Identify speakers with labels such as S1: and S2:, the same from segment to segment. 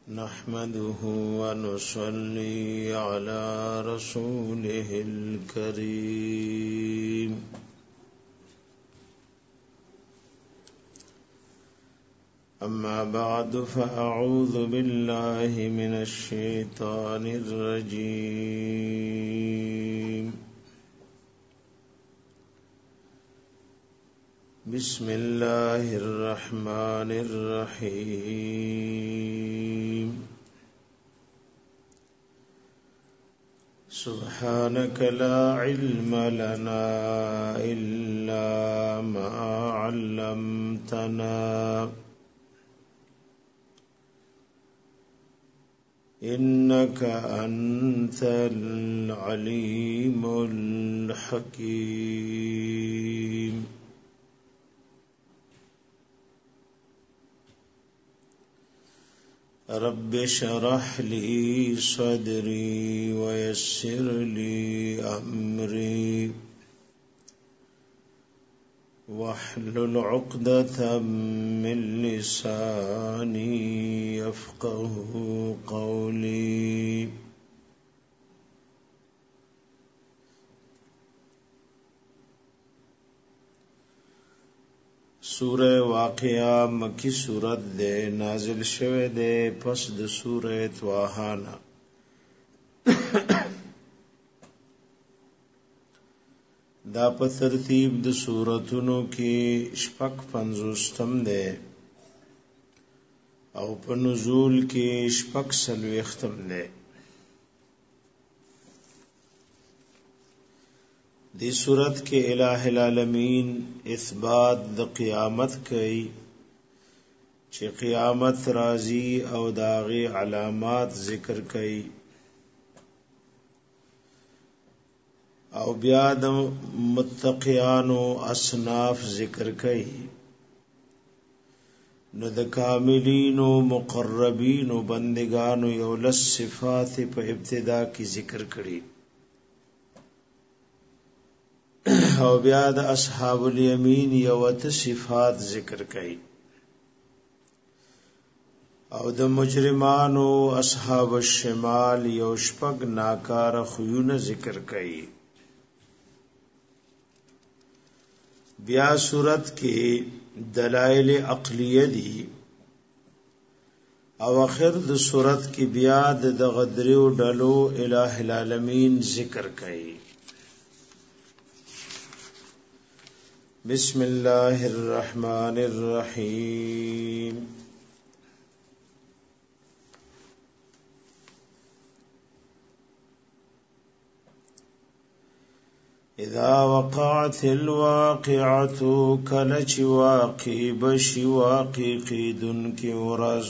S1: نحمده ونصلي على رسوله الكريم أما بعد فأعوذ بالله من الشيطان الرجيم بسم الله الرحمن الرحيم سبحانك لا علم لنا إلا ما علمتنا إنك أنت العليم الحكيم رب اشرح لي صدري ويسر لي أمري واحلل عقدة من لساني يفقه قولي سورہ واقعہ مکی سورت دے نازل شوه دے پس د سورہ طه دا په ترتیب د سوراتونو کې شپږ پنځوستم دے او په نزول کې شپږ څلوېښتم دے دی صورت کے الہ العالمین اثبات د قیامت کئی چې قیامت راضی او داغی علامات ذکر کئی او بیا د متقیانو اصناف ذکر کئی نو د کاملینو مقربینو بندگانو یو لس صفات په ابتدا کی ذکر کړي او بیا د اصحاب الیمین یو ته صفات ذکر کړي او د مجرمانو اصحاب الشمال یو شپږ ناکار خوونه ذکر کړي بیا صورت کې دلائل عقلیه دي او اخر د صورت کې بیا د غدریو ډلو الہ العالمین ذکر کړي بسم الله الرحمن الرحيم اذا وقعت الواقعة كلچ واقع بشي واقع قيدن کی ورز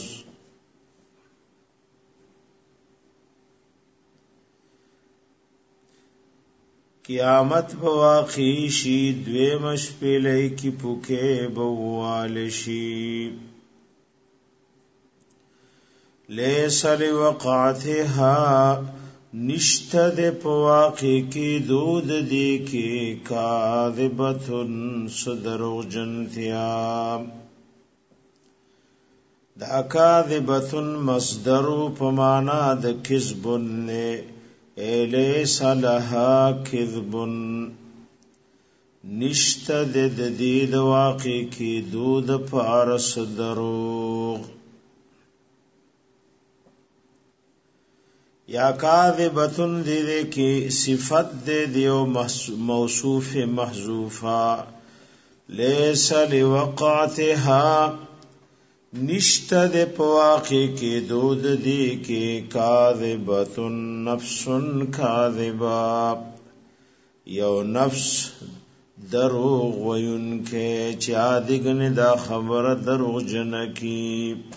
S1: قیامت بواقعی شی دویم شپیلی کی پوکے بوالشی لیس لوقعتها نشتد پواقع کی دود دی کی کاذبتن صدرو جنتیا دا کاذبتن مصدرو پمانا دا کذبن نے ایلیس لها کذبن نشتد دید واقع کی دود پارس دروغ یا کاذبتن دیدے کی صفت دے دیو موصوف محذوفا لیس لوقعتها نشتد پواقع کی دود دی کی کاذبتن نفس کاذبا یو نفس دروغ وین کے چا دگن دا خبر دروغ جنکی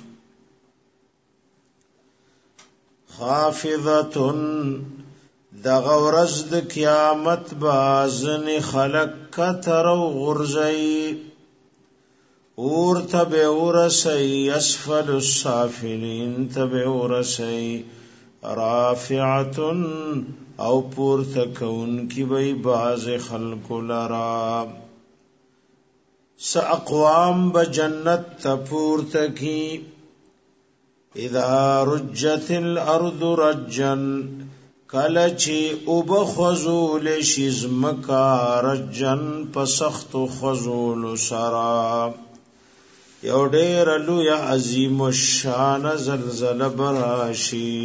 S1: خافضتن دا غورز د قیامت بازن خلق کتر و غرزی اور تب ورسی اسفل السافلین تب ورسی رافعتن او پورتکون کی بی باز خلق لرا س اقوام بجنت تپورتکی اذا رجت الارض رجا کلچی وبخذول شزمکا رجن پسخت خذول سرا یو ډیر لوی عظیم الشان زلزلہ براشی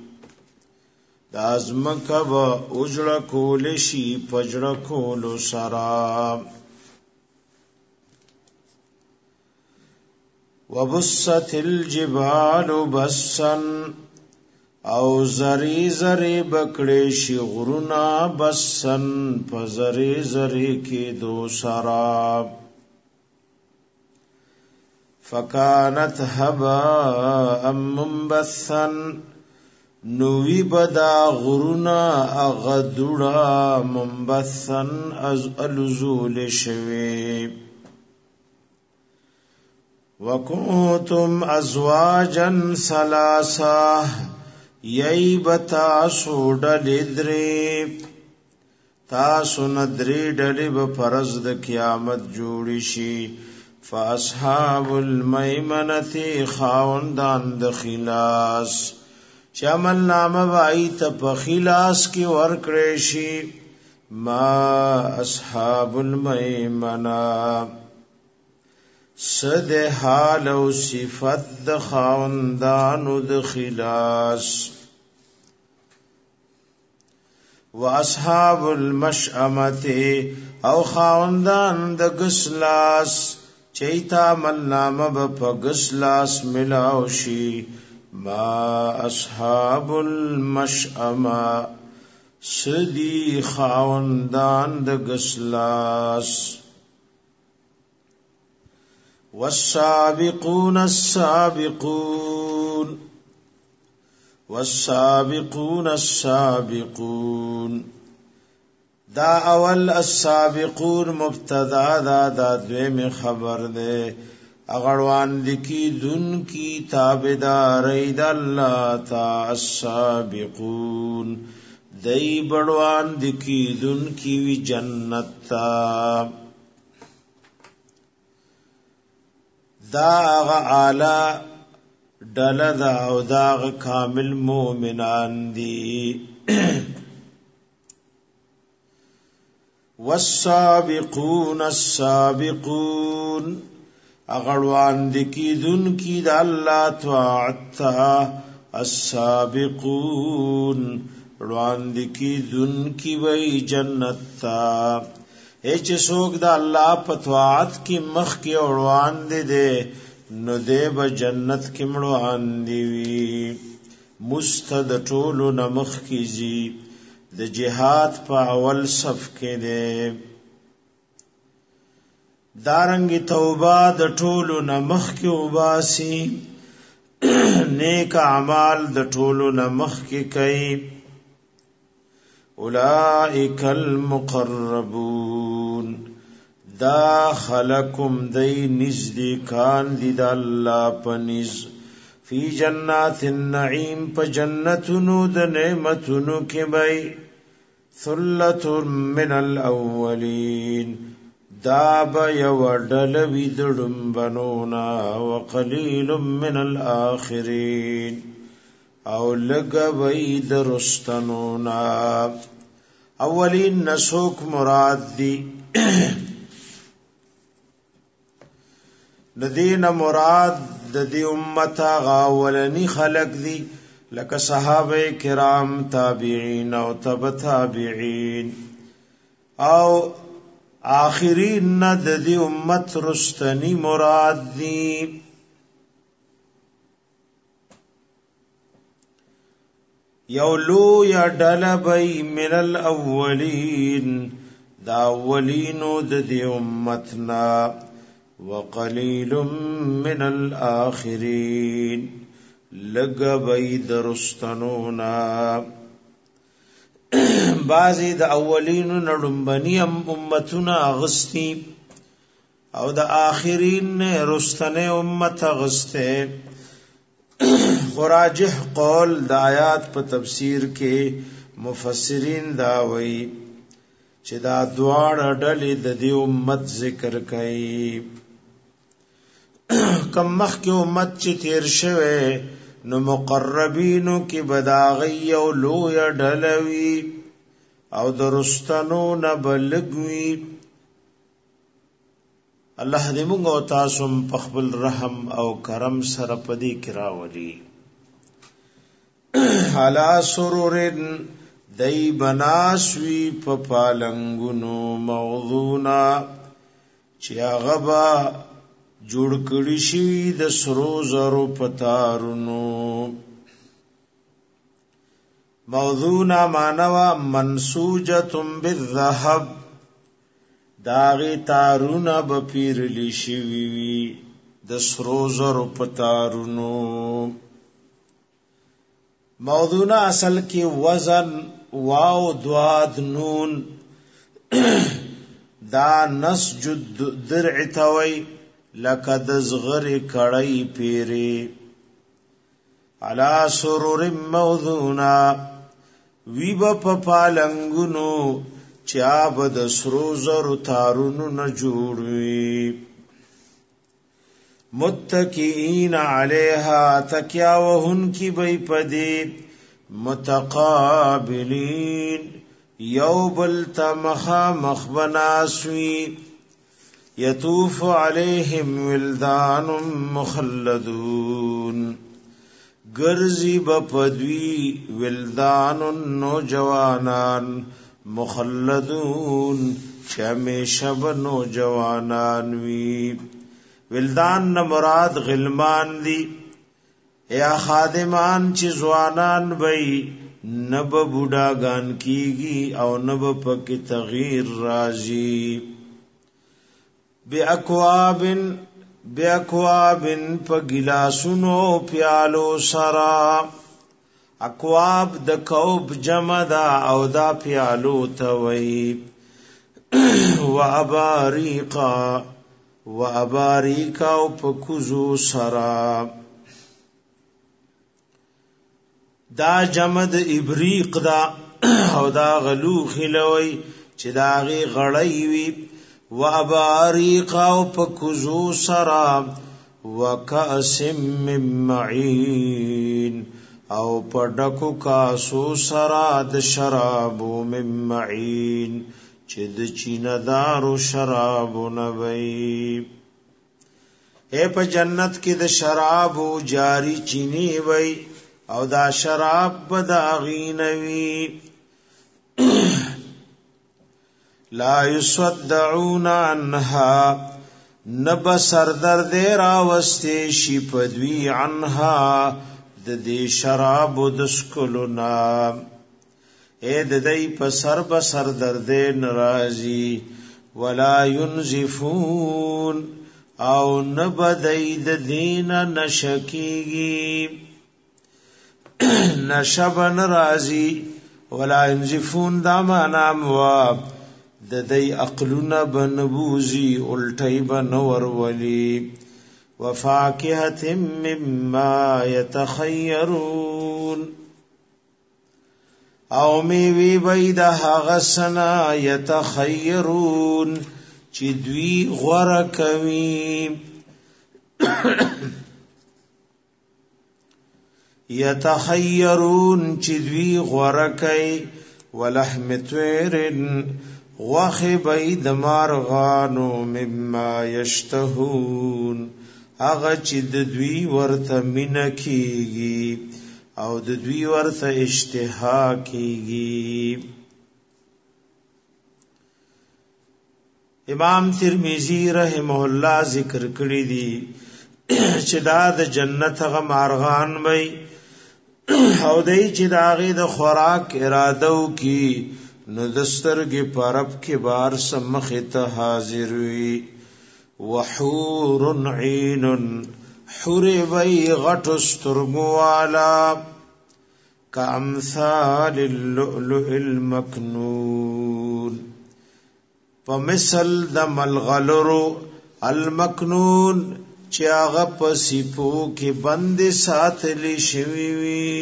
S1: دازمکا با اجڑا کولشی پجڑا کولو سرا وبست الجبال بسن او زری زری بکڑیشی غرونا بسن پزری زری کی دو سرا فکانت هباء منبثا نوی بدا غرونا اغدوڑا منبثن از الزول شوی وکنتم ازواجا ثلاثا یی بتاسو ڈلی دری تاسو ندری ڈلی بپرز د قیامت جوڑی شی فاصحاب المیمنتی خاوندان د خلاص چمل نام بائی تپ خلاص کی ورکریشی ما اصحاب المیمنہ صد حال و صفت د خاوندانو د خلاص و اصحاب المشأمة او خاوندان د گسلاس چیتا مل نام با گسلاس ملاوشی ما اصحاب المشأمة صدی خاوندان د گسلاس والسابقون السابقون والسابقون السابقون دا اول السابقون مبتدا دا دویم خبر دے اغڑوان دکی دن کی تابداری دا اللہ تا السابقون دی بڑوان دکی دن کی وی جنت تا دا اغا آلا ڈلدا او دا اغا کامل مومنان دی والسابقون السابقون اغڑوان دکی دن کی دا اللہ توعتا السابقون روان دکی دن کی وی جنت تا ایچ سوک دا اللہ پتوعات کی مخ کی اڑوان دے نو دے با جنت کی مڑوان دیوی مستد ٹولو نمخ کی زی د جہاد پا اول صف کے دے دارنگی توبہ د ټولو نمخ کی اوباسی نیک اعمال د ټولو نمخ کی کئی اولئک المقربون دا خلقم دی نزدیکان دی دا اللہ پنز فی جنات النعیم پا جنتنو دا نعمتنو کی بئی ثلت من الاولین دا بی وڈلوی دڑم بنونا وقلیل من الاخرین او لگوی درستنونا اولین نسوک مراد دی ندین مراد دی امتا غاولنی خلق دی لکه صحابه کرام تابعین او تب تابعین او آخرین ند دی امت رستنی مراد دی یولو یا ڈلبی من الاولین دا اولینو دی امتنا وقلیل من الاخرین لگبی درستنونا بعضی دا اولینو نڑنبنی امتنا اغسطی او دا آخرین رستن امت اغسطے خراجح قول دا آیات پا تفسیر کے مفسرین داوئی چه دا دوار ڈلی دا دی امت ذکر کئی کم مخ کی امت چه تیر شوے نو مقربینو کی بداغی او لوی ډلوی او درستنو نبلغوی الله دې موږ او تاسو په خپل رحم او کرم سره پدې کرا ولي علا سرورن دای بناسوی په پالنګونو موضوعنا چې هغه با جوړ کړی شي د سرو زرو پتارونو موضوعنا مانوا منسوجه بالذهب داغی تارونه بپیر لیشوی د سرو زرو پتارونو موضوعنا اصل کې وزن واو دواد نون دا نسجد درع توي لکه د زغر کړی پیری علا سرور موضوعنا ویب په پالنګونو چا بد سرو زر تارونو نه جوړوي متکئین علیها تکیا وهن کی بی پدی متقابلین یوبل تمخا مخبناسوی یطوف علیہم ولدان مخلدون گرزی بپدوی ولدان نوجوانان مخلدون چمیشہ بنوجوانان وی ولدان نه مراد غلمان دی یا خادمان چې ځوانان وي نب بوډاګان کیږي او نب پکې تغییر راځي بیاکوابن په ګلاسونو پیالو سرا اکواب د کوب جمع دا او دا پیالو توي و اباریقا او پکوزو سرا دا جمد ابریق دا او دا غلو خلوی چې دا غي غړی وی و اباریقا او پکوزو سرا وکاسم من معین او پډکو کاسو سرا د شرابو من معین چې د چیندارو شرابو نوي اے په جنت کې د شرابو جاری چینی وي او دا شراب بداغینوي لا يصدعون عنها نب سردر را وسته شي پدوی عنها د دې شرابو د سکلونا اے د دې په سر به سر درد ناراضي ولا ينزفون او نبدای د دین نشکیږي نشب ناراضي ولا ينزفون دا معنا وا د دې عقلنا بنبوزي الټي بنور ولي وفاكهه مما يتخيرون او میوی بید هغسنا یتخیرون چی دوی غور کوي یتخیرون چی دوی غور کوي ولحم طیرن غوخ بید مارغانو مما یشتهون اغا چی دوی ورته مینه کیږي او د دوی ورته اشتها کیږي امام ترمذی رحمه الله ذکر کړی دی چې دا د جنت غ مارغان وي او دای چې داغه د خوراک اراده وکي نو دسترګې پرب کې بار سمخه ته حاضر وي وحور عین حور وی غټ سترګوالا کامثال اللؤلؤ المکنون پمثل د ملغلرو المکنون چې هغه په سیپو کې بند ساتلی شوی وي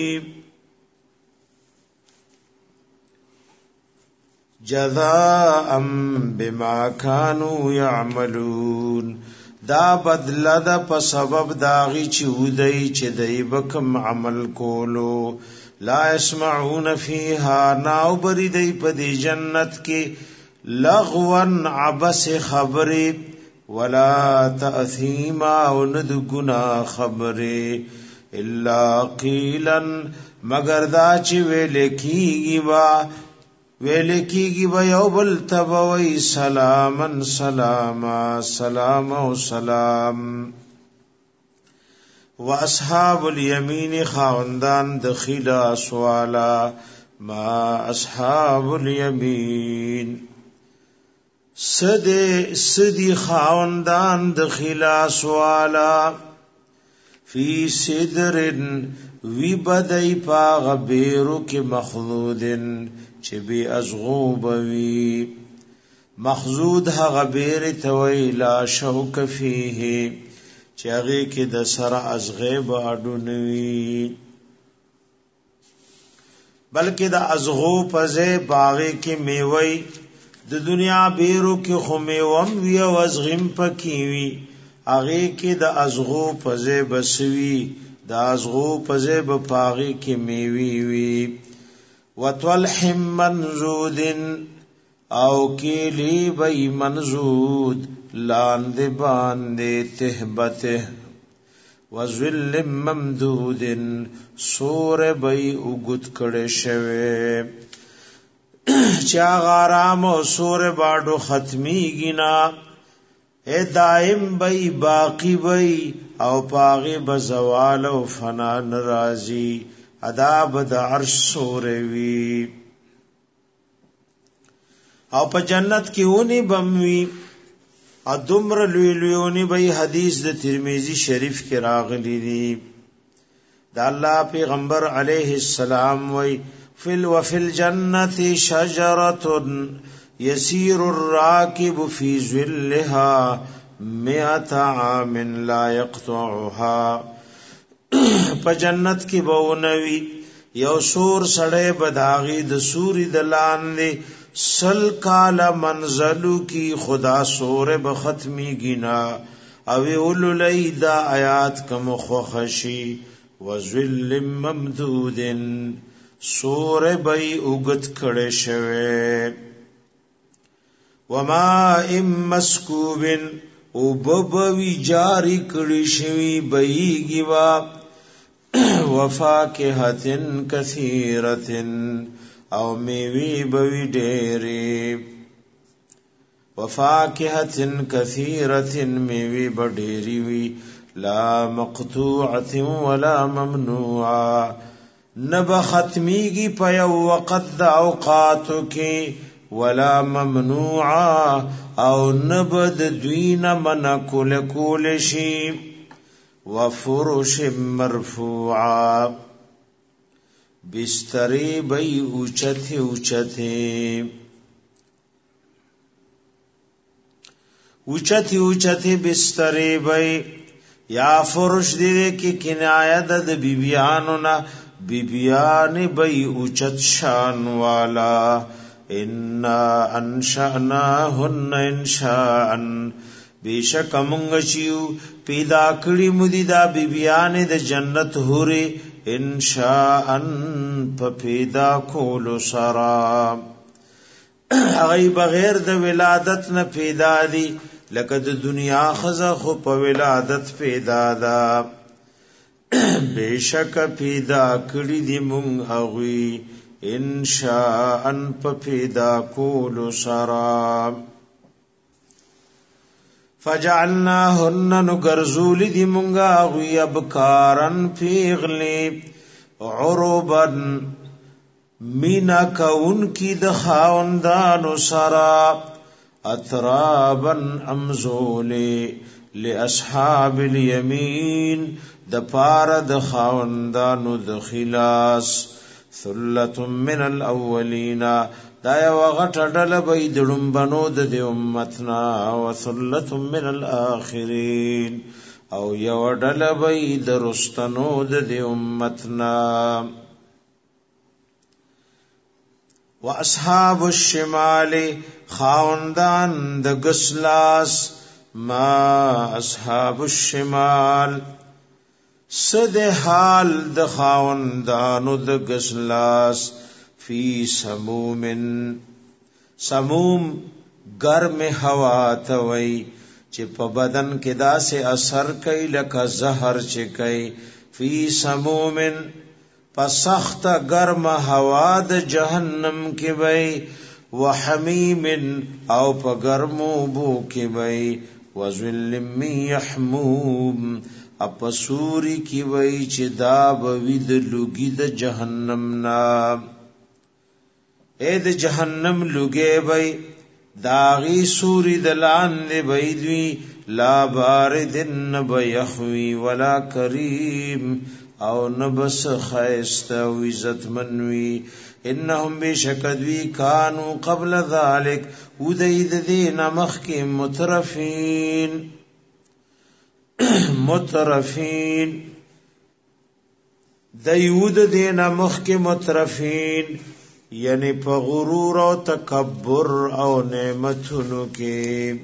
S1: جزاء بما كانوا يعملون دا بدله ده په سبب داغي چې ودی چې دای بکم عمل کولو لا يسمعون فيها ناو بری دی په دی جنت کې لغوا عبس خبره ولا تأثیما وند گنا خبره الا قیلا مگر دا چې ویل کیږي با یو بل تبوي سلامن سلاما سلام او سلام واصحاب الیمین خاوندان دخیلا سوالا ما اصحاب الیمین سدی خاوندان دخیلا سوالا فی صدرن وی بدای پا غبیرو کی مخضودن چه بی ازغوب وی مخضود ها غبیر تویلا شوک فیه چه اغی که د سر ازغیب اڈو نوی بلکه د ازغوب پزه باغی که میوی د دنیا بیرو کې خو میوم وی او ازغیم پکی وی اغه کې د ازغو پزه بسوی د ازغو پزه بپاغي کې میوي وی وتلح منزود او کې لی بی منزود لاند باندې تهبته وذل ممدود سور بی وګت کړه شوه چا غارام او سور باډو ختمی گینا اے دائم بی باقی بی او پاغی بزوال او فنا نرازی عذاب د عرش سور وی او په جنت کې ونی بموی ادمر لویلونی بی حدیث د ترمذی شریف کې راغلی دی دا الله پیغمبر علیه السلام وی وفي الجنة شجرة يسير الراكب في ظلها 100 عام لا يقطعها په جنت کې بونوي یو سور سړې بداغي د سوري د لاندې سل کال منزلو کی خدا سور به ختمي گنا او وللی دا آیات کم خوخشی وذل ممدود سور بی اگت کڑے شوے وما ام مسکوبن او ببوی جاری کڑی شوی بی گیوا وفاکہتن کثیرتن او میوی بوی ڈیری وفاکہتن کثیرتن میوی بڈیری وی لا مقطوعت ولا ممنوعا نب ختمیگی پا یو وقت دا اوقاتو کی ولا ممنوعا او نب دوین من کول شی وفرش مرفوعا بستری بی اوچتی اوچتی بستری بی یا فرش دیده کی کنایت د بیبیانو نا بیبیان بی اوچت شان والا انا انشأناهن انشاءن بیشک منگ چیو پیدا کړی مودی دا بیبیان د جنت هوري انشاءن په پیدا کولو سرا هغه بغیر د ولادت نه پیدا دي لکه د دنیا خزه خو په ولادت پیدا ده بیشک پیدا کړی دی مونږ هغوی انشاءن په پیدا کولو سرا فجعلناهن نغرزول دی مونږ هغوی ابکارن پیغلی عربن مینا کون کی د خاوندانو سرا اترابن امزولی لاصحاب الیمین د پار د خاوندانو د خلاص ثلۃ من الاولین دا یو غټه ډله به د ډمبنو د امتنا او ثلۃ من الاخرین او یو ډله به د رستنو د امتنا واصحاب الشمال خاوندان د غسلاس ما اصحاب الشمال صد حال د خاوندانو د غسلاس فی سموم سموم گرم هوا توي چې په بدن کې داسې اثر کوي لکه زهر چې کوي فی سموم پسخت گرم هوا د جهنم کې وي وحمیم او په گرمو بو کې وي وذل من يحموم اپسوری کی وی چې دا بوید لوگی د جهنم نا اے د جهنم لوگی وی داغی سوری دلان دی بیدوی لا باردن بیخوی ولا کریم او نبس خیست و عزت منوی انهم بشکدوی کانو قبل ذالک ودید دین مخی مترفین دیود دین مخی مترفین یعنی په غرور او تکبر او نعمتونو کې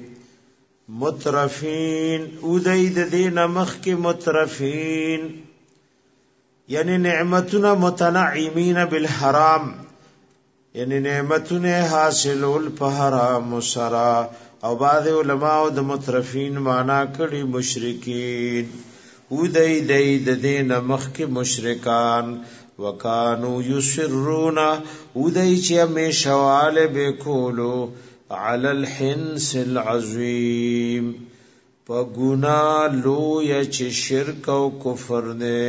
S1: مترفین ودید دین مخی مترفین یعنی نعمتنا متنعمین بالحرام یعنی نعمتونه حاصلول په حرام سرا او بعض علماء د مترفین معنا کړي مشرکین ودای د دین مخک مشرکان وکانو یسرون ودای چې همیشواله به کولو علی الحنس العظیم په ګنا لو یا چې شرک او کفر نه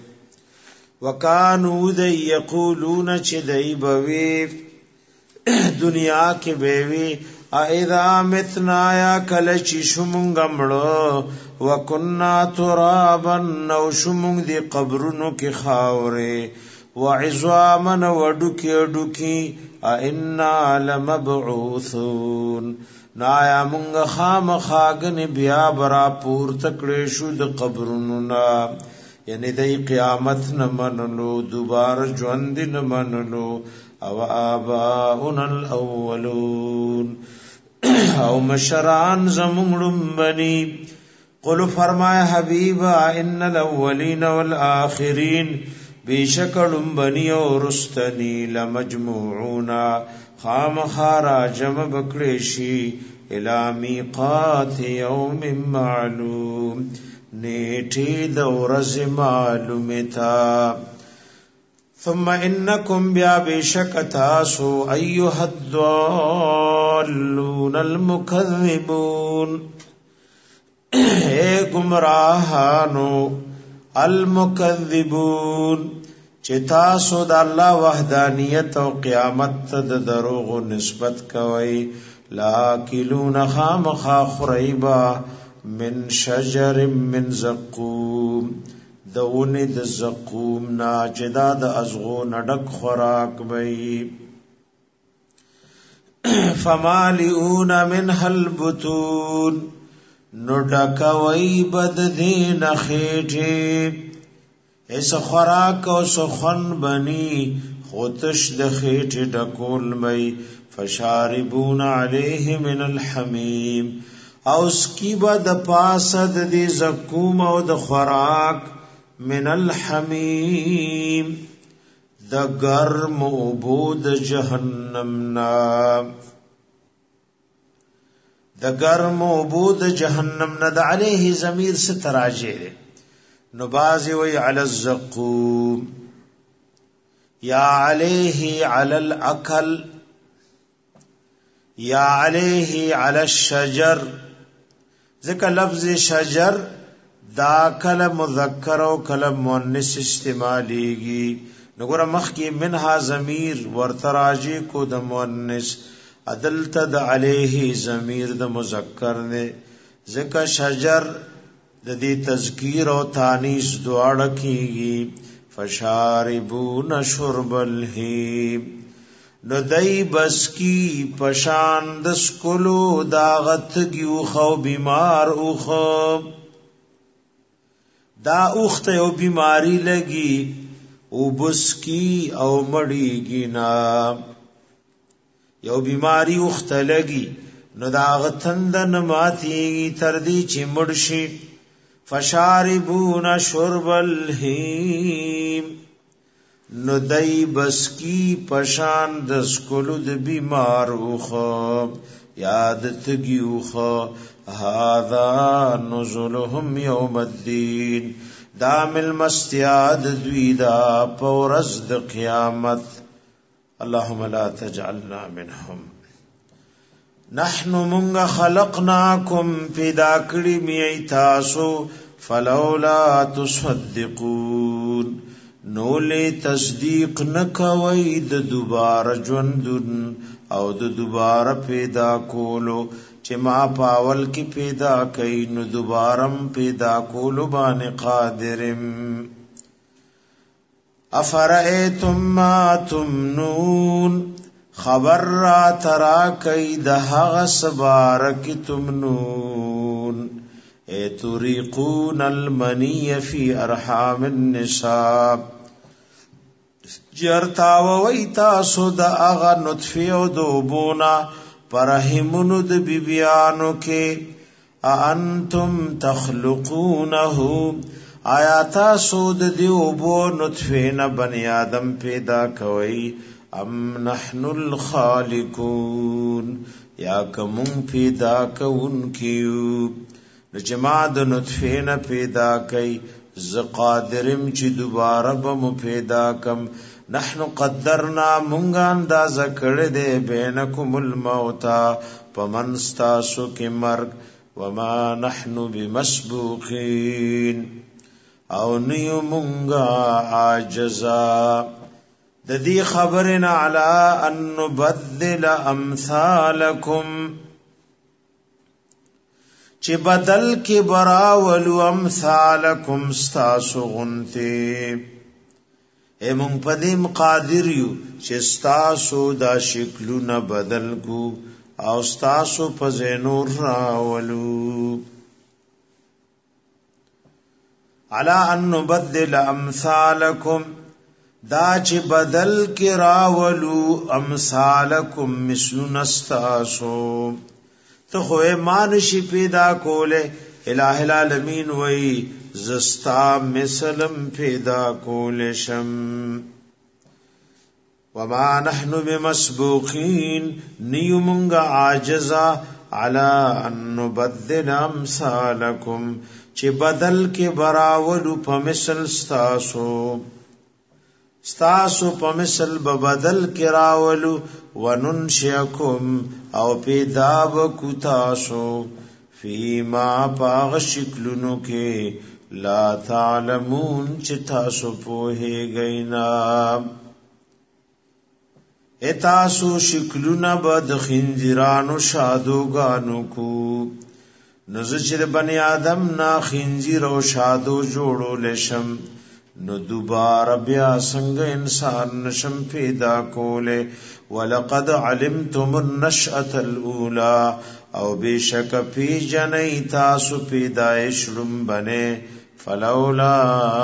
S1: وکانو د یقولون چې دای بوي دنیا کې بوي اذا متنا یا کل چې شومږ مړو وکنا ترابا نو شومږ دی قبرونو کې خاورې وعظاما وډوکی ائنا لمبعوثون نایا مونږ خامخاګن بیا برا پور تکړې شو د قبرونو نا یعنی د قیامت نه منلو دوباره ژوند نه منلو او آباؤنا الاولون او مشران زمونږ بني قل فرمایا حبیبا ان الاولین والآخرین بیشکړم بني او رستنی لمجموعون خامخارا جمع بکړې شي الی میقات یوم معلوم نیټه د ورځ معلومه تا ثم انکم بیا بشکتاسو ایها الضالون المکذبون اے گمراهانو المکذبون چې تاسو د الله وحدانیت او قیامت ته د دروغ نسبت کوي لاکلون خامخا خریبا من شجر من زقوم دونه د زقوم نا جدا د ازغو نډک خوراک وي فمالئون منها البطون نو ډکوي بد دین خېټه ایس خوراک او سخن بني خوتش د خېټه ډکول مې فشاربون عليه من الحميم او سکی با د پاسد دی زقوم او د خوراک من الحمیم د گرم عبود جهنم نا د گرم عبود جهنم نا د علیه ضمیر سے تراجع نو بازی وی علی الزقوم یا علیه علی الاکل یا علیه علی الشجر ذکر لفظ شجر دا کل مذکر او کل مؤنث استعمالیږي نګور مخ کې منها ضمیر ورتراجی کو د مؤنث عدلت د علیه ضمیر د مذکر نه ذکر شجر د دې تذکیر او تانیث دواړه کیږي فشاربون شرب الهیم نو دای بس کی پشان د سکلو داغت گیو خو بیمار او خو دا اوخت یو بیماری لگی او بس کی او مړی گینا یو بیماری اوخت لگی نو دا غتند نماتی تردی چی مرشی فشاربون شرب الهیم نو دای بسکی پشان دسکلو د بیماروخا یاد تگیوخا هذا نزلهم یوم الدین دامل مستیاد دویدا پورز د قیامت اللهم لا تجعلنا منهم نحن منغ خلقناکم پیدا کړی می تاسو فلولا تصدقون نو له تصدیق نکوي د دوباره ژوندون او د دوباره پیدا کولو چې ما پاول کې پیدا کین نو دوبارم پیدا کولو باندې قادرم افرئتم ما تمنون خبر را ترا کئی دہغ سبارک تمنون اے تریقون المنی فی ارحام النساء جرتاووی تاسو دا اغا نطفی و دوبونا پرحمونو دا بیبیانو کے انتم تخلقونہو آیا تاسو دا دیوبو نطفین بنی آدم پیدا کوئی ام نحن الخالقون یا کمون پیدا کون کیو نجماد نطفین پیدا کئی ز قادرم چی دوباره بم پیدا کم نحن قدرنا مونگا اندازه کرده بینکم الموتا پمنستاسو کی مرگ وما نحن بمسبوقین او نیو مونگا عاجزا د دې خبرنا علی ان نبدل امثالکم چې بدل کې براول امثالکم استاسو غنته ایمون پدیم قادر یو چې استاسو دا شکلونه بدل کو او استاسو په زینور راولو علی ان نبدل امثالکم دا چې بدل کې راولو امثالکم مثل نستاسو ته خو مانشی پیدا کوله الہ العالمین وی زستا مثلم پیدا کوله شم وما نحن بمسبوقین نیومنگ عاجزا علی ان نبدل امثالکم چې بدل کې براولو په مثل ستاسو ستاسو په مثل ببدل کراولو وننشئکم او پیدا وکو تاسو فیما پاغ شکلونو کې لا تعلمون چې تاسو پوهه غینا اتاسو شکلونه بد خنزیرانو شادوګانو کو نزچ بنی آدم نا خنزیر او شادو جوړو لشم نو دوباره بیا څنګه انسان نشم پیدا کوله ولقد علمتم النشأة الاولى او بشک پی جنئی تاسو پیدائش رم بنے فلولا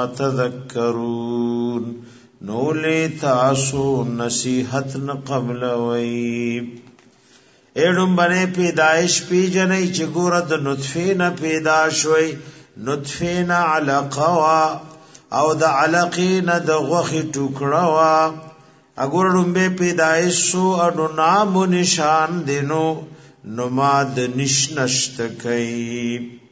S1: تذکرون نو لی تاسو نصیحت نقبل وی ایڈم بنے پیدائش پی جنئی چگورد نطفین پیدا شوی نطفین علقوا او د علقین د غوخی ټوکړه وا اګور لومبه پیدایش شو او نام و نشان دینو نماد نشنشت کئی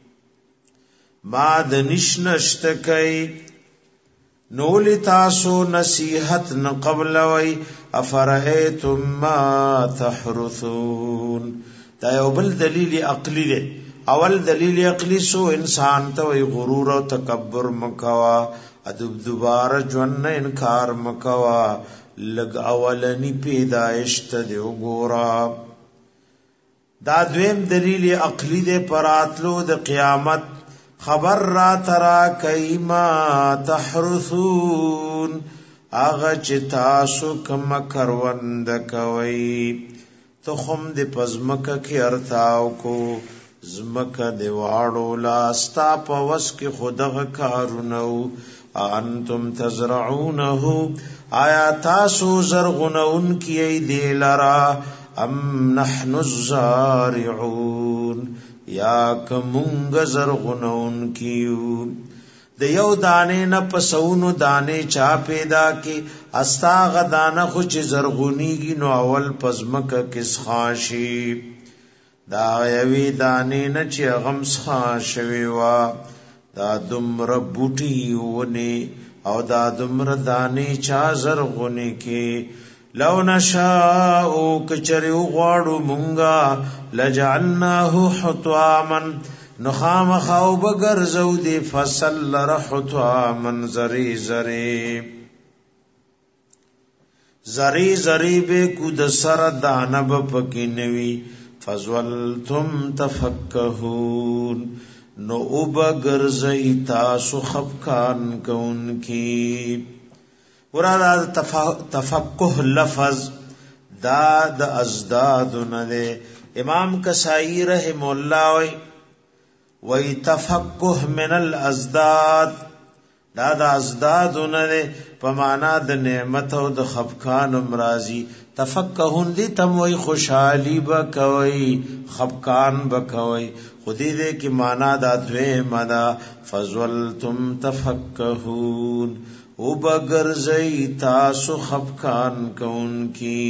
S1: ماد نشنشت کئی نولی تاسو نصیحت نقبل وی افرائیتم ما تحرثون دا یو بل دلیل عقلی دی اول دلیل عقلی سو انسان ته وی غرور او تکبر مکوا ادب دوباره ژوند انکار مکوا لګ اولنی پیدائش ته دی وګورا دا دویم دلیل عقلی دی پراتلو د قیامت خبر را ترا کایما تحرثون اغه چې تاسو کم کروند کوي تخم د پزمکه کې ارتاو کو زمکه دی واړو لاستا په وس کې خدغه کارونو انتم تزرعونه آیا تاسو زرغنون کی دی لرا ام نحن الزارعون یا کمونگ زرغنون کیو د یو دانه نه پسونو دانه چا پیدا کی استاغ دانه خو چې زرغونیږي نو اول پزمک کس خاشي دا یوی دانه نه چې غم خاشوي وا دا دمر بوټي ونی او دا دمر دانه چا زرغونی کی لو نشاء کچریو غواړو مونږه لجعلناه حطاما نخام خاو بگر زودی فصل لرحطوا من زری زری بے کود سر دانب پکنوی فزولتم تفکہون نو بگر زی تاسو خبکان کون کی ورادہ تفکہ لفظ داد ازداد ندے امام کسائی رحم اللہ وی تفقه من الازداد دا ازداد نده پمانا د نعمت او د خفقان امرازی تفقهون دی تم وی خوشحالی بکوی خفقان بکوی خودی دے کی مانا دا دوی مدا فزولتم تفقهون او بگر زی تاسو خفقان کون کی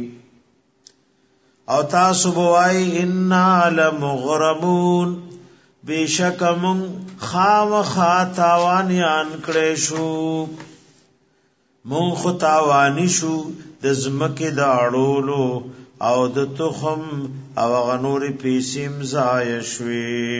S1: او تاسو بوائی انا لمغرمون بیشک من خام خاتاوانیان کړې شو مون خطاوانی شو د زمکه د اړولو او د تخم او غنوري پیسیم زای شوي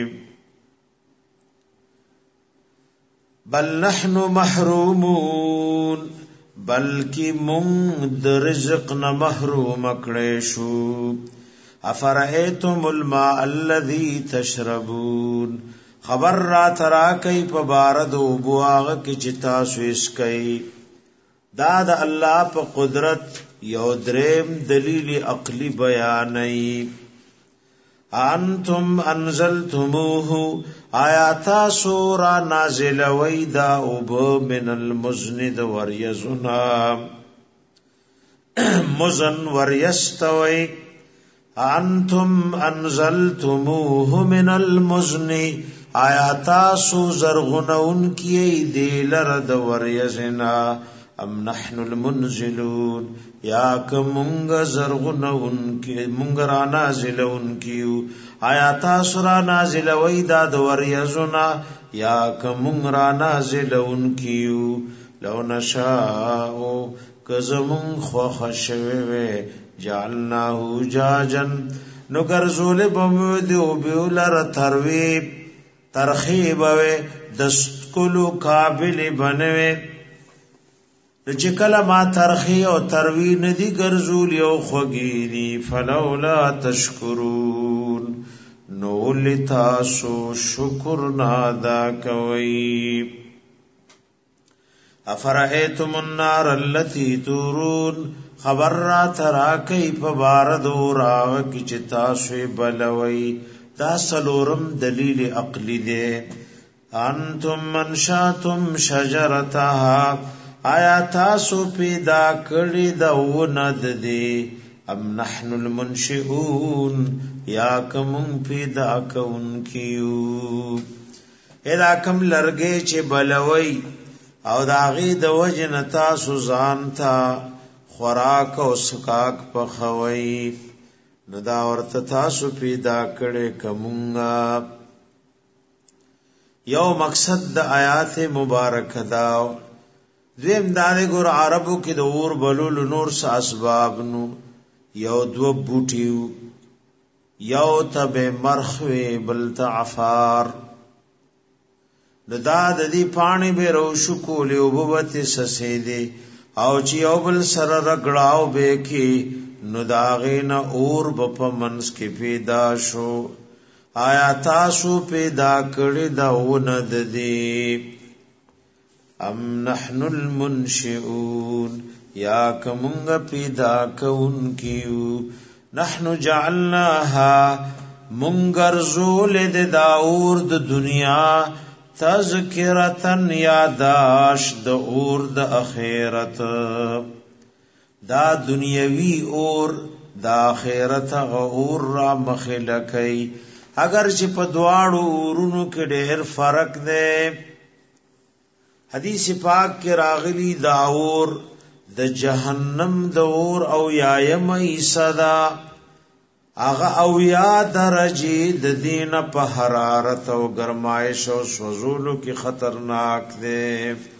S1: بل نحن محرومون بلکی مون د رزق نه محروم کړې شو افرائیتم الماء الذی تشربون خبر را ترا کئی پا بارد و بواغ کی چتا سویس کئی داد اللہ پا قدرت یو دریم دلیل عقلی بیانی انتم انزلتموه آیاتا سورا نازل ویدا اوب من المزند وریزنا مزن وریستوی انتم انزلتموه من المزن آیاتا سو زرغنون کی دی لرد وریزنا ام نحن المنزلون یا کمونگ زرغنون کی مونگ را نازلون کیو آیاتا سرا نازل ویداد وریزنا یا کمونگ را نازلون کیو لو نشاؤ کزمون خوخشوه جعلناه جاجن نو گرزول بمود و بیولر ترویب ترخیب وی دستکلو قابل بنوی چکل ما ترخی و تروی ندی گرزول یو خوگینی فلولا تشکرون نو لتاسو شکر نادا کوئی افرائیتم النار اللتی تورون خبر را ترا کئی پا باردو راو کی چتاسوی بلوی دا سلورم دلیل عقلی دے انتم منشاتم شجرتها آیا تاسو پیدا کری دا وند دے ام نحن المنشئون یا کمون پیدا کون کیو ادا کم لرگے چے بلوی او داغی دا وجن تاسو زانتا خوراک او سکاک پخوی ندا ورت تاسو پیدا کړي کومنګا یو مقصد د آیات مبارک دا زم دانه ګور عربو کې د اور بلول نور س اسباب نو یو دو بوټیو یو تب مرخوي بل تعفار ندا د دې پانی به روشو کولې او بوته سسې دي او چې یو بل سره رګړاو به کې نو داغین اور بپ منس کې پیدا شو آیا تاسو پیدا کړی دا وند دی ام نحن المنشئون یا کومنګ پیدا کون کیو نحن جعلناها منگر زول د داور د دنیا تذکرتن یاداش د اور د اخرت دا دنیوی اور دا آخرت غور را مخلکی اگر چې په دواړو ورونو کې ډېر فرق دی حدیث پاک کې راغلی دا اور د جهنم د اور او یایم ایصدا هغه او یا درجه د دین په حرارت او گرمایش او سوزولو کې خطرناک دی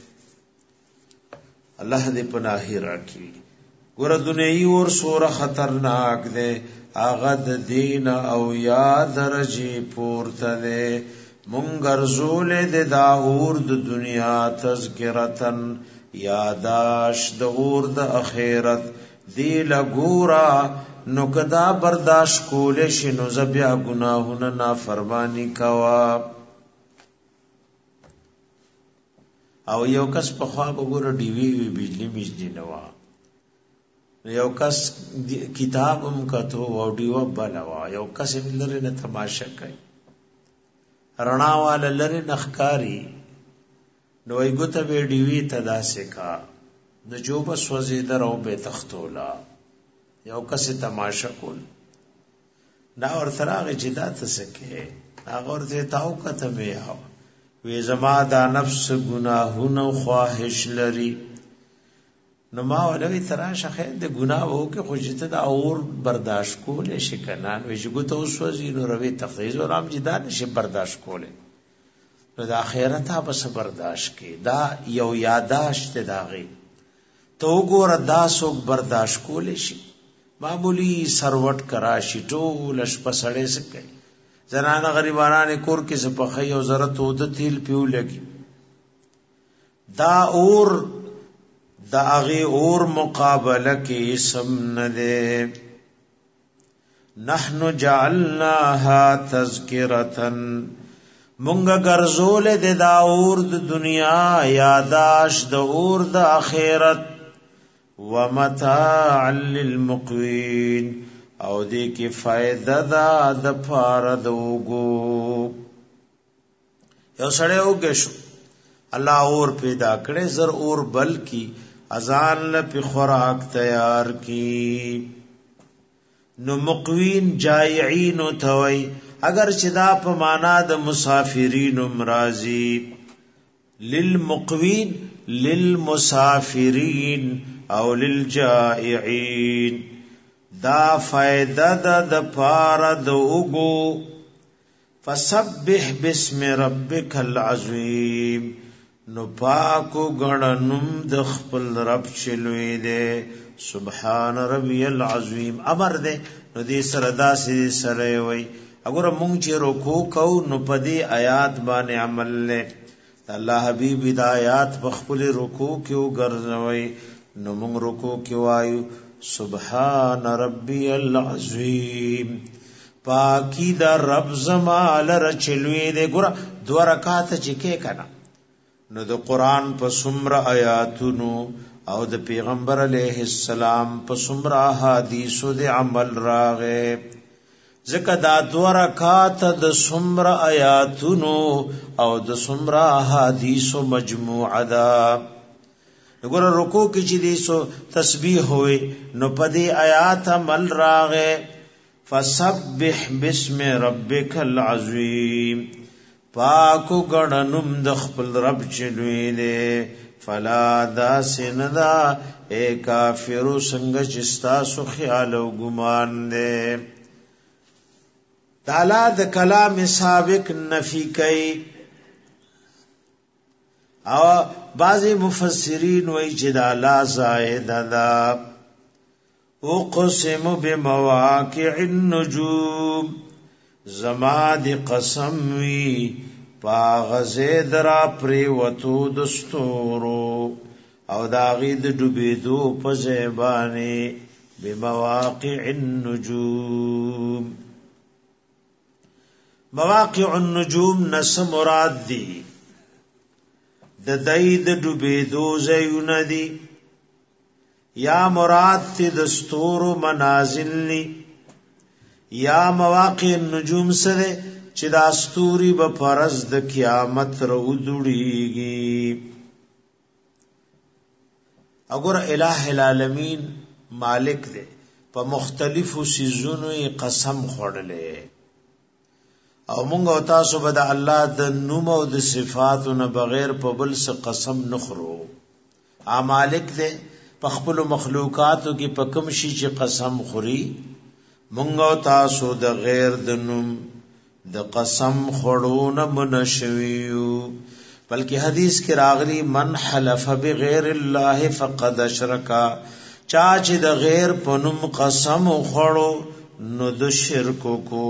S1: الله دې پناهي راکړي ګور دنیاي اور سوره خطرناک دی هغه د دین او یا درجه پورته دی مونږ رسول د داور د دنیا تذکرتن یاداش د اور د اخرت دی لګورا نو کدا برداشت کول شي نو زبیا گناهونه نافرمانی کوا او یو کس په خوا وګوره ډی وی بجلی میځ نوا یو کس کتاب هم کتو او ډیو بلوا یو کس لری نه تماشا کوي رڼا وال لری نخکاری نو ایګوته به ډی وی تدا سکا د جو بس وزیدر او به تختولا یو کس تماشا کول دا اور تراغه جدا تسکه هغه ورته تاو کته بیا وی زما دا نفس گناهونه خواهش لري نو ما ولوي تراشه خیر د ګناه وو کې خوشته دا اور برداشت کولې شي کنان وی شګو ته اوس وزي نو روي تفیز او رام جدا نشي برداشت کولې نو د اخرت به برداشت کې دا یو یاداشت داغي تو ګور دا سوک برداشت کولې شي معمولی سروټ کراشي ټول شپه سړې سکي زنانه غریبانه کور کې سپخې او ضرورت او د تیل پیو لګي دا اور دا اغه اور مقابله کې سم نه ده نحنو جعلناها تذکرتن مونږ ګرځول د دا اور د دنیا یاداش د اور د اخرت ومتاع للمقوین او دې کې فائدہ دا د پاره دوغو یو سړی وګښو الله اور پیدا کړي زر اور بل کی اذان له خوراک تیار کی نو مقوین جائعين توي اگر چې دا په معنا د مسافرین مرضی للمقوین للمسافرین او للجائعين دا فائدہ د پاره د اوګو فسبح بسم ربک العظیم نو پاکو غړنم د خپل رب چلوې دے سبحان ربی العظیم امر دے نو دې سره داسې سره وي اگر مونږ چې رکوع کو نو پدی آیات باندې عمل له الله حبیب ہدایت بخپل رکوع کې وګرځوي نو مونږ رکوع کې وایو سبحان ربی العظیم پاکی دا رب زمال رچلوی دے گورا دو رکعات چکے کنا نو د قرآن په سمر آیاتونو او د پیغمبر علیہ السلام په سمر احادیثو د عمل راغه ځکه دا دو رکعات د سمر آیاتونو او د سمر احادیثو مجموعه ده وګوره رکوع کې چې دې سو تسبیح ہوئے نو پدې آیات عمل راغه فسبح بسم ربک العظیم پاکو غړنم د خپل رب چلوې دې فلا داسندا اے کافر څنګه چستا سو خیال او ګمان دې تعالی د کلام سابق نفی کوي او بعضی مفسرین وی چې دا لا زائد دا اقسم بمواقع النجوم زما دی قسم وی پاغزید را پریوتو دستورو او داغی د ډوبېدو په زبانی بمواقع النجوم مواقع النجوم نس مراد دی د دید ډوبېدو زيونه دي یا مراد تی دستور منازل لی یا مواقع النجوم سره چې د استوري په فرض د قیامت رودړيږي اگر الہ العالمین مالک دے په مختلفو سيزونو قسم خوړلې او مونږ او تاسو به د الله د نوم او د صفاتو نه بغیر په بل څه قسم نخرو. مالک دې په خپل مخلوقاتو کې په کوم شي چې قسم خوري مونږ او تاسو د غیر د نوم د قسم خورونه منشویو. بلکې حدیث کې راغلی من حلف بغیر الله فقد اشرکا، چا چې د غیر په نوم قسم خورو نو د شرک کو.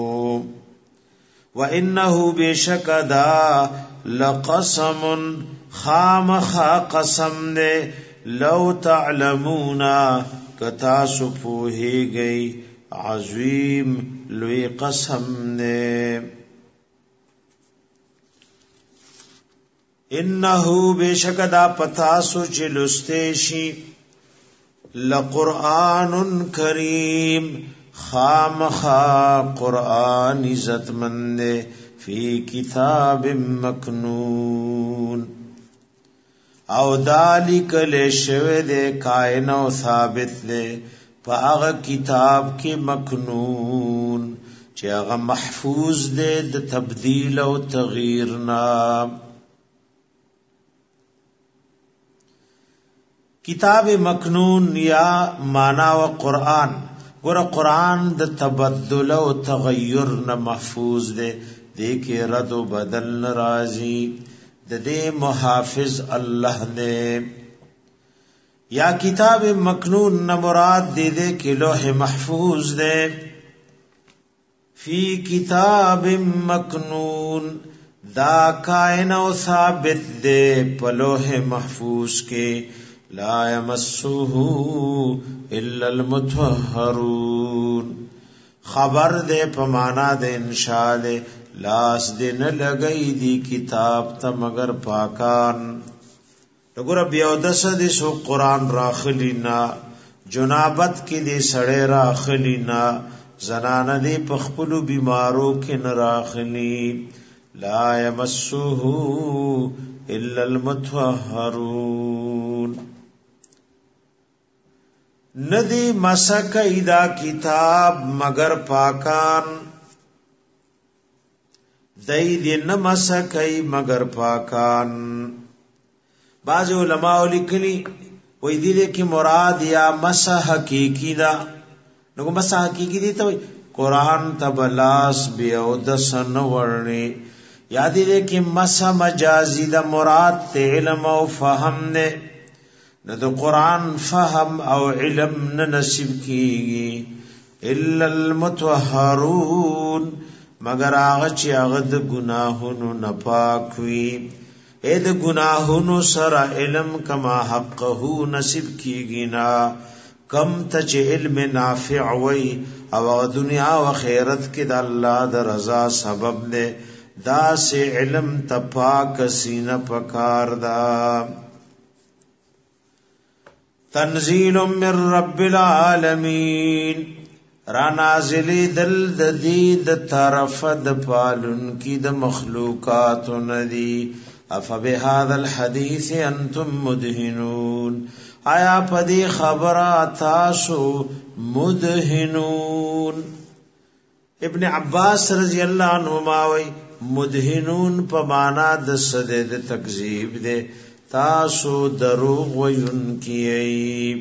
S1: وانه بشکدا لقسم خامخا قسم دے لو تعلمون کتا سپوہیږئ عظیم لوی قسم دے. انه بشکدا پتاسو چې لستیشی لقرآن کریم خامخا قرآن عزت مند فی کتاب مکنون او دالک لشوه دے کائن و ثابت دے پا اغا کتاب کی مکنون چه اغا محفوظ دے د تبدیل و تغییرنا. کتاب مکنون یا مانا و قرآن گورا قرآن د تبدل و تغیر نه محفوظ دے دے کے رد و بدل نرازی دے محافظ اللہ دے. یا کتاب مکنون نہ مراد دے کہ لوح محفوظ دے. فی کتاب مکنون دا کائن و ثابت دے پلوح محفوظ کے لا یمسوه الا المطهرون. خبر دے پمانا دے انشاء دے لاس دے نہ لگئی دی کتاب تا مگر پاکان. لگو رب یودس دے سو قرآن راخلینا جنابت کی دے سڑے راخلینا زنان دے پخپلو بیمارو کی نراخلی. لا یمسوه الا المطهرون. ندی مسکی دا کتاب مگر پاکان دای دی نمسکی مگر پاکان. بعض علماء لکلی وی دیده کی مراد یا مسا حقیقی دا نگو مسا حقیقی دی تا قرآن تا بلاس بیو دسن ورنی یا دیده کی مسا مجازی دا مراد تے علم و فهم دے نہ تو قرآن فهم او علم نہ نصیب کیږي الا المطهرون مگر هغه چې هغه د ګناهونو نه پاک وي. اې د ګناهونو سره علم کما حقه نصیب کیږي نا کم ته چې علم نافع وي او دنیا او آخرت کې د الله د رضا سبب نه دا سه علم ته پاک سینه پکار دا. تنزیل من رب العالمین را نازلی دل دید طرف د پالن کی د مخلوقات ندی. افبهذا الحدیث انتم مدهنون آیا پدی خبرا تاسو مدهنون. ابن عباس رضی اللہ عنہما وی مدهنون په معنا د صدد تکذیب دے تاسو دروغ وینکی.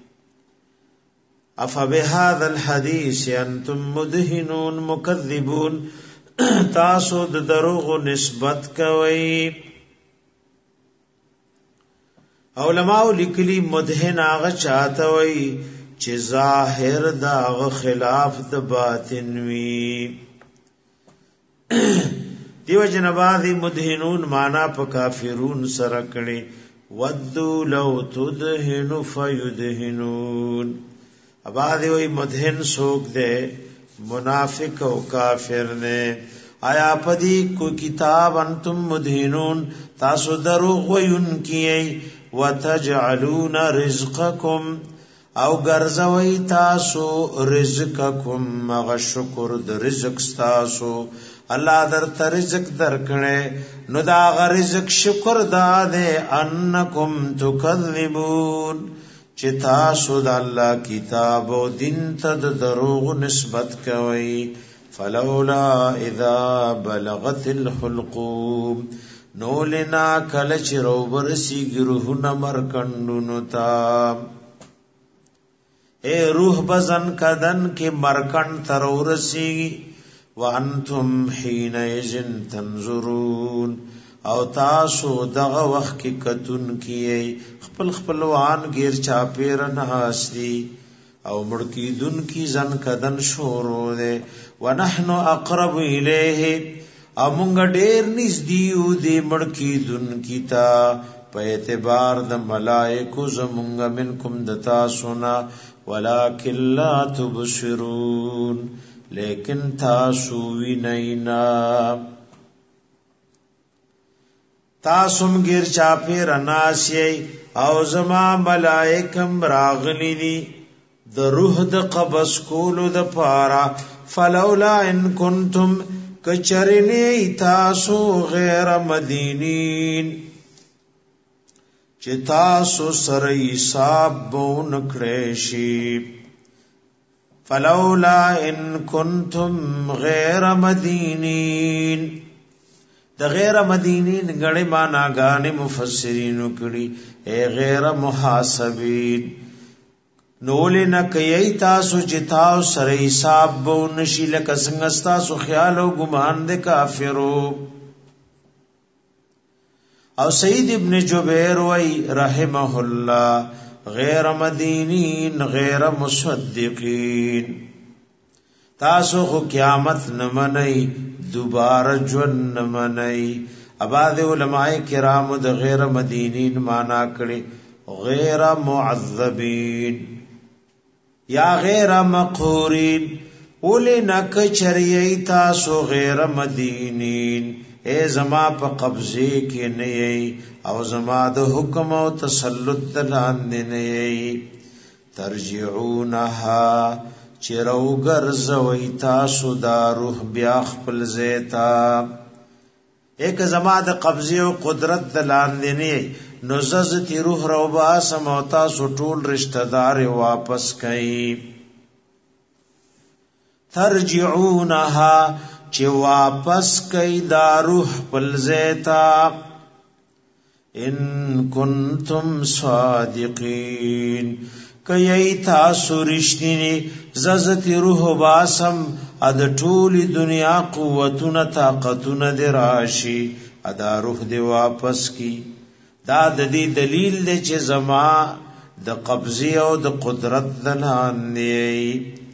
S1: افبهذا الحديث انتم مدهنون مکذبون تاسو د دروغ نسبت کوي. علماء لیکلی مدهن هغه چاته وي چې ظاهر دا خلاف د باطن وي. دیو جنبادی مدهنون مانا پا کافرون سرکڑی ودو لو تدهن فیدهنون. ابادی وی مدهن سوک دے منافق و کافر نے. آیا پدی کو کتاب انتم مدهنون تاسو دروغ وین کیئی وتجعلون رزقکم او گرزوی تاسو رزقکم مغا شکر د رزق تاسو اللہ در رزق درکنے نو دا رزق شکر دا دے انکم تکذبون چې تاسو د الله کتاب او دین ته د دروغ نسبت کوئ فلولا اذا بلغت الحلقوم نو لنا کله چې روبرسي ګروهونه مرکندونو تا اے روح بزن کدن کې مرکند ترورسي وانتم حينئذ تنظرون او تاسو دغه وخت کې کتون کیي خپل خپلوان غیر چاپیر نه اسدي او مړکی دن کی زن کدن شورو ده ونحن اقرب الیه امونږ ډیر نږدې یو دې مړکی دن کیتا په اعتبار د ملائکو زمونږ منکم دتا سنا ولکن لا تبصرون لیکن تاسو وینینا تاسو مګر چاپیر ناسی او زما ملائکم راغلی دي د روح د قبض کولو د پارا فلولا ان کنتم کچرنی تاسو غیر مدینین چې تاسو سره حساب بون کړشي فلولا ان کنتم غیر مدینین د غیر مدینین غړي معنا غانې مفسرینو کړي اے غیر محاسبین نول نه کوي تاسو چې تاسو سره حساب بو نشي لکه څنګه تاسو خیال او ګمان د کافرو او سید ابن جبیر وی رحمه الله غیر مدینین غیر مصدقین تاسو خو قیامت نه منئ دوباره جون نه منئ اباد علماء کرام د غیر مدینین معنا کړي غیر معذبین یا غیر مقهورین اولی نک چریئی تاسو غیر مدینین اے زما په قبضه کې نه ای او زما د حکم او تسلط لاندې نه ای ترجعونها چرو ګرځوي تاسو دا روح بیا خپل زیتا ایک زما د قبضه او قدرت لاندې نه ای نو ززتی روح رو باسم او تاسو ټول رشتہ دار واپس کئ ترجعونها چې واپس کئ دا روح پل زیتا ان کنتم صادقین کئی تاسو رشتینی ززتی روح باسم اد ټول دنیا قوتون طاقتون دی راشی ادا روح دی واپس کی دا د دې دلیل دی چې زما د قبضه او د قدرت دلانی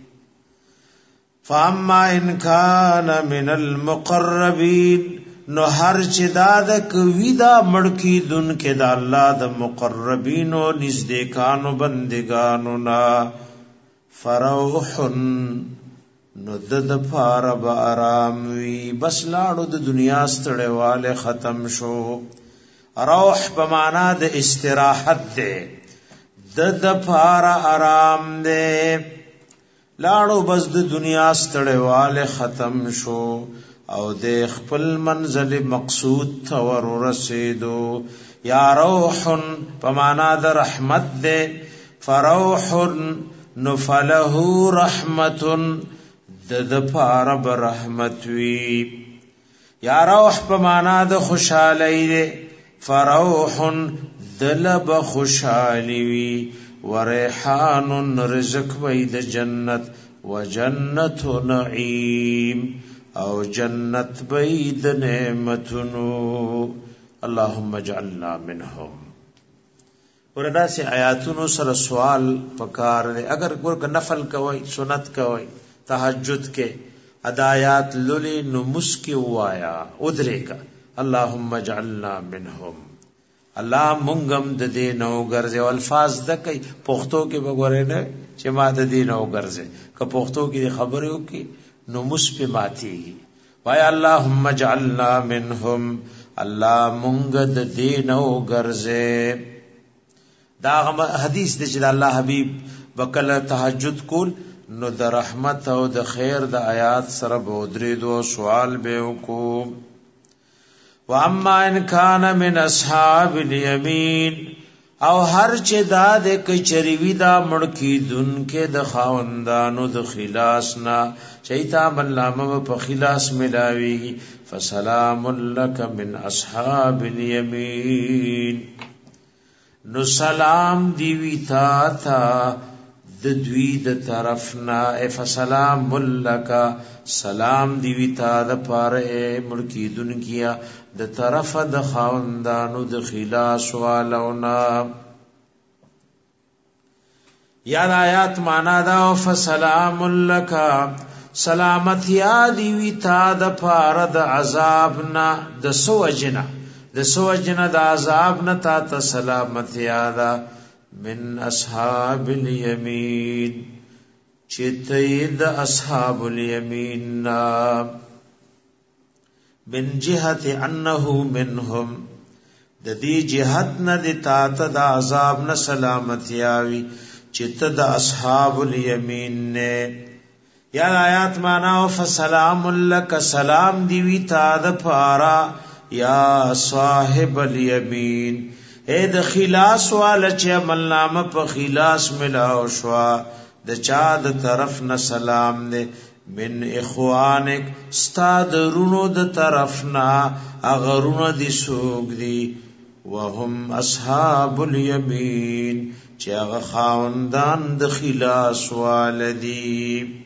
S1: فاما ان کان من المقربین نو هر چې دا د کوي دا مړکی دن کې دا الله د مقربین او نزدېکانو بندگانو نا فروح نو د پار به آرام وی بس لاړو د دنیا ستړیواله ختم شو روح بمانا د استراحت دے د پارا آرام دے لاړو بس د دنیا ستړیواله ختم شو او د خپل منزل مقصود ته ورسېدو یا روح بمانا د رحمت دے فروح نفله رحمت د پارا برحمت وی یا روح بمانا د خوشالۍ دے فروح دلب خوشحالی وی وريحان رزق وید جنت وجنت نعیم او جنت بید نعمتنو اللهم اجعلنا منهم وردا سے آیاتونو سره سوال پکار دے اگر ګور نفل کوي سنت کوي تہجد کے ادایات للی نو مسکی وایا ادرے کا اللهم اجعلنا منهم الله مونږم د دې نو ګرځي الفاظ د کوي پښتو کې وګورئ نه چې ما د دې نو ګرځي که پښتو کې خبرې وکي نو مس په ماتي وای اللهم اجعلنا منهم الله مونږ د دې نو ګرځي دا حدیث د چې الله حبیب وکله تهجد کول نو د رحمت او د خیر د آیات سره بودري دو سوال به وکړو واما ان کان من اصحاب الیمین او هر چې دا د کچریوی دا مړکی دن کې د خاوندانو د خلاص نا چیتا ملامه په خلاص ملاوي فسلام لك من اصحاب اليمين نو سلام دی وی تا د دوی د طرفنا فسلام لك سلام دی وی تا د پاره مړکی دن کیا د طرف د خاوندانو د خلاص والونا یا آیات معنا دا فسلام لک سلامت یا دی وی تا د پاره د عذابنا د سوجنا د عذابنا تا سلامت یا دا من اصحاب الیمین چتید اصحاب الیمین من جهت انه منهم د دې جهت نه د تات د عذاب نه سلامت یاوی چت د اصحاب الیمین نه یا آیات معنا فسلام لک سلام دی وی تا د پارا یا صاحب الیمین اے د خلاص وال چې عمل نامه په خلاص ملاو شوا د چا د طرف نه سلام نه من اخوانک استاد رونو د طرفنا اغرونو دی سوق دی وهم اصحاب الیمین چې هغه خاوندان د خلاص والدی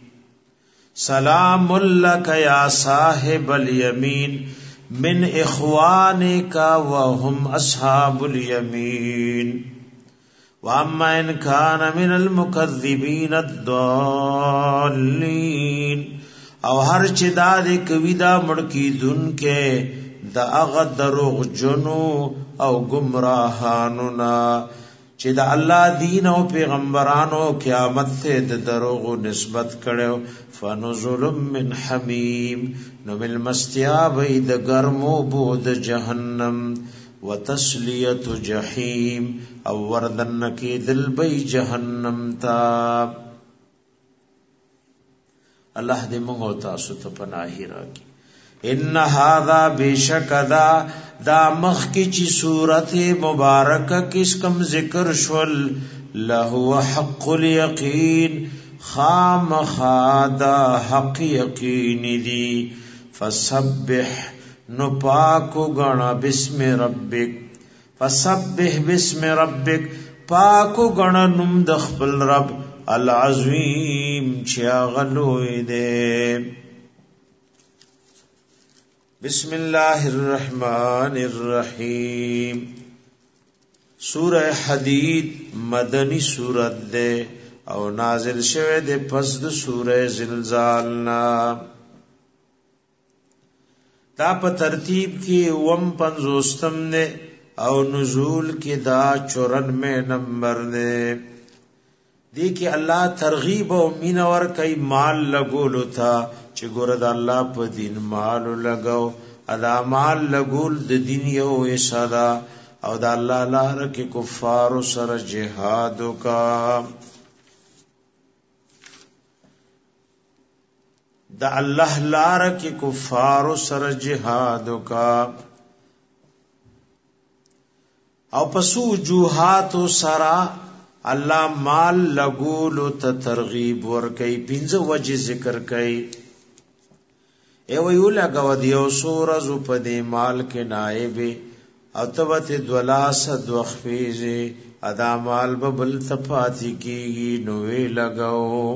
S1: سلام لک یا صاحب الیمین من اخوانک وهم اصحاب الیمین واما ان كان من المكذبين الضالين او هر چې دا د کوي دا مړکی دن کې د هغه دروغ جنو او گمراهانو نا چې د الله دین او پیغمبرانو قیامت ته د دروغ نسبت کړو فنزل من حمیم نو مل مستیاب د ګرمو بود جهنم وتسلیت جهنم او وردن کی دل بی جهنم تا الله دې موږ تاسو ته پناهی راکړي ان هاذا بشکدا دا مخ کی چی صورت مبارکه کس کم ذکر شول له حق الیقین خام خادا حق یقین دی فسبح نو پاکو گنا بسم ربک فسبح بسم ربک پاکو گنا نم د خپل رب العظیم چیا غلوی دے بسم اللہ الرحمن الرحیم سورہ حدید مدنی سورت دے او نازل شوه دے پس د سورہ زلزالنا دا په ترتیب کې 55 نے او نزول کې دا 94 نمبر نے دی کې الله ترغیب او مین ور کوي مال لګول تا چې ګور د الله په دین مال لګاو ادا مال لګول د دین یو اسادا او د الله لپاره کې کفار سره جهاد کا د الله لپاره کې کفار سره جهاد کا او پسو وجوهات سره الله مال لګول ته ترغیب ور کوي پنځه وجه ذکر کوي ای ویو لګو دیو سورز په دې مال کې نائب او تبت دلاس دوخفیزه ادا مال ببل صفاتی کیږي نوې لګاو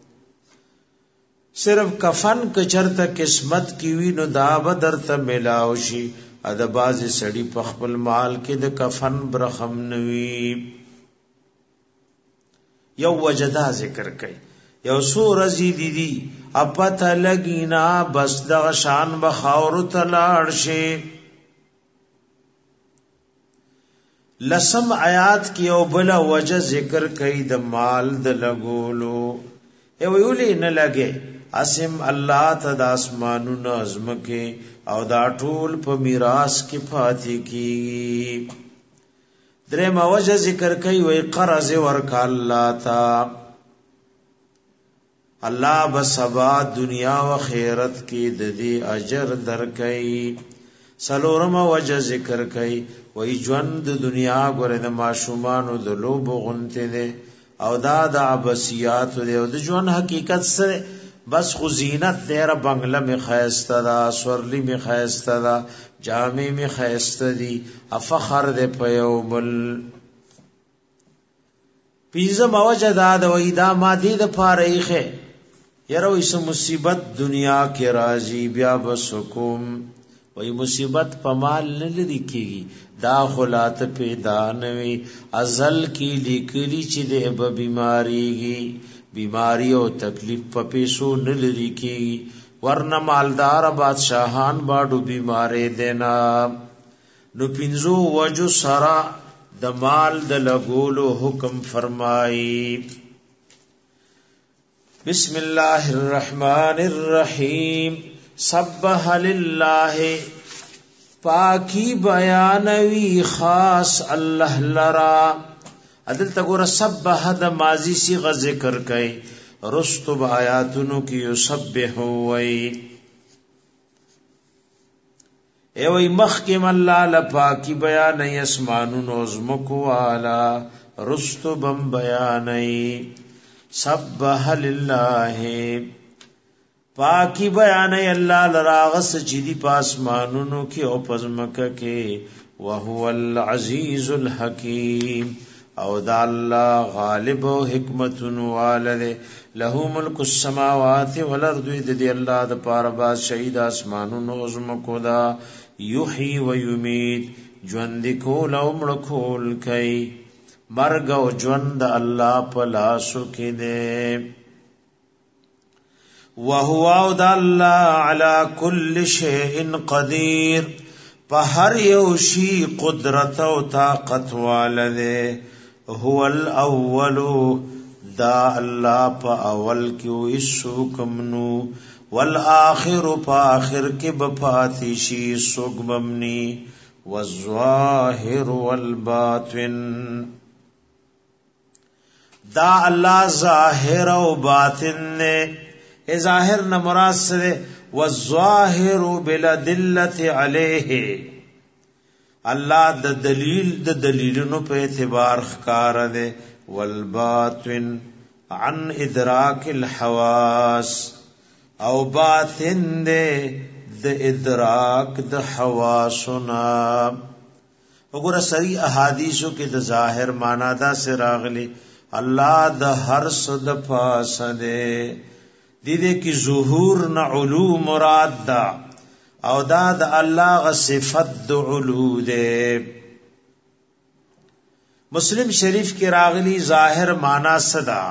S1: صرف کفن کچرته قسمت کی وی نو دا بدر ته ملاو شي ادا باز سړی په خپل مال کې د کفن برخم نوي یو وجدا ذکر کړي یو سورز دی اپتا لگینا بس دغ شان بخاور تلاړ شي لسم آیات کی او بلا وجه ذکر کئی د مال د لګولو ای ویولې نه لګي اسم الله ته د اسمانو نظم کې او دا ټول په میراث کې پاتې کی درې موجه ذکر کئی وی قرض ورک الله تا الله بسبا دنیا و خیرت کی د دې اجر درکې سلورم وجه ذکر کئ وای ژوند دنیا ګره د ماشومانو د لوب غنته ده او دا د عباسیات ده او د ژوند حقیقت سره بس خو زینت دیره بنگله می خیسته دا سورلی می خیسته دا جامع می خیسته دی افخر ده پیوبل پیزم وجه دا دا وی دا ما دی دا پاریخه یرو اس مصیبت دنیا کے راضی بیا بسکوم وی مصیبت پمال نلری کیگی دا خلات پیدا نوی ازل کی لیکلی چی دے با بیماری گی بیماری او تکلیف په پیسو نلری کی ورنه مالدار بادشاہان باډو بیمارې دینا نو پینزو وجو سرا د مال د لګولو حکم فرمایي بسم الله الرحمن الرحیم سبح لله پاکی بیانوی خاص الله لرا عدل تگور سبح د ماضی صیغه ذکر کئ رستب آیاتونو کی یسبح وی ای وی مخکم الله لپاکی بیان اسمانونو زمکو والا رستبم بیان سبح لله پاکی بیان الله لراغس چدی پاسمانونو کی او پزمکه کی وهو العزیز الحکیم او دا الله غالب او حکمت والده له ملک السماوات والارض د الله د پاره با شهید اسمانونو زمکو دا یحیی و یمیت ژوند کول او مړ کول کوي مرګ او ژوند الله په لاسو کې ده وهو او دا الله علی کل شیء قدیر په هر یو شی قدرت او طاقت والده هو الاول دا الله په اول کې وسو کمنو والآخر په اخر کې بپاتی شي سوګمنی والظاهر والباطن دا الله ظاهر او باطن نے ظاهر نہ مراد سے والظاهر بالدلت علیه الله د دلیلونو په اعتبار ښکار ده والباطن عن ادراک الحواس او باطن ده د ادراک د حواسنا وګوره صحیح احادیثو کې د ظاهر معنا دا سره راغلي الله د هر صد پاسه ده دې کې ظهور نه علو مراد ده او دا د الله غ صفت د علو ده مسلم شریف کی راغلی ظاہر معنی صدا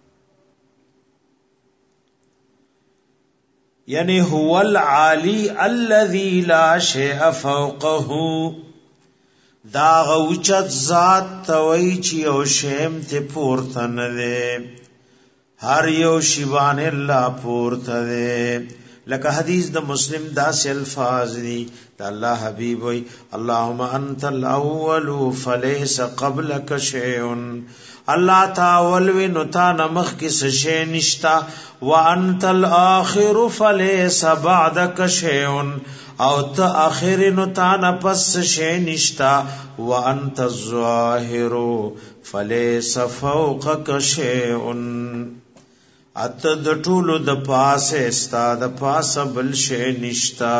S1: یعنی هو العالی الذی لا شیء فوقه دا غوچت ذات توي چی او شیم ته پورته نه ده هر یو شیوان الله پورته ده لکه حدیث د مسلم داس الفاظ دي د الله حبیب وي اللهم انت الاول فليس قبلك شيء الله تعالی و نو تا نمخ کی شی نشتا وانت الاخر فليس بعدك شيء او ته اخر نو تا نه پس شی نشتا وانت الظاهر فليس فوقك شيء ات د ټولو د پاسه استا د پاسه بل شی نشتا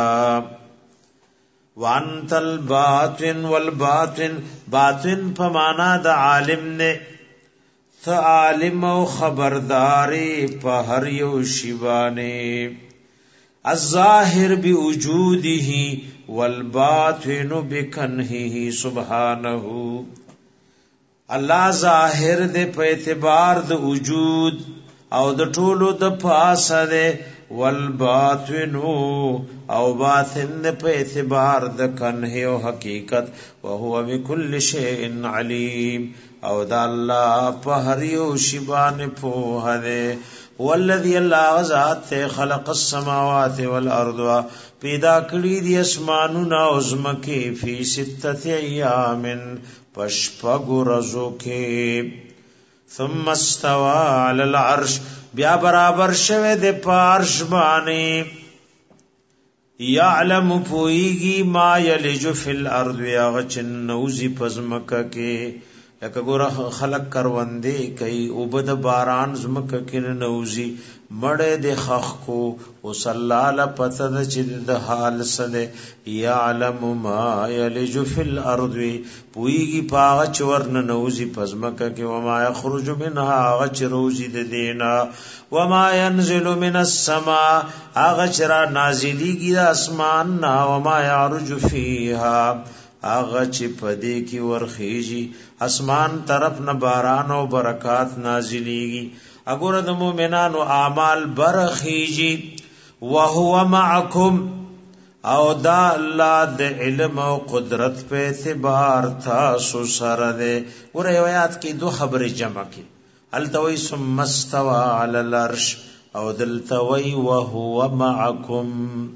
S1: وانت الباطن والباطن باطن په معنا د عالم نه ته عالم او خبرداري په هر یو شی باندې الظاهر بوجوده والباطن بکنه سبحانه الله ظاهر دې په اعتبار د وجود او د ټولو د پاسه ده والباطن او باطن په اعتبار د کنه او حقیقت او هو بكل شیء علیم او د الله په هر یو شی باندې په هده والذي الله ذات خلق السماوات والارض پیدا کړی دي اسمانونه او زمکه فی 6 ایام پشپغ ورځو کې ثم استوى على العرش بیا برابر شوه د پارش باندې یعلم پویږي ما یلج فی الارض یا چنوزی پزمکه کې لکه ګوره خلق کروندې کوي او بد باران زمکه کې نوزی مړې د خخ کو وصلاله پته چې د حال سره یعلم ما یلج فی الارض پویږي پاغه چورن نوزی پزمکه کې و ما یخرج منها غچ روزی د دینا و ما ينزل من السماء اغچرا نازلیږي د اسمان نا و ما يعرج فیها اغه چې پدې کې ورخیږي اسمان طرف نه باران او برکات نازلېږي اګوره د مؤمنانو اعمال برخیږي وهو معکم او دا الله د علم او قدرت په اعتبار تاسو سره ده ګوره روایت کې دو خبرې جمع کړي التوي ثم استوى على العرش او دلتوي وهو معکم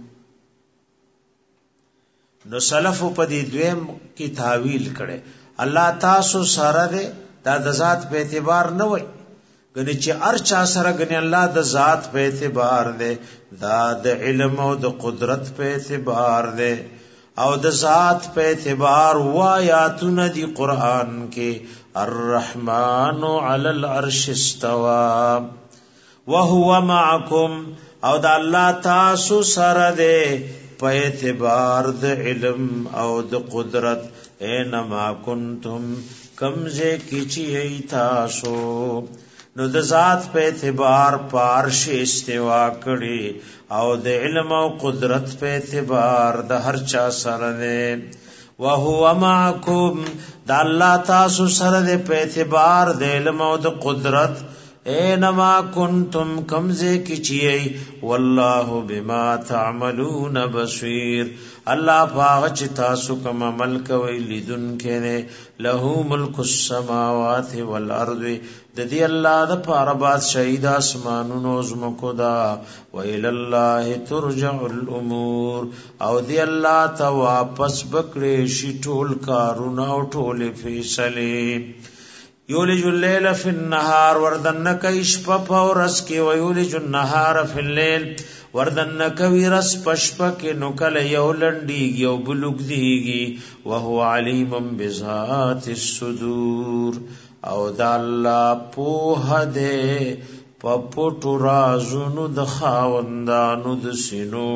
S1: نو سلف په دې دویم کې تعویل کړي الله تاسو سره ده دا د ذات په اعتبار نه وای غني چې ارچا سره غني الله د ذات په اعتبار ده دا د علم او د قدرت په اعتبار ده او د ذات په اعتبار وایاتونه دی قران کې الرحمن علی العرش استوى وهو معکم او د الله تاسو سره ده په اعتبار د علم او د قدرت اینما کنتم کمزه کیچی تاسو نو د ذات په اعتبار پارش استوا کړي او د علم او قدرت په اعتبار د هر چا سره ده وهو معکم د الله تاسو سره په اعتبار د علم او د قدرت اینما کنتم کمزه کی چی والله بما تعملون بصیر الله پاغ چ تاسو کوم عمل کوي لیدن کړي له ملک السماوات والارض د دې الله د پاره باد شهید اسمانونو زمکو دا ویل الله ترجع الامور او دې الله ته واپس بکړي شي ټول کارونه او ټول فیصله یولج الليل فی النهار وردن کیش په ورځ کې ویولج النهار فی الليل وردن کوي رس پشپ کې نو کله یو لنډي یو بلوک دیږي وهو علیم بذات الصدور او د الله په دې په پټو رازونو د خاوندانو د سینو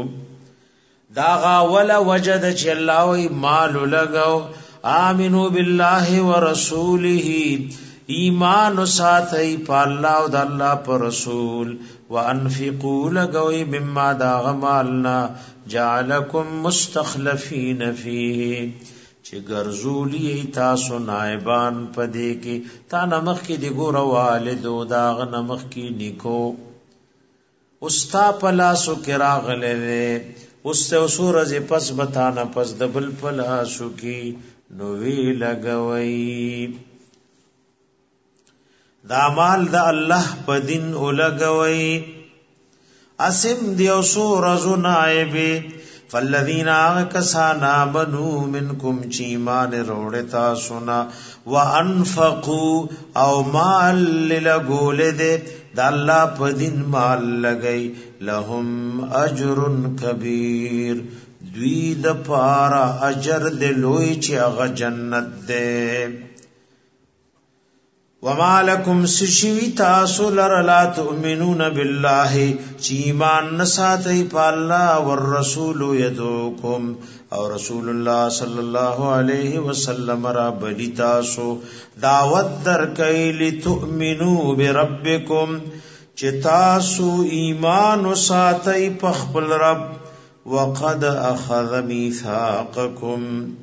S1: دا غاوله وجد چې الله وی مال لګاو آمنو بالله ورسوله ایمان ساتي په الله او د الله پر رسول وانفقوا لغوي مما داغمالنا جعلكم مستخلفين فيه چې ګرځولي تاسو نائبان پدې کې تا نمخ کې دی ګور والدو داغ نمخ کې نیکو استا پلاسو کې راغله اوسته سورج پس بتانا پس دبل پلاسو کې نو وی لګوي دا مال د الله په دین او لګوي اسم دیو سورز نائب فالذین کسانا بنو منکم چیمان روڑتا سنا وانفقوا او مال لګول دې د الله په دین مال لګي لهم اجر کبیر دوی د پارا اجر د لوی چې هغه جنت ده وما لكم سشوی تاسو لر لا تؤمنون بالله چې ایمان نساتئ په الله والرسول يدعوكم او رسول الله صلی الله علیه وسلم را بلی تاسو دعوت درکې لتؤمنوا بربکم چې تاسو ایمان وساتئ په خپل رب وقد اخذ ميثاقكم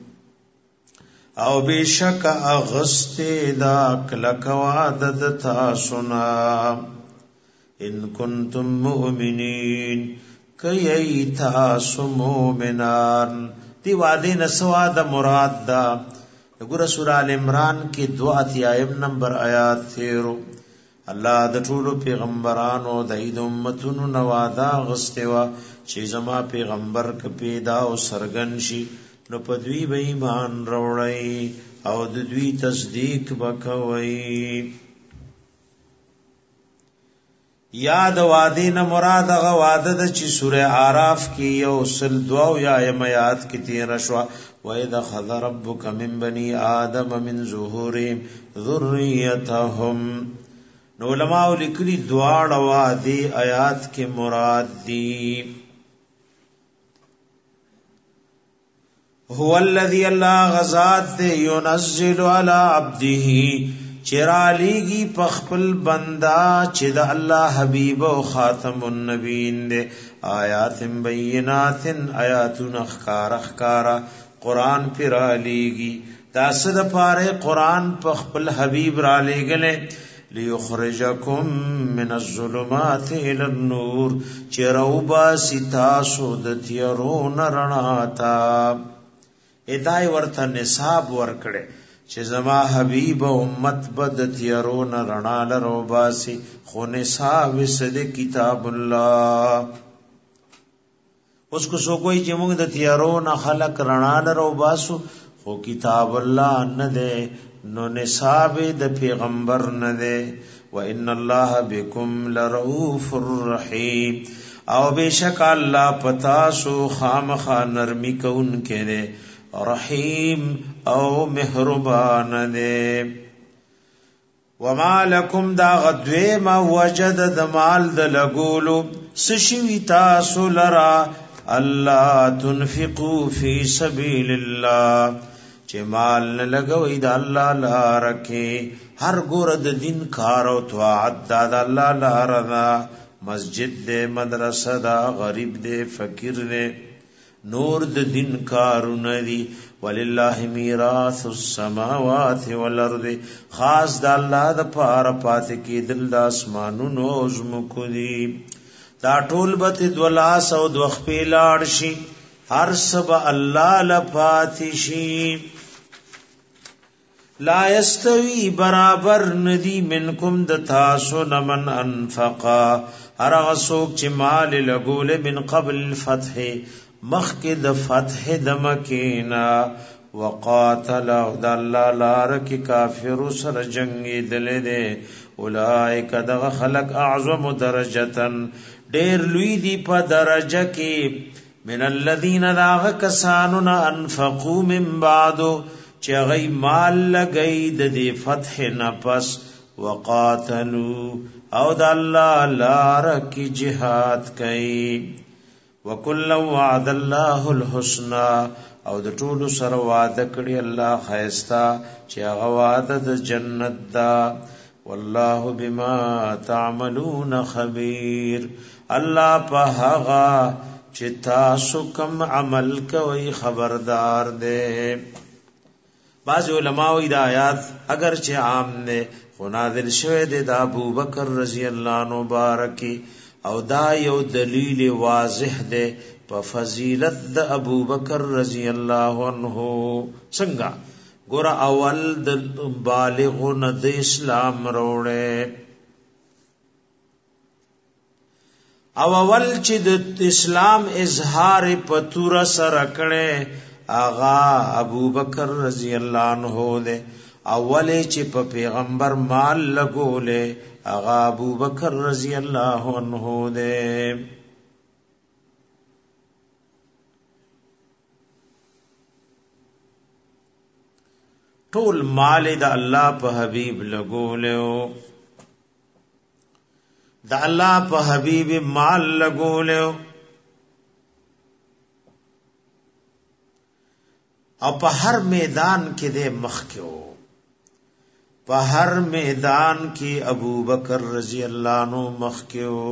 S1: او بشک اغست دا کلک وعدد تاسونا ان کنتم مؤمنین کئی تاسو مومنان دی وعدی نسوا دا مراد دا گورا سورہ آل عمران کی 2 نمبر آیات تیرو الله د ټولو پیغمبرانو د اید امتونو نوادا غستوا چې زما پیغمبر ک پیدا او سرګن شي نو په دوی به ایمان وروړی او د دوی تصدیق وکوي یاد وادی نه مراد غ وعده د چې سوره اعراف کې یو سل دو یا ایمات کې تیر شو وَإِذَا خَذَ رَبُّكَ مِن بَنِي آدَمَ مِن ظُهُورِهِمْ ذُرِّيَّتَهُمْ نو علماء لیکلي دواړه وادي آیات کې مراد دي هو الذي الله غزاد ينزل على عبده چرالیگی پخپل بندا چې د الله حبیب او خاتم النبیین دے آیات بینات آیاتن اخکارا قرآن پر علیگی داسد پارے قرآن پخپل حبیب را لگلے لیخرجکم من الظلمات الى النور چروبا ستاسو د تیرون رڼاتا ادای ورته نصاب ورکړي چې زما حبیب امت بد تیرون رڼا لرو باسي خو نصاب سد کتاب الله اوس کو سو کوئی چې موږ د تیرون خلق رڼا لرو باسو خو کتاب الله نه ده نو نصاب د پیغمبر نه ده وان الله بكم لرؤوف الرحیم او بشک الله پتا سو خامخا نرمی کون کړي رحیم او مهربان دے وما لکم دا غدوی ما وجد د مال د لګولو سشوی تاسو لرا الله تنفقو فی سبیل الله چې مال نه لګوي د الله لار کې هر ګور د دین کار او طاعت د الله لار دا مسجد دے مدرسه دا غریب دے فقیر دے نور د دین کارونه دي ولله میراث السماوات والارض خاص د الله د پاره پات کې دل د اسمانونو او زمکو دي دا ټول به دلاس او د خپل لاړ شي هر سب الله لپات شي لا یستوی برابر ندی منکم د تاسو نمن انفقا هر غسوک چې مال لګول من قبل الفتح مخک د فتح د مکینا وقاتل او د الله لار کی کافر سر جنگ دل دے اولائک دغ خلق اعظم درجتن ډیر لوی دی په درجه کې من الذین داغ کسانون انفقوا من بعد چې غی مال لګی د دې فتح نفس وقاتلوا او د الله لار کی جهاد کئ وکل وعد الله الحسنى او د ټولو سره وعده کړی الله خیستا چې هغه وعده د جنت دا والله بما تعملون خبير الله په هغه چې تاسو کوم عمل کوي خبردار دی بعض علماء د آیات اگر چې عام نه خو نازل شوه د ابو بکر رضی الله عنه مبارکی او دا یو دلیل واضح ده په فضیلت د ابو بکر رضی الله عنه څنګه ګور اول د بالغون د اسلام وروړي او اول چې د اسلام اظهار په تور سره کړي آغا ابو بکر رضی الله عنه ده اول چې په پیغمبر مال لګولې آغا ابو بکر رضی الله عنه ده ټول مال د الله په حبیب لګولیو د الله په حبیب مال لګولیو او په هر میدان کې د مخکیو په هر میدان کې ابو بکر رضی الله عنه مخکیو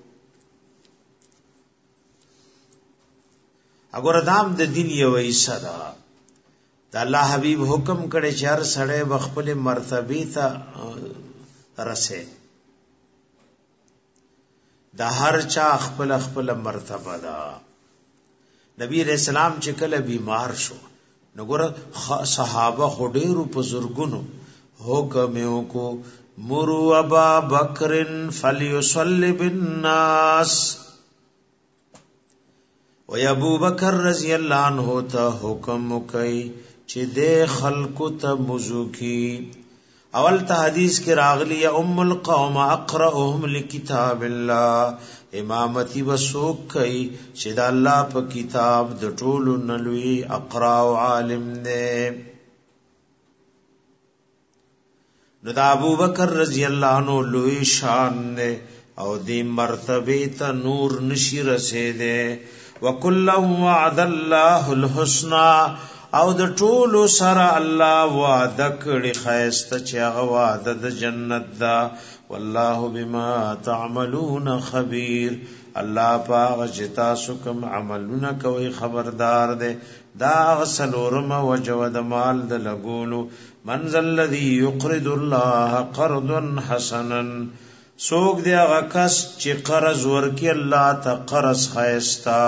S1: اگر دام د دین یو ایسا دا د الله حبیب حکم کړي چې هر سړی بخپل مرتبه ته رسه د هر چا خپل خپل مرتبه دا نبی رسول الله چې کله بیمار شو نګور صحابه هډیرو په زورګونو حکم یو کو مرو ابا بکر فلیصلی بالناس و ابو بکر رضی الله عنه ته حکم کوي چې د خلقو ته مزو کی اول ته حدیث کې راغلی القوم اقرأهم لکتاب الله امامتی وسوک کوي چې د الله په کتاب د ټولو نلوي اقرا او عالم دی. نو د ابوبکر رضی الله عنه لوی شان دی او دی مرتبه ته نور نشي رسیده. وکلا وعد الله الحسنى او د ټولو سره الله وعده کړي خیسته چې هغه وعده د جنت ده. والله بما تعملون خبير الله پاک چې تاسو کوم عملونه کوي خبردار ده. دا غسلورم وجو د مال د لګولو من ذا الذي يقرض الله قرضا حسنا سوق دی هغه کس چې قرض ورکي الله ته قرض خیستا.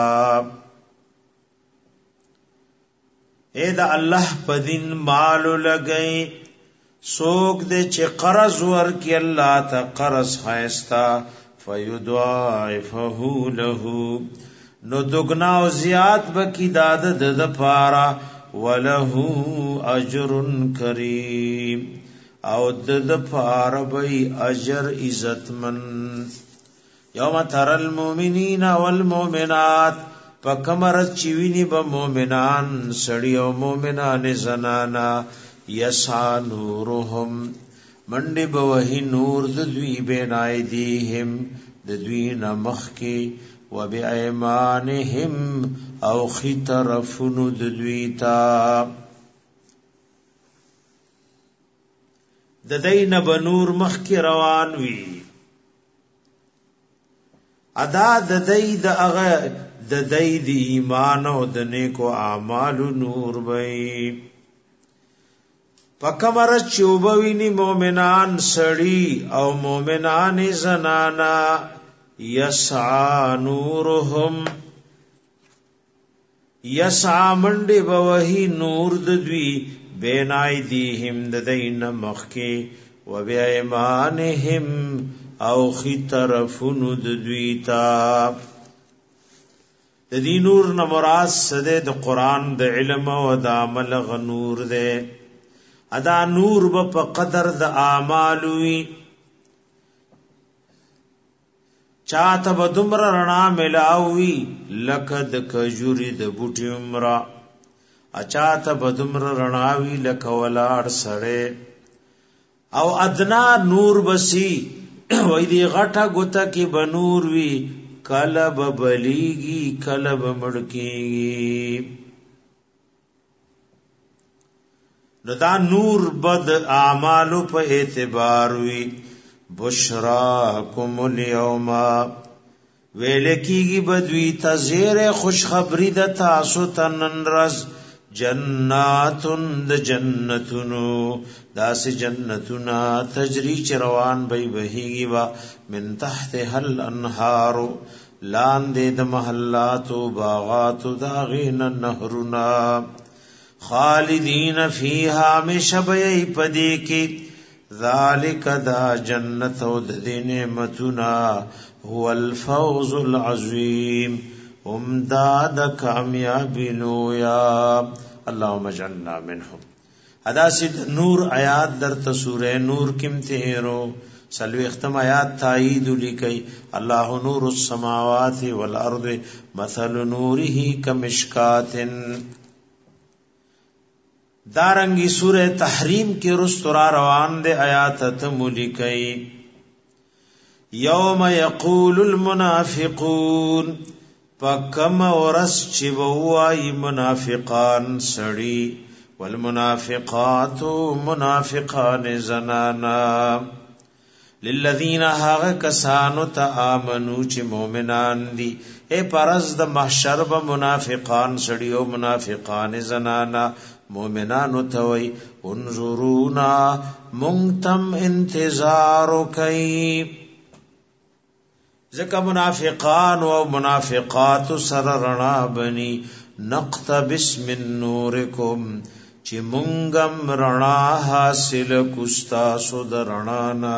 S1: اے دا الله په دین مال لګئی سوق دې چې قرض ورکي الله ته قرض خیستا فیضاعفه له نو دغنا او زیات بکی داد د پارا وله اجر کریم او د پارا بی اجر عزتمن. یوم تر المؤمنین والمؤمنات پکمرت چوینی با مومنان سڑی و مومنان زنانا یسعا نورهم منڈی بوہی نور ددوی بین آئیدیهم ددوی نمخ کی و بی ایمانهم او خی طرفن ددوی تا ددین بنور مخ کی روان وی ادا ددی دا اغا د دای دی ایمان او د نیکو اعمال نور وای پکمر چوبوینی مومنان سړی او مومنان زنانا یسعا نورهم یسعا منډه بوهی نور د دوی بینای دیهم د دین مخکی و بیا ایمانهم او خی طرفونو د دوی تا. د دې نور نه مراد سده د قران د علم او د عمل غنور ده. ادا نور په قدر د اعمال وی چاته بدمر رڼا ملاوي لکد کجوري د بوټي عمره اچاته بدمر رڼاوي لک ولاړ سړې او ادنا نور بسی وای دی غټه ګوته کې بنور وی کلب بلیگی کلب مڑکیگی. نو دا نور بد اعمالو په اعتبار وی بشراکم اليوم ویلکیگی بدوی تزیر خوشخبری د تاسو تنن رز جناتن د جنتونو داس جنتنا تجری چروان بی بهیگی وا من تحت هل انهارو لاندې د محلات او باغات داغین نهرنا خالدین فیها مشبئی پدی کی ذالک دا جنت او د نعمتنا هو الفوز العظیم امداد کامیابی لویا اللهم اجعلنا منهم. ادا سید نور آیات در سورہ نور کم تیرو سلوی اختم آیات تائید لکی اللہ نور السماوات والارض مثل نوره کمشکات. دارنگی سورہ تحریم کی رسترا روان دے آیات تم لکی یوم یقول المنافقون پکم ورس چی بوائی منافقان سڑی والمنافقات منافقان زنانا للذین هاغ کسانو تا آمنو چی مومنان دی اے پرز د محشر با منافقان سڑی و منافقان زنانا مومنانو توئی انظرونا منتم انتظارو کئی ذکا منافقان و منافقات سر رنا بنی نقتبس من نورکم چی منگم رنا حاصل کستا سود رنانا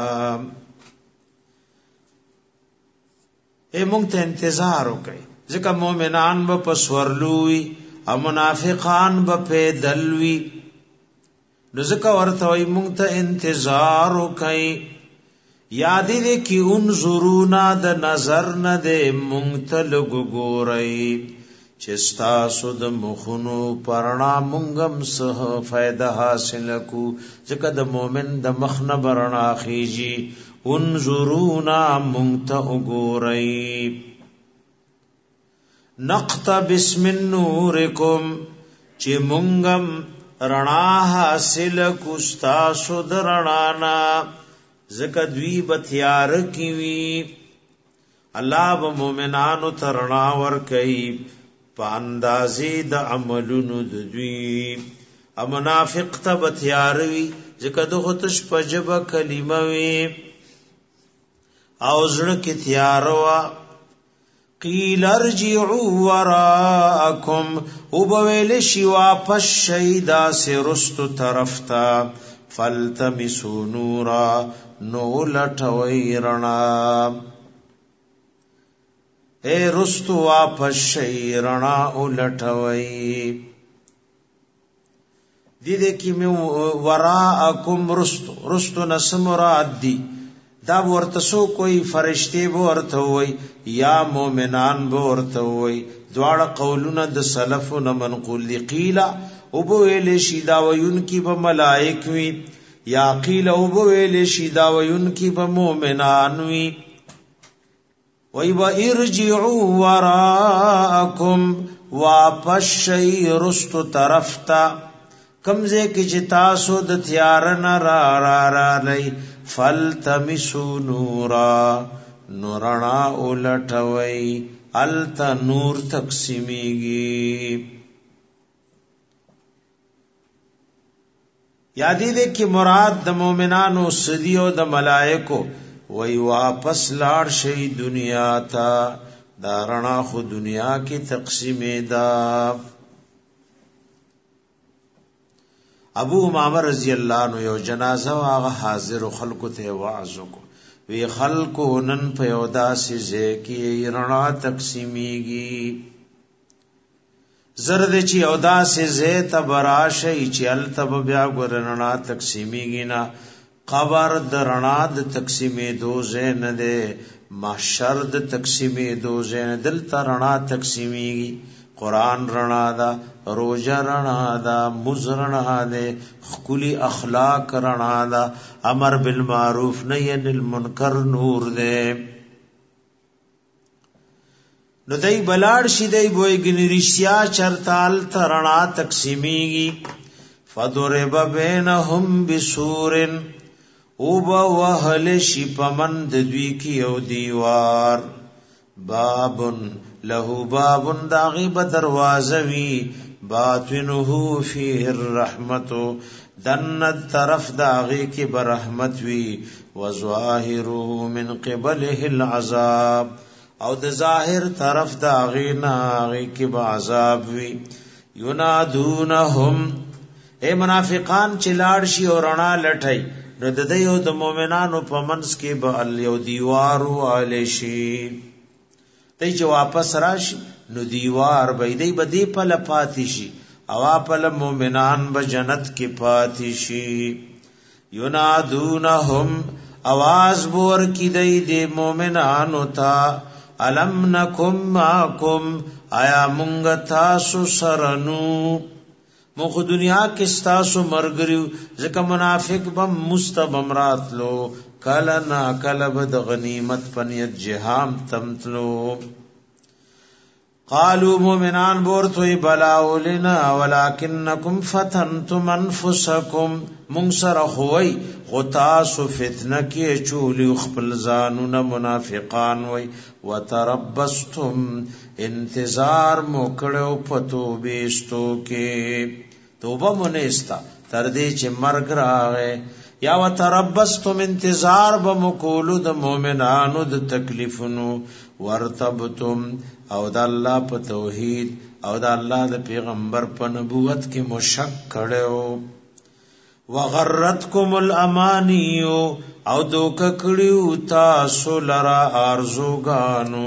S1: اے منگ تا انتظارو کئی ذکا مومنان با پسورلوی او منافقان با پیدلوی رزق ورته وي مونږ ته انتظار وکي یاد دې کی انظرونا د نظر نه دې مونږ ته لګورئ چستا سود مخونو پرنا مونږم سه فائدہ حاصل کو ځکه د مؤمن د مخ نه برنا خيږي انظرونا مونږ ته وګورئ نقتبس من نورکم چې مونږم رڼا حاصل کو ستاسو د رڼا نه ځکه دوی بتیار کی وی الله به مؤمنانو ته رڼا ور کوي په اندازې د عملونو د دوی ا منافق ته بتیار وی ځکه دغه تش پجب کلمه وی او زړه کې تیار وا قیل ارجعوا وراءکم وبویل شی واپس شیدا سے رستو طرف تا فالتمسوا نورا نو لټوي رڼا اے رستو واپس شی رڼا ولټوي دې کې مې وراءکم رستو نس مراد دی دا ورته سو کوئی فرشتي ورته وي یا مؤمنان ورته وي دواړه قولونه د سلفو نه منقول دي قیل او بویل شي دا وین کی به ملائک وي یا قیل او بویل شي دا وین کی به مؤمنان وي وای و ارجعوا وراءکم واپس شی رستو طرفتا کمزه کی چې تاسو د تیار نه را لای فالتمسوا نورا نورنا اولټوي الت نور تقسیمیږي یادی دې کې مراد د مؤمنانو سدیو د ملائکو وی واپس لاړ شي دنیا تا دارنا خو دنیا کې تقسیمې دا ابو امامه رضی الله عنه یو جنازه واغه حاضر خلکو ته واعظ کو وی خلکو نن په یو داسې ځای کې رڼا تقسیمیږي زرد چې یو داسې ځای ته براشي چې التب بیا ګورننا تقسیمیږي نه قبر د رڼا د تقسیمې دوزه نه ده محشر د تقسیمې دوزه نه دلته رڼا تقسیمیږي قرآن رڼا دا روزه رڼا دا مز رڼا ده خکلی اخلاق رڼا دا امر بالمعروف نهی عن المنکر نور ده نو دای بلاړ شي دای بوې ګنریشیا چرتال ترڼا تقسیمیږي فضرب بینهم بسورن او با وهل شي پمند دوی کی یو دیوار بابن له بابن داغي بدروازه وی باطنه فيه الرحمت دن طرف داغي کی برحمت وی وظاهره من قبله العذاب او د ظاهر طرف داغي ناغي کی بعذاب وی ینادونهم اے منافقان چلاړ شي او رڼا لټای نو د دیو د مؤمنانو په منځ کې به الیو دیوارو علی شي ته چې واپس راشي نو دیوار به دی بدی په لپاتې شي او په مؤمنان به جنت کې پاتې شي ینادونهم आवाज بور کی دی د مؤمنانو ته الم نکم ماکم آیا مونږ تاسو سرنو مخ دنیا کې ستاسو مرګریو ځکه منافق بم مستبم راتلو کله نا کله بد غنیمت پنیت جهام تمتلو قالوا مؤمنان بورتوی بلاولنا ولکنکم فتنتم انفسکم منصر خوی غتاسو فتنه کې چولی خپل ځانونه منافقان وای وتربستم انتظار موکړو پتو بیستو کې توبه مونستا تر دې چې مرګ راغې یا وتربستم انتظار بمقولو د مؤمنانو د تکلیفونو ورتبتم او د الله په توحید او د الله د پیغمبر په نبوت کې مشک کړو وغرتکم الامانیو او دوک کړیو تاسو لرا ارزوګانو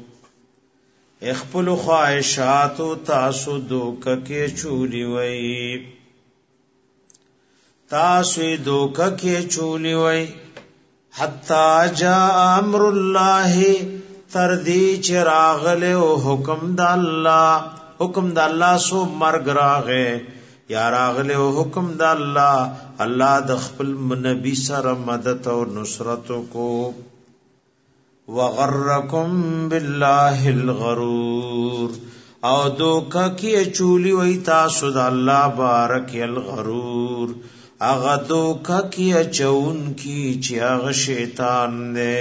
S1: خپل خواهشات تاسو دوک کې چولی وای تاسو دوکه کې چولی وای حتا جاء امر الله تر دې چې راغله او حکم د الله سو مرګ راغې یا راغله او حکم د الله د خپل نبی سره مدد او نصرت کو وغرکم بالله الغرور او دوکه کې چولی وای تاسو د الله بارک الغرور اغه دوکه کې چون کی چې هغه شیطان نه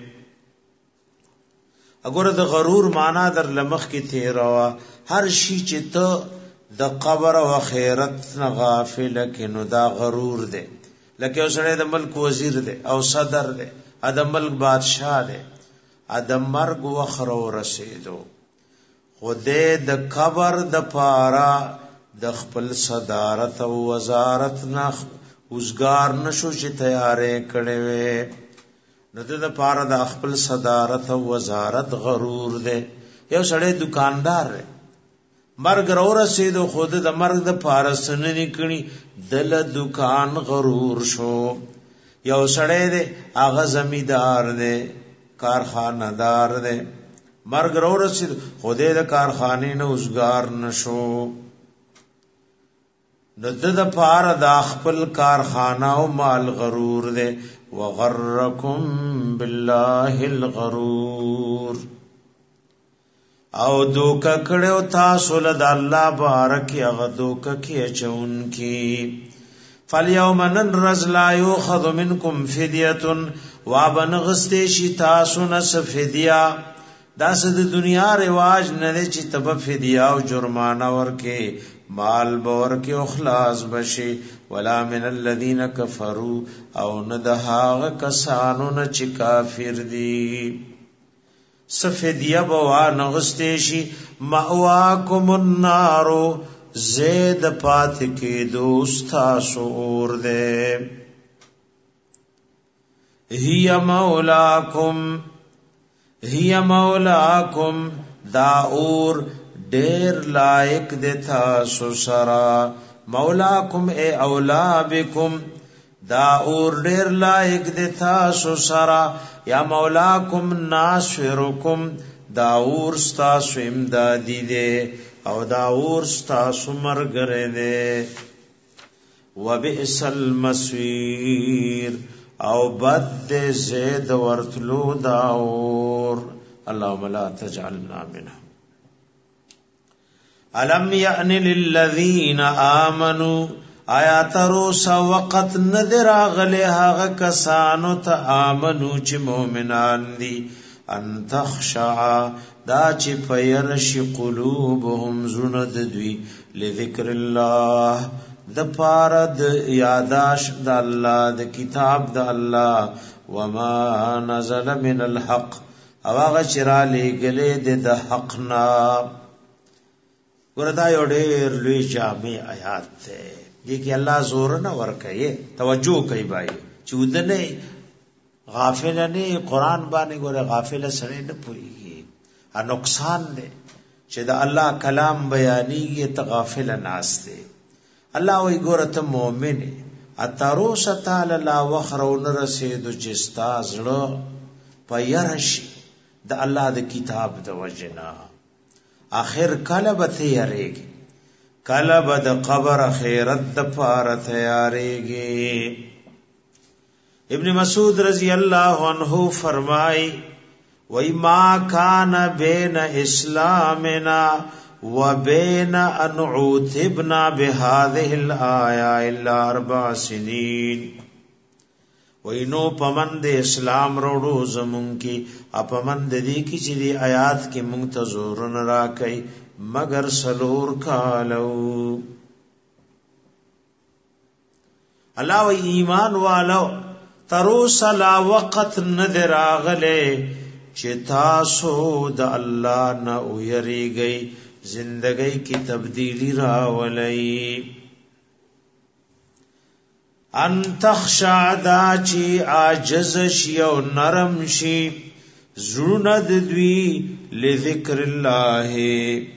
S1: اګوره د غرور معنا در لمخ کې تیروا هر شي چې ته د قبر او خیرت نه غافل کینو دا غرور دی لکه اوسړه د ملک وزیر دی او صدر دی د ملک بادشاہ دی د مرګ وخرو رسیدو خدای د قبر د پارا د خپل صدارت او وزارت نه اوسګار نشو چې تیارې کړي وي نو د پاره د خپل صدارت او وزارت غرور دی یو سړی دکاندار دی مرګ رو رسیدو خود د مرګ د پاره سننی کړي دل دکان غرور شو یو سړی دی هغه زمیدار دی کارخانه دار دی مرګ رو رسیدو خود د کارخانه نه اوسګار نشو نو د پاره د خپل کارخانه او مال غرور دی وغرکم بالله الغرور او دوکه کړو تاسو له د الله بارک هغه دوکه کې چون کی فالیوم ننرز لا یؤخذ منکم فدیه وابنغسته شی تاسو نس فدیه دا د دنیا رواج نه چې تب فدیه او جرمانه ورکه مال بور کې اخلاص بشي ولا من الذين كفروا او ندها کسانو نه چې کافر دي سفدیه بوا نغسته شي ماواکم النار زید پات کې دوستا سور دے هي مولاکم داور ډیر لائق دتا سسرا مولاکم اے اولا بكم دا اور ډیر لائق دتا سسرا یا مولاکم ناصرکم دا اور ستا امدادی دے او دا اور ستا مرګره دے وبئس المصير او بد زید ورتلو دا اور اللهم لا تجعلنا منهم علم یأن للذین آمنوا آیا تروسا وقت ندر آغلی هاغ کسانو تا آمنو چی مومنان دی ان تخشعا دا چی پیرش قلوبهم زند دوی لذکر اللہ دا پارد یاداش دا اللہ دا کتاب دا اللہ وما نزل من الحق اواغ چرا لے گلے دا حقنا وردا یو ډېر لوی جامع آیات ده دي کې الله زور نه ور کوي توجه کوي بھائی چې ودنه غافل نه قران باندې ګوره غافل سره نه پويږي ا نقصان ده چې دا الله کلام بیانېږي ته غافل ناس ده الله وی ګوره ته مؤمن اتارو ستال لا وخرون رسید چې ستا زړه پيرش د الله د کتاب د وجنا اخر کله به تیاریږي کله به د قبر خیرت د پار تیاریږي ابن مسعود رضی اللہ عنہ فرمائی وَإِ مَا كَانَ بَيْنَ إِسْلَامِنَا وَبَيْنَ أَنْ عُوتِبْنَا بِهَذِهِ الْآيَةِ إِلَّا 4 سنين وینو پمند اسلام روڑو زمون کی اپمند دی کی چې دی آیات کې مونږ ته زور نه راکې مگر سلور کالو الله و ایمان والو ترو سلا وقت ندر اغله چې تاسو د الله نه ویریږئ زندګۍ کی تبدیلی راولئ ان تخشع دا چی عاجز شی او نرم شی زړه د دوی لذکر الله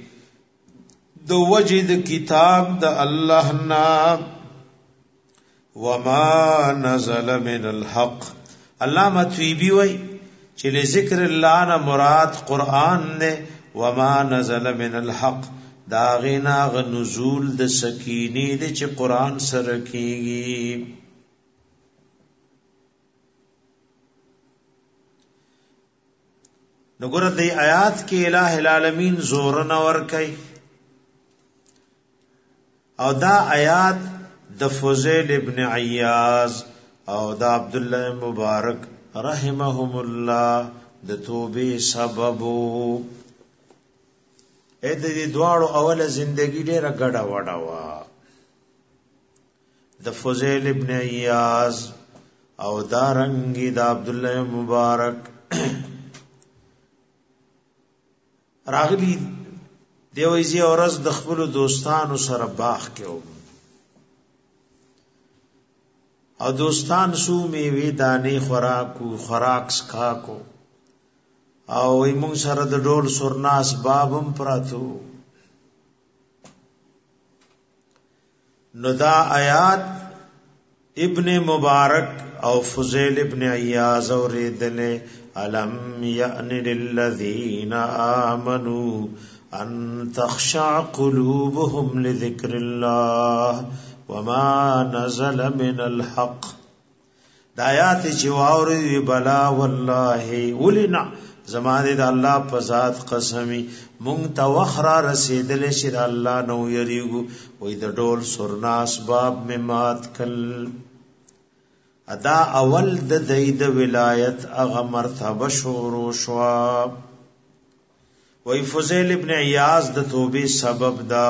S1: دو وجد کتاب د الله نا وما نزل من الحق. علامہ طیبی وی چې لذکر الله نه مراد قران نه، وما نزل من الحق دا غنا غ نزول د سکینه د چې قران سره کیږي. نګور د آیات کې الٰه العالمین زور نه ور کوي، او دا آیات د فضیل ابن عیاض او د عبد الله مبارک رحمهم الله د توبې سببو. اې د دې دواړو اوله زندگی ډېره ګډه وډه وا، د فضیل ابن عیاض او دارنګي د عبد الله مبارک راغلی دیوځي اورز د خپل دوستانو سره باغ کې او دوستان سو میوه دانه خوراک سکا کو او ایمون سره د ډول سرناس بابم پراتو. نو دا آیات ابن مبارک او فضیل ابن عیاض اوریدل الم یأن للذین آمنوا ان تخشع قلوبهم لذکر الله وما نزل من الحق. دا آیات چې واوري بلا والله ولنا زمانه د الله په ذات قسمی مونږ ته وخرا رسیدل شي د الله نو یریګو وې د ډول سرنا اسباب می مات کل. ادا اول د دید ولایت اغه مرتبه شروع شوا. وې فضیل ابن عیاض د توبې سبب دا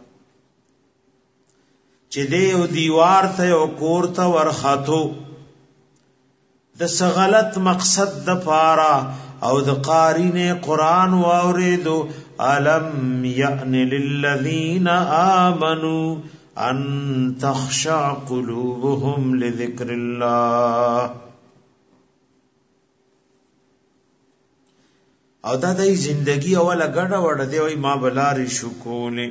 S1: چې دیو دیوار ته او کور ته ورخاتو د سغلط مقصد د پارا او د قارین قرآن واوریدو الم یأن للذین آمنوا ان تخشع قلوبهم لذکر الله. او دا د زندگی اوله ګډه وړه دی وای ما بلاری شو کوله.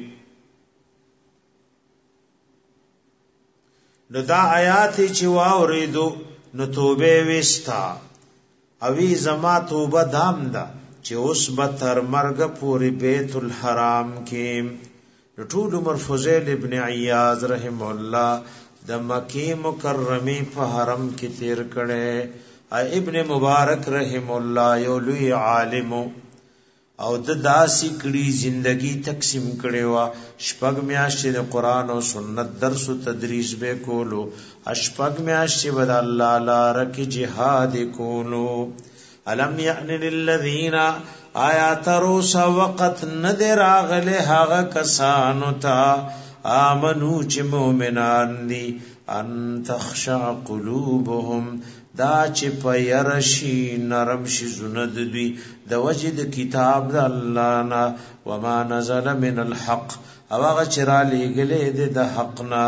S1: نو دا آیات چې واوریدو نو توبه وستا اوی زما توبه دام دا چې اوس به تر مرګ پوری بیت الحرام کې ټول عمر فضیل ابن عیاض رحم الله د مکی مکرمه په حرم کې تیر کړي. ابن مبارک رحم الله یو لوی عالم او د داسې کړي زندگی تقسیم کړي وا. شپږ میاشتې د قران او سنت درس او تدریس به کولو، شپږ میاشتې بد الله لپاره کې jihad کولو. الم یأن للذین آیات روسا وقت ندر اغله هغه کسانو ته آمنو چې مؤمنان دي ان تخشع قلوبهم دا چې پیرشی نرم شي زند دوی د وجد کتاب د الله نا وما نزل من الحق او هغه چې را لېګلې د حقنا.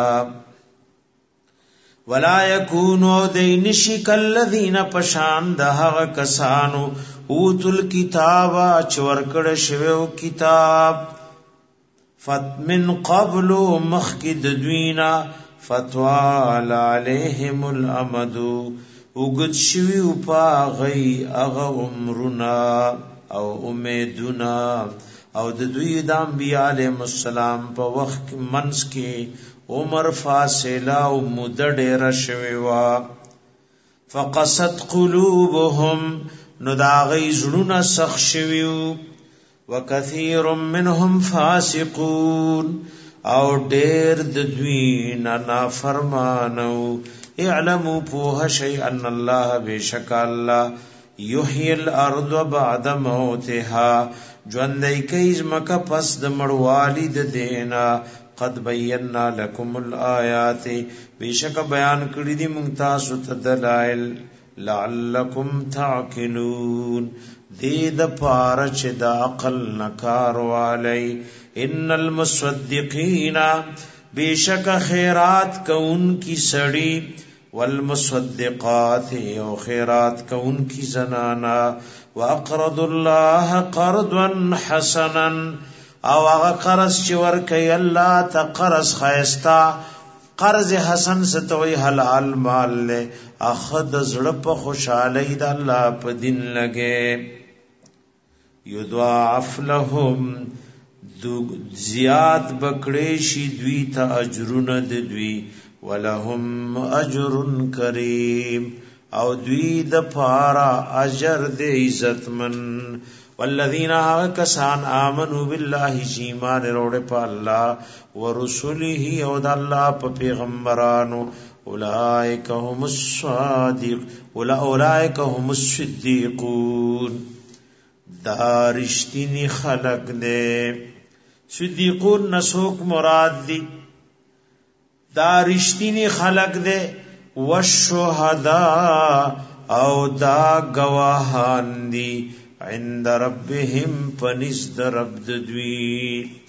S1: ولا يكونوا دینشک الذین پشان د هغه کسانو اوتل کتاب چور کړه شوو کتاب من قبل مخکد دوینا فتوال علیهم الامد وګد شوی او پا غي اغه عمرنا او امیدنا او د دوی د انبیاء علیهم السلام په وخت منس کې عمر فاصله او مدد رشوي وا. فقست قلوبهم نو دا غي زړونه سخ شویو. وکثیر منهم فاسقون او ډېر د دوی نه فرمانو. اعلموا پوه شيء ان الله بشک الله يحيي الارض بعد موتها ژوندۍ کوي ځمکه پس د مړوالي د دینا. قد بینا لكم الآیات بشک بیان کړی دي مونږ تاسو ته دلایل لعلکم تعقلون دې د پاره چې د عقل نکار والی. ان المصدقین بشک خیرات کون کی سړی والمصدقات او خیرات کون کی زنانا واقرض الله قرضا حسنا او هغه قرض چې ورکي الله ته قرض خیستا قرض حسن ستوي حلال مال له اخذ زړه په خوشالۍ د الله په دین لګي یضاعف لهم زیاد بکړې شي دوی ته اجرونه د دوی ولهم اجر کریم او دوی د پارا اجر د عزتمن والذین کسان آمنوا بالله ایمان وروړي په الله ورسوله او د الله په پیغمبرانو اولئک هم الصدیقون دا رشتینی خلق دے صدیقون نسوک مراد دی دا رشتینی خلق دے والشهداء او دا گواهان دی عند ربهم پنزد رب دوی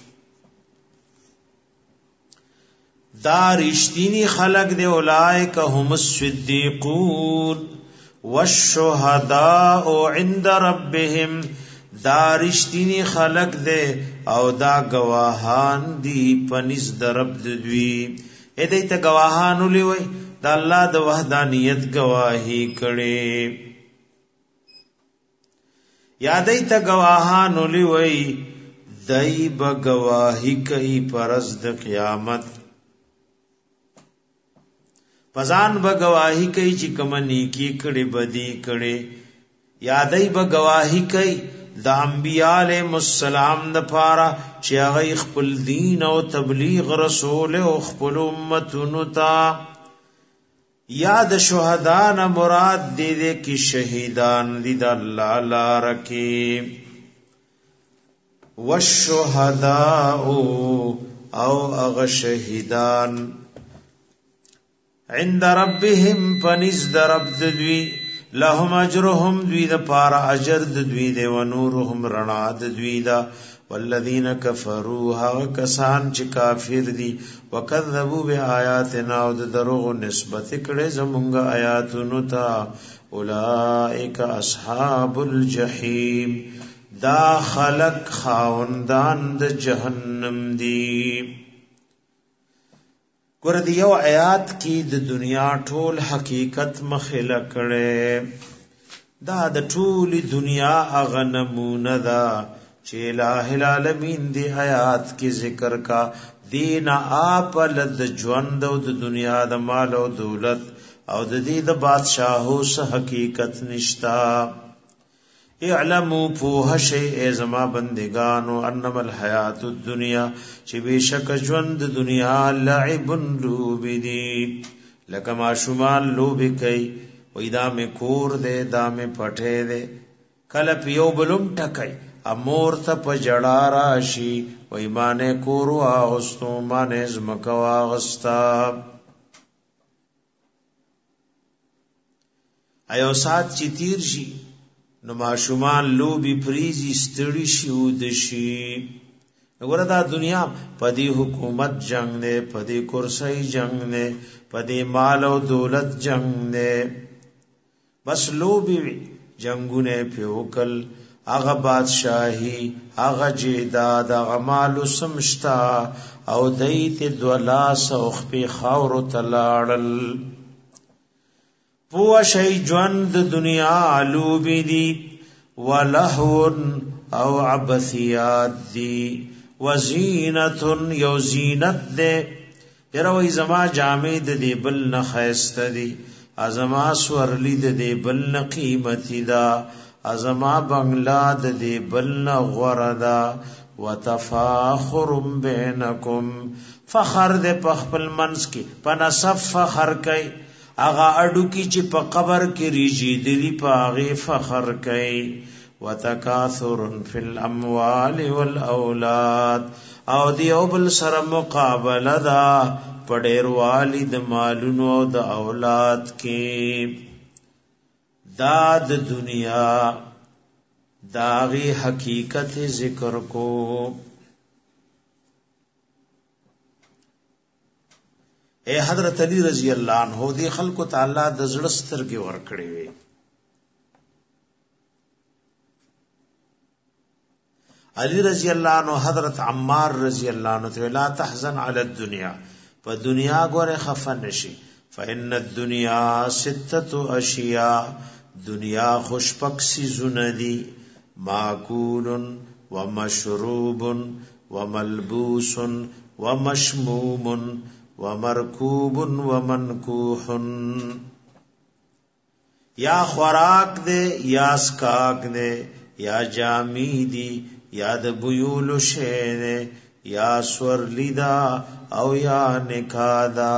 S1: دا رشتینی خلق دے اولائک هم الصدیقون والشهداء عند ربهم دا رشتینی خلق دے او دا گواهان دی پنز در رب دوی اے دیتا گواهانو لیوئی دا اللہ دا وحدانیت گواہی کڑے یا دیتا گواهانو لیوئی دای با گواہی کئی پرز دا قیامت پزان با گواہی کئی چی کمنی کی کڑی بدی کڑی یادای با گواہی کئی دا انبیاء علیہ السلام دا پارا چی اغی خپل دین او تبلیغ رسول او خپل امتونو تا یاد شہدان مراد دے دے کی شہیدان دی دا اللہ لارکی والشہداء او اغ شہیدان عند ربهم فنزد رب دوی لهم اجرهم دوی دا پارا اجر دوی دے ونورهم رنا دوی دا والذین کفروها کسان چی کافر دی وکذبوا بی آیاتنا او دروغ نسبت کڑے زمونگا آیاتنو تا اولئک اصحاب الجحیم دا خلق خاوندان دا جہنم دی ګور دی یو آیات کې د دنیا ټول حقیقت مخله کړي دا د ټول دنیا اغه نمونه دا چې الٰه العالمین دی آیات کې ذکر کا دین آپ لد ژوند او د دنیا د مال او دولت او د دې د بادشاہو سه حقیقت نشتا اعلموا فوه شیء زما بندگانو انما الحیات الدنیا چې بشک ژوند دنیا لعب لوب دی لکه ما شمال لوب کوي وې دا مې کور دے دا مې پټه دے کله پیو بلوم ټکای امور ته په جړا راشي وې مانه کور واغستو مانه زمکا واغستا ایو سات چې تیر شي نو ماشومان لوبي پریزي ستړي شي او د شي وګوره دا دنیا پدی حکومت جنگ نه پدی کرسی جنگ نه پدی مال او دولت جنگ نه بس لوبي جنگونه پیوکل هغه بادشاہي هغه جیداد هغه مال سمشتا او دیت دولاس او خپي خاور تلاړل پوه شي ژوند دنیا لوبي دي ولهو او عبثيات دي وزینت یو زینت دے یروی زما جامد دی بل نخیست دی ازما سورلی دی بل نقیمتی دا ازما بنگلاد دی بل نغوردا وتفاخر بینکم فخر دے پخپل منس کی پنصف فخر کئی اغا اڈو کی چی پا قبر کی ریجی دلی پا آغی فخر کئی وتکاثر فی الاموال والاولاد او دیو بل سر مقابله دا پډیر والد مالونو او د اولاد کې داد دنیا داغي حقیقت ذکر کو اے حضرت علی رضی اللہ عنہ دی خلق تعالی د زړه سترګې ور کړې وي علی رضی اللہ عنہ حضرت عمار رضی اللہ عنہ لا تحزن علی الدنیا په دنیا ګوره خفه نشي. فإن الدنيا 6 اشیاء، دنیا خوشپک سیزونه دي، ماکول ومشروب وملبوس ومشموم ومرکوب ومنکوح. یا خوراک دے یا اسکاک دے یا جامی دی یا د بویولو شے دے یا سورلی دا او یا نکاح دا.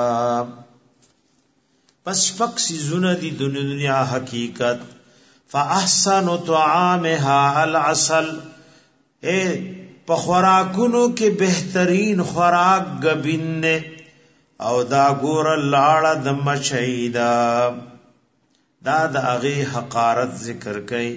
S1: پس شپک سیزونه دی دنیا حقیقت. فاحسن طعامها العسل، اے په خوراکونو کې بهترین خوراک غبین نے او دا ګور لاړه د مچیدا. دا د هغه حقارت ذکر کړي.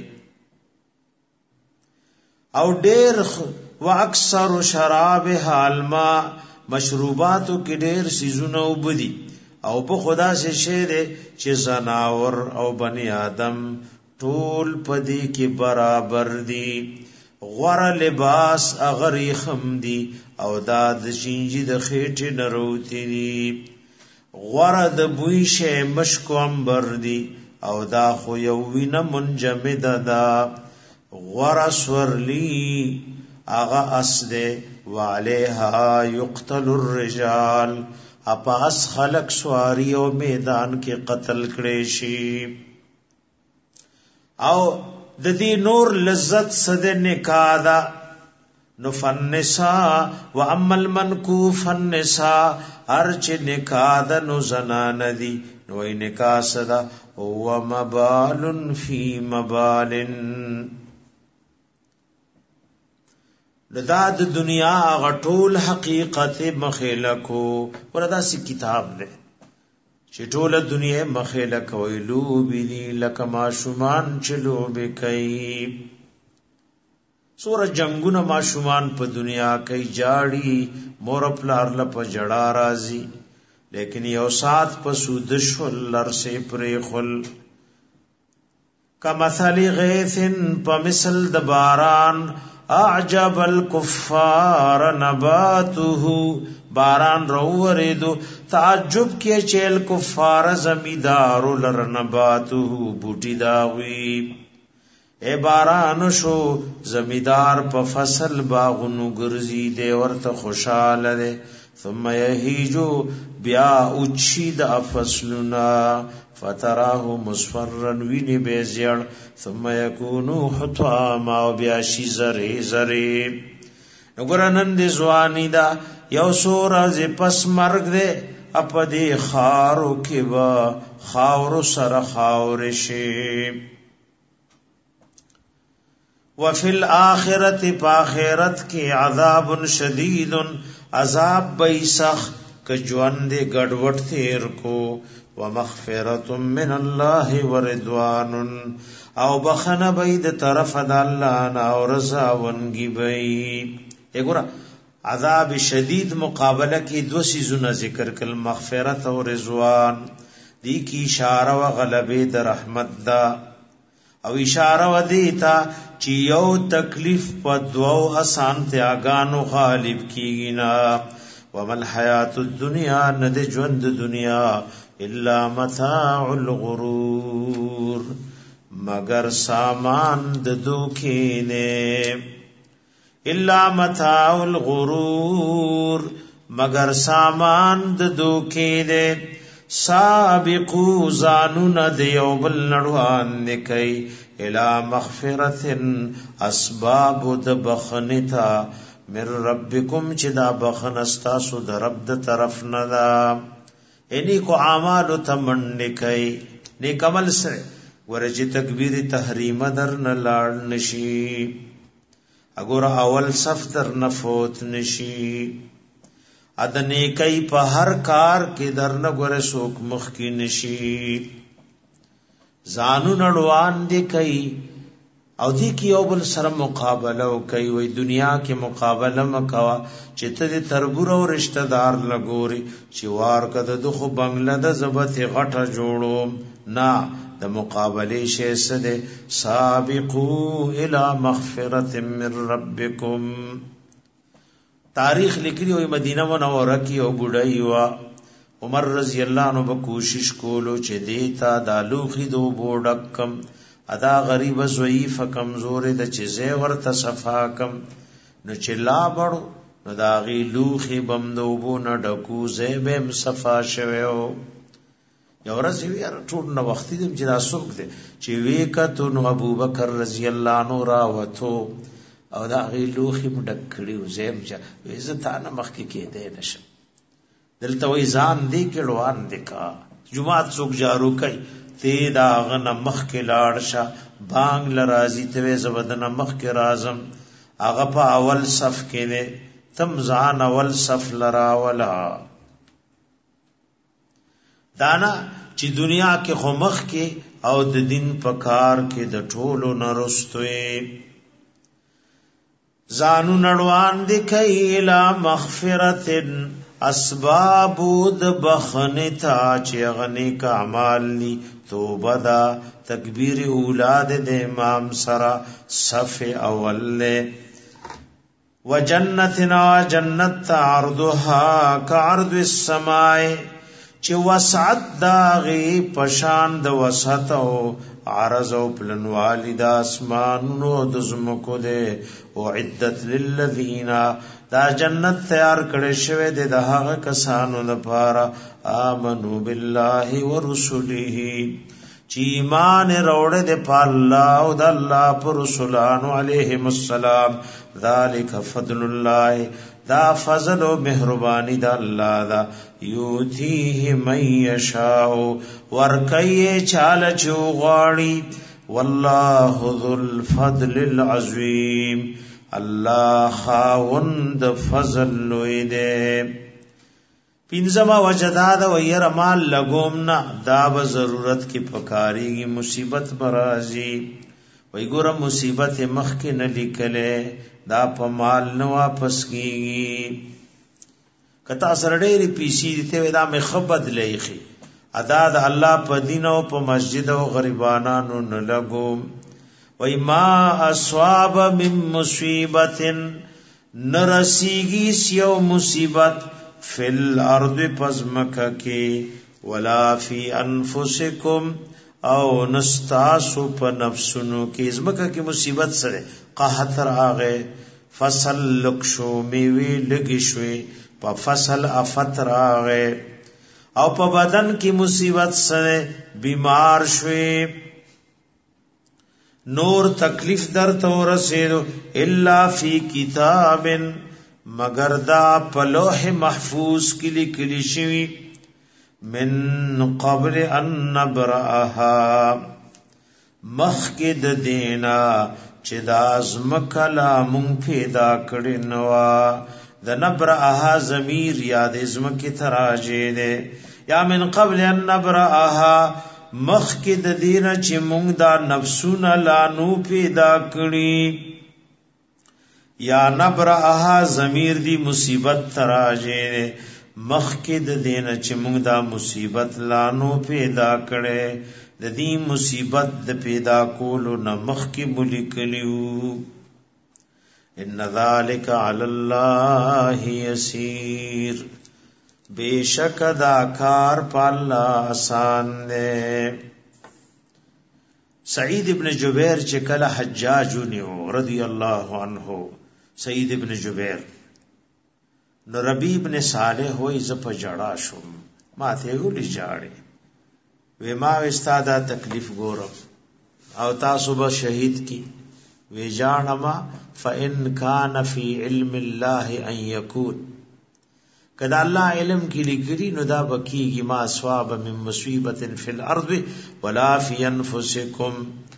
S1: او ډیر و اکثر شرابها الماء، مشروباتو کې ډیر سيزونه وبدي او په خدا سے شه دے چې زناور او بنی آدم ټول پدی کې برابر دي. غور لباس اغری خم دی او دا د شینجی د خېټه نروتی دي. غور د بوی شه مشک عنبر دی او دا خو یو وینه منجمد دا. غور سورلی اغا اسده وعلیها یقتل الرجال، اپاس خلق سواری او میدان کې قتل کړي شي. او د دې نور لذت صد نکاح دا. نو فنساء و اما المنکوف النساء، ارچ نکاح دا نو زنان دی. نو نکاح صدا هو مبال فی مبال. دا د دنیا غټول حقیقت مخیلکو. وردا سی کتاب دے چې ټول دنیا مخیلکو لوبی دی لکه ماشومان چې لوبی کوي. سوره جنگونه ماشومان په دنیا کوي جاړي، مور پلار له په جړا راځي، لیکن یو سات په سود شول لرسه پرې خل. کمثل غیث، په مثل د باران، اعجب الكفار نباته، باران رووریدو تعجب کې چیل کفار زمیدار لر نباته بوټی داوی. اے باران شو زمیدار په فصل باغونو ګرځي دے ورته خوشاله دے. ثم یهیجو، بیا اوچی د فصلنا، فتراه مصفرا، ویني بیزیړ. ثم یکونو حطاما، او بیا شی زری زری. نګورنن دې ځواني دا یو سورز پس مرګ دے. اپ دې خارو کې وا خاور سره خاور شي. وفي الاخرة، پاخرت کې عذاب شدید، عذاب بیسخ کجوان دے گڑوٹ تیر کو. ومغفرت من الله ورضوان، او بخنه بید طرف د الله نا او رضا ونگی بی. اګورا عذاب شدید مقابله کی دو سيزونه ذکر کل، مغفرت او رضوان. دی کی اشاره و غلبه د رحمت دا، او اشاره و دیتا چې یو تکلیف په دوو آسان تیاگانو غالب کیږي نا. ومن حیات الدنیا، ند ژوند دنیا، الا متاع الغرور، مگر سامان د دوکې نه. الا متاع الغرور، مگر سامان د دوکې نه. سابقو، زانون د یو بل نړوان نکي. الى مغفرت، اسباب د بخنتا. من ربکم، چې دا بخن استاسو د رب د طرف نه دا. اینی کو اعمال تمن نکي نیک عمل سره ورجه تکبیر تحریم در نه لاړ نشي. اگر اول صف در نفوت نشي. اد نیکي په هر کار کې در نه ګره سوک مخ کې نشي. زانو نړوان دي کوي او دی کی یو بل سره مقابله کوي. وای دنیا کې مقابله مکوا چې ته تربور او رشتہ دار لګوري چې وار کده دغه بنگله د زبط غټه جوړو نه. د مقابله شی سده سابقو الی مغفرت من ربکم. تاریخ لیکلی وي مدینه منوره کې او بډای وا عمر رضی الله عنه به کوشش کولو چې دیتا د لوخي دو بوډکم ادا غریب ضعیف کمزور د چیزه ورته صفا کم نو چې لا بړو نو دا غي لوخي بمدوبو نه ډکو زبم صفا شوو یو ورځ وی ټول نو وختي دم چې راسوک دي چې وی کتو نو ابوبکر رضی الله عنه را وته او دا غي لوخي مډک کړیو زم چې عزت نه مخ کې کېده نشه دلته وی ځان دی کړوان دکا جمعات څوک جارو کوي ته دا غن مخ کې لاړ شه بانګ لرازي ته زبدن مخ کې رازم هغه په اول صف کې نه تم ځان اول صف لرا ولا دانا چې دنیا کې خو مخ کې او د دین په کار کې د ټولو نرستوي زانو نړوان دي کای لا مغفرتن اسباب د بخنتا چې غنی کا اعمال ني توبه دا تکبیر اولاد د امام سرا صف اول له وجنتنا جنت عرضها كعرض السماء چې وسعت داغي پشان د وسط او عرض او پلنوالی د اسمان نو د زمکو ده او عدت للذین دا جنت تیار کړي شوی د هغه کسانو لپاره آمنو بالله ورسوله چې ایمان وروړي د الله او د الله پر رسولانو علیهم السلام ذالک فضل الله دا فضل او مهربانی د الله دا یوتیه من یشاء ورکیه چاله چوغاړي والله ذو الفضل العظیم الله خاوند فضل لوی دے پینځما وجداد و ير مال لګوم نه دا به ضرورت کې پکاريږي مصیبت برازي وای ګور مصیبت مخ کې نه لیکلې دا په مال نه واپس کیږي کتا سره ډېری پیسې دته دا مې خبد لېخي ادا د الله په دین او په مسجد او غریبانو نه لګوم وای ما اصحاب من مصیبت نرسیږي سیو مصیبت فل ارض پزمکه کې ولا فی انفسکم او نستاسو په نفسونو کې زمکه کې مصیبت سره قحط راغې فصل لکشو میوي لګی شوي په فصل افت راغې او په بدن کې مصیبت سره بیمار شوي نور تکلیف در تو رسیدو الا فی کتاب مگر دا په لوح محفوظ کې لیکل شوی من قبل ان نبرأها مخکد دینا چې دا ازمکلا مون پیدا کړي نوا د نبرأها ضمیر یاد ازمکه تراجه ده یا من قبل ان نبرأها مخکد دینا چې مونږ دا نفسونه لانو پیدا کړي یا نبرأها ضمیر دی مصیبت تراجه مخکد دینا چې موږ دا مصیبت لانو پیدا کړي د دې مصیبت د پیدا کولو نه مخکې ملکلیو ان ذالک علی الله یسیر بیشک دا کار په الله آسان دی سعید ابن جبیر چې کله حجاج نیو رضی الله عنه سعید ابن جبیر نو ربی ابن صالح وای ز په جړا شوم ما ته ولې جاړې و ما استاده تکلیف ګورم او تاسو به شهید کی و جانما فان کان فی علم الله ان یکون کدا الله علم کی لګری نو دا بکیږي ما ثواب من مصیبت فی الارض ولا فی انفسکم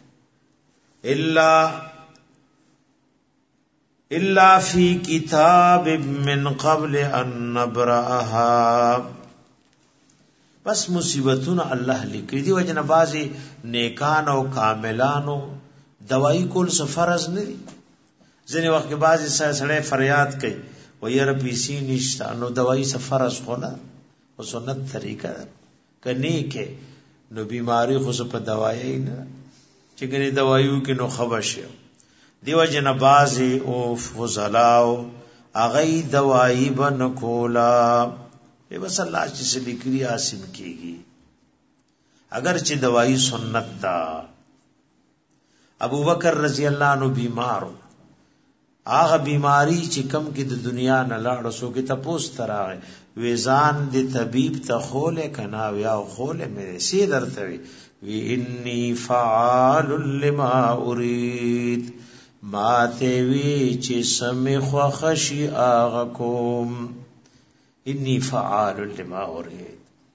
S1: الا فی کتاب من قبل ان نبرأها بس مصیبتونه الله لیکي دی وجنه بازي نیکان او کاملانو دوايي کول فرض نه دي ځنه وخت کې بازي سړی فریاد کوي وير پیسي نشته نو دوايي فرض خو نه او سنت طریقه کني کې نو بیماری خو په دوايي نه چې ګني دوايو کې نو خبر شي دیو جن بازي او فضلاو اغی دوائی بن کولا بس اللہ چې سلیکری آسم کیږي اگر چې دوائی سنت دا ابو بکر رضی اللہ عنہ بیمارو آغا بیماری چې کم کې د دنیا نه لاړ سو کې تپوس تراغه ویزان د طبيب ته خوله کنا یا خوله مې سي درته وی انی فعال لما اريد ما ته وی چې سمې خو خشي آغا کوم انی فعال لما اريد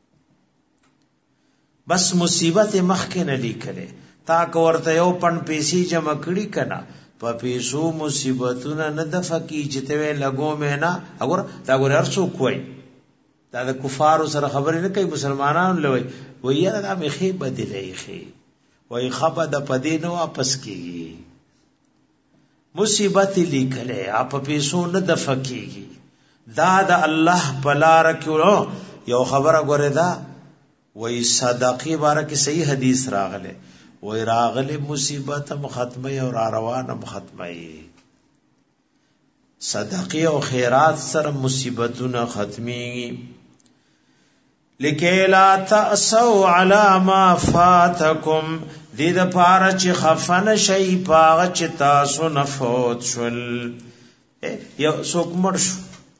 S1: بس مصیبت مخکې نه لیکله تا کو ورته یو پن پیسې جمع کړي کنا په پیسو مصیبتونه نه د فقې چې ته لګو مې نه اور دا ګور ارسو کوی دا د کفارو سره خبرې نه کوي مسلمانانو لوي وایي دا مې خې بدلې خې وایي خبه د پدې نو واپس کیږي مصیبت لیکله اپ پیسو نه د فقېږي دا د الله بلار کړو یو خبره ګوره دا وایي صدقې بارکه صحیح حدیث راغله وی راغلی مصیبت ختمه او روانه ختمه صدقه او خیرات سره مصیبتونه ختمي لکه لا تاسو علی ما فاتکم دې د پاره چې خفن شي پاغه چې تاسو نه فوت شول یو څوک مړ شو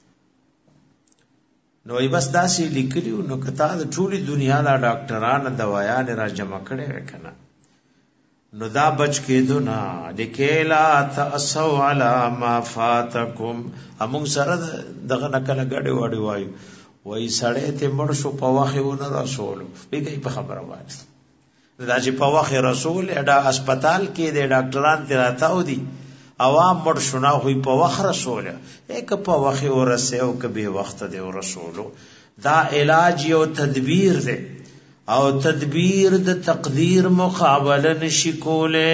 S1: نو بس داسې لیکلیو نو کته د ټولي دنیا لا ډاکټرانو دوايان را جمع کړي وکنه نو دا بچ کېدو نا لکیلا تاسو علی ما فاتکم امون سره دغه نکله غړې وړې وایو وای سړې ته مړ شو په واخې ونه رسول بیګي په خبره وایي دا چې په واخې رسول اډا هسپتال کې د ډاکټران ته راتاو دي عوام مړ شونه خو په واخ رسول یک په واخې ورسه او کبه وخت دی رسول دا علاج یو تدبیر دی او تدبیر د تقدیر مقابله نشی کوله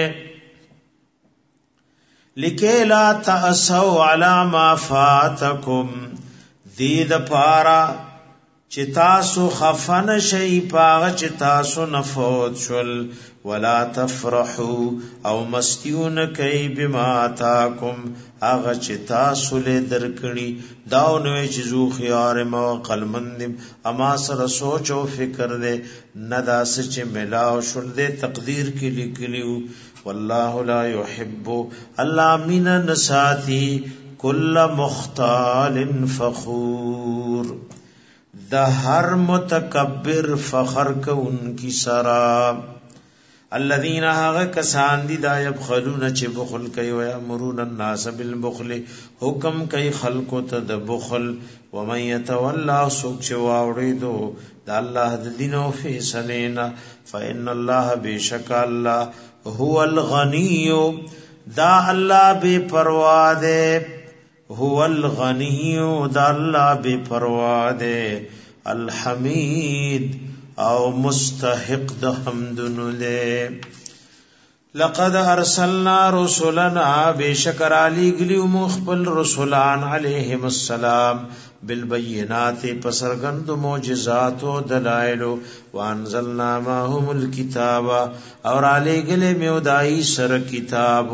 S1: لکه لا تاسو علی ما فاتکم دید پارا چې تاسو خفن شي پاغه چې تاسو نفوت شول ولا تفرحوا او مستیون کوي بما تاکم هغه چې تاسو له درکړي داو نوې چې زو خيار مو قلمند اما سره سوچ او فکر دې نداس چې ملاو شول دې تقدیر کې لیکلیو والله لا يحب الله من نساتی کل مختال فخور د هر متکبر فخر کو انکی سرا الذين هغه کسان دي دا يبخلون چې بخل کوي او امرون الناس بالبخل حکم کوي خلق ته د بخل ومن يتولى سوق چې واوړي دو د الله د دین او فیصلینا فإن الله بشک الله هو الغني دا الله بے پروا دے هو الغني دا الله بے پروا دے الحمید او مستحق د حمدن له لقد ارسلنا رسلنا بشکر علی گلیو مخبل رسولان علیہم السلام بالبینات پسرگند معجزات و دلائل وانزلنا معهم الكتاب اور علی گلی میودائی سر کتاب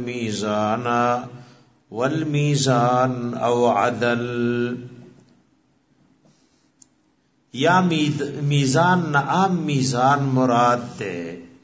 S1: والمیزان او عدل یا میزان عام میزان مراد ده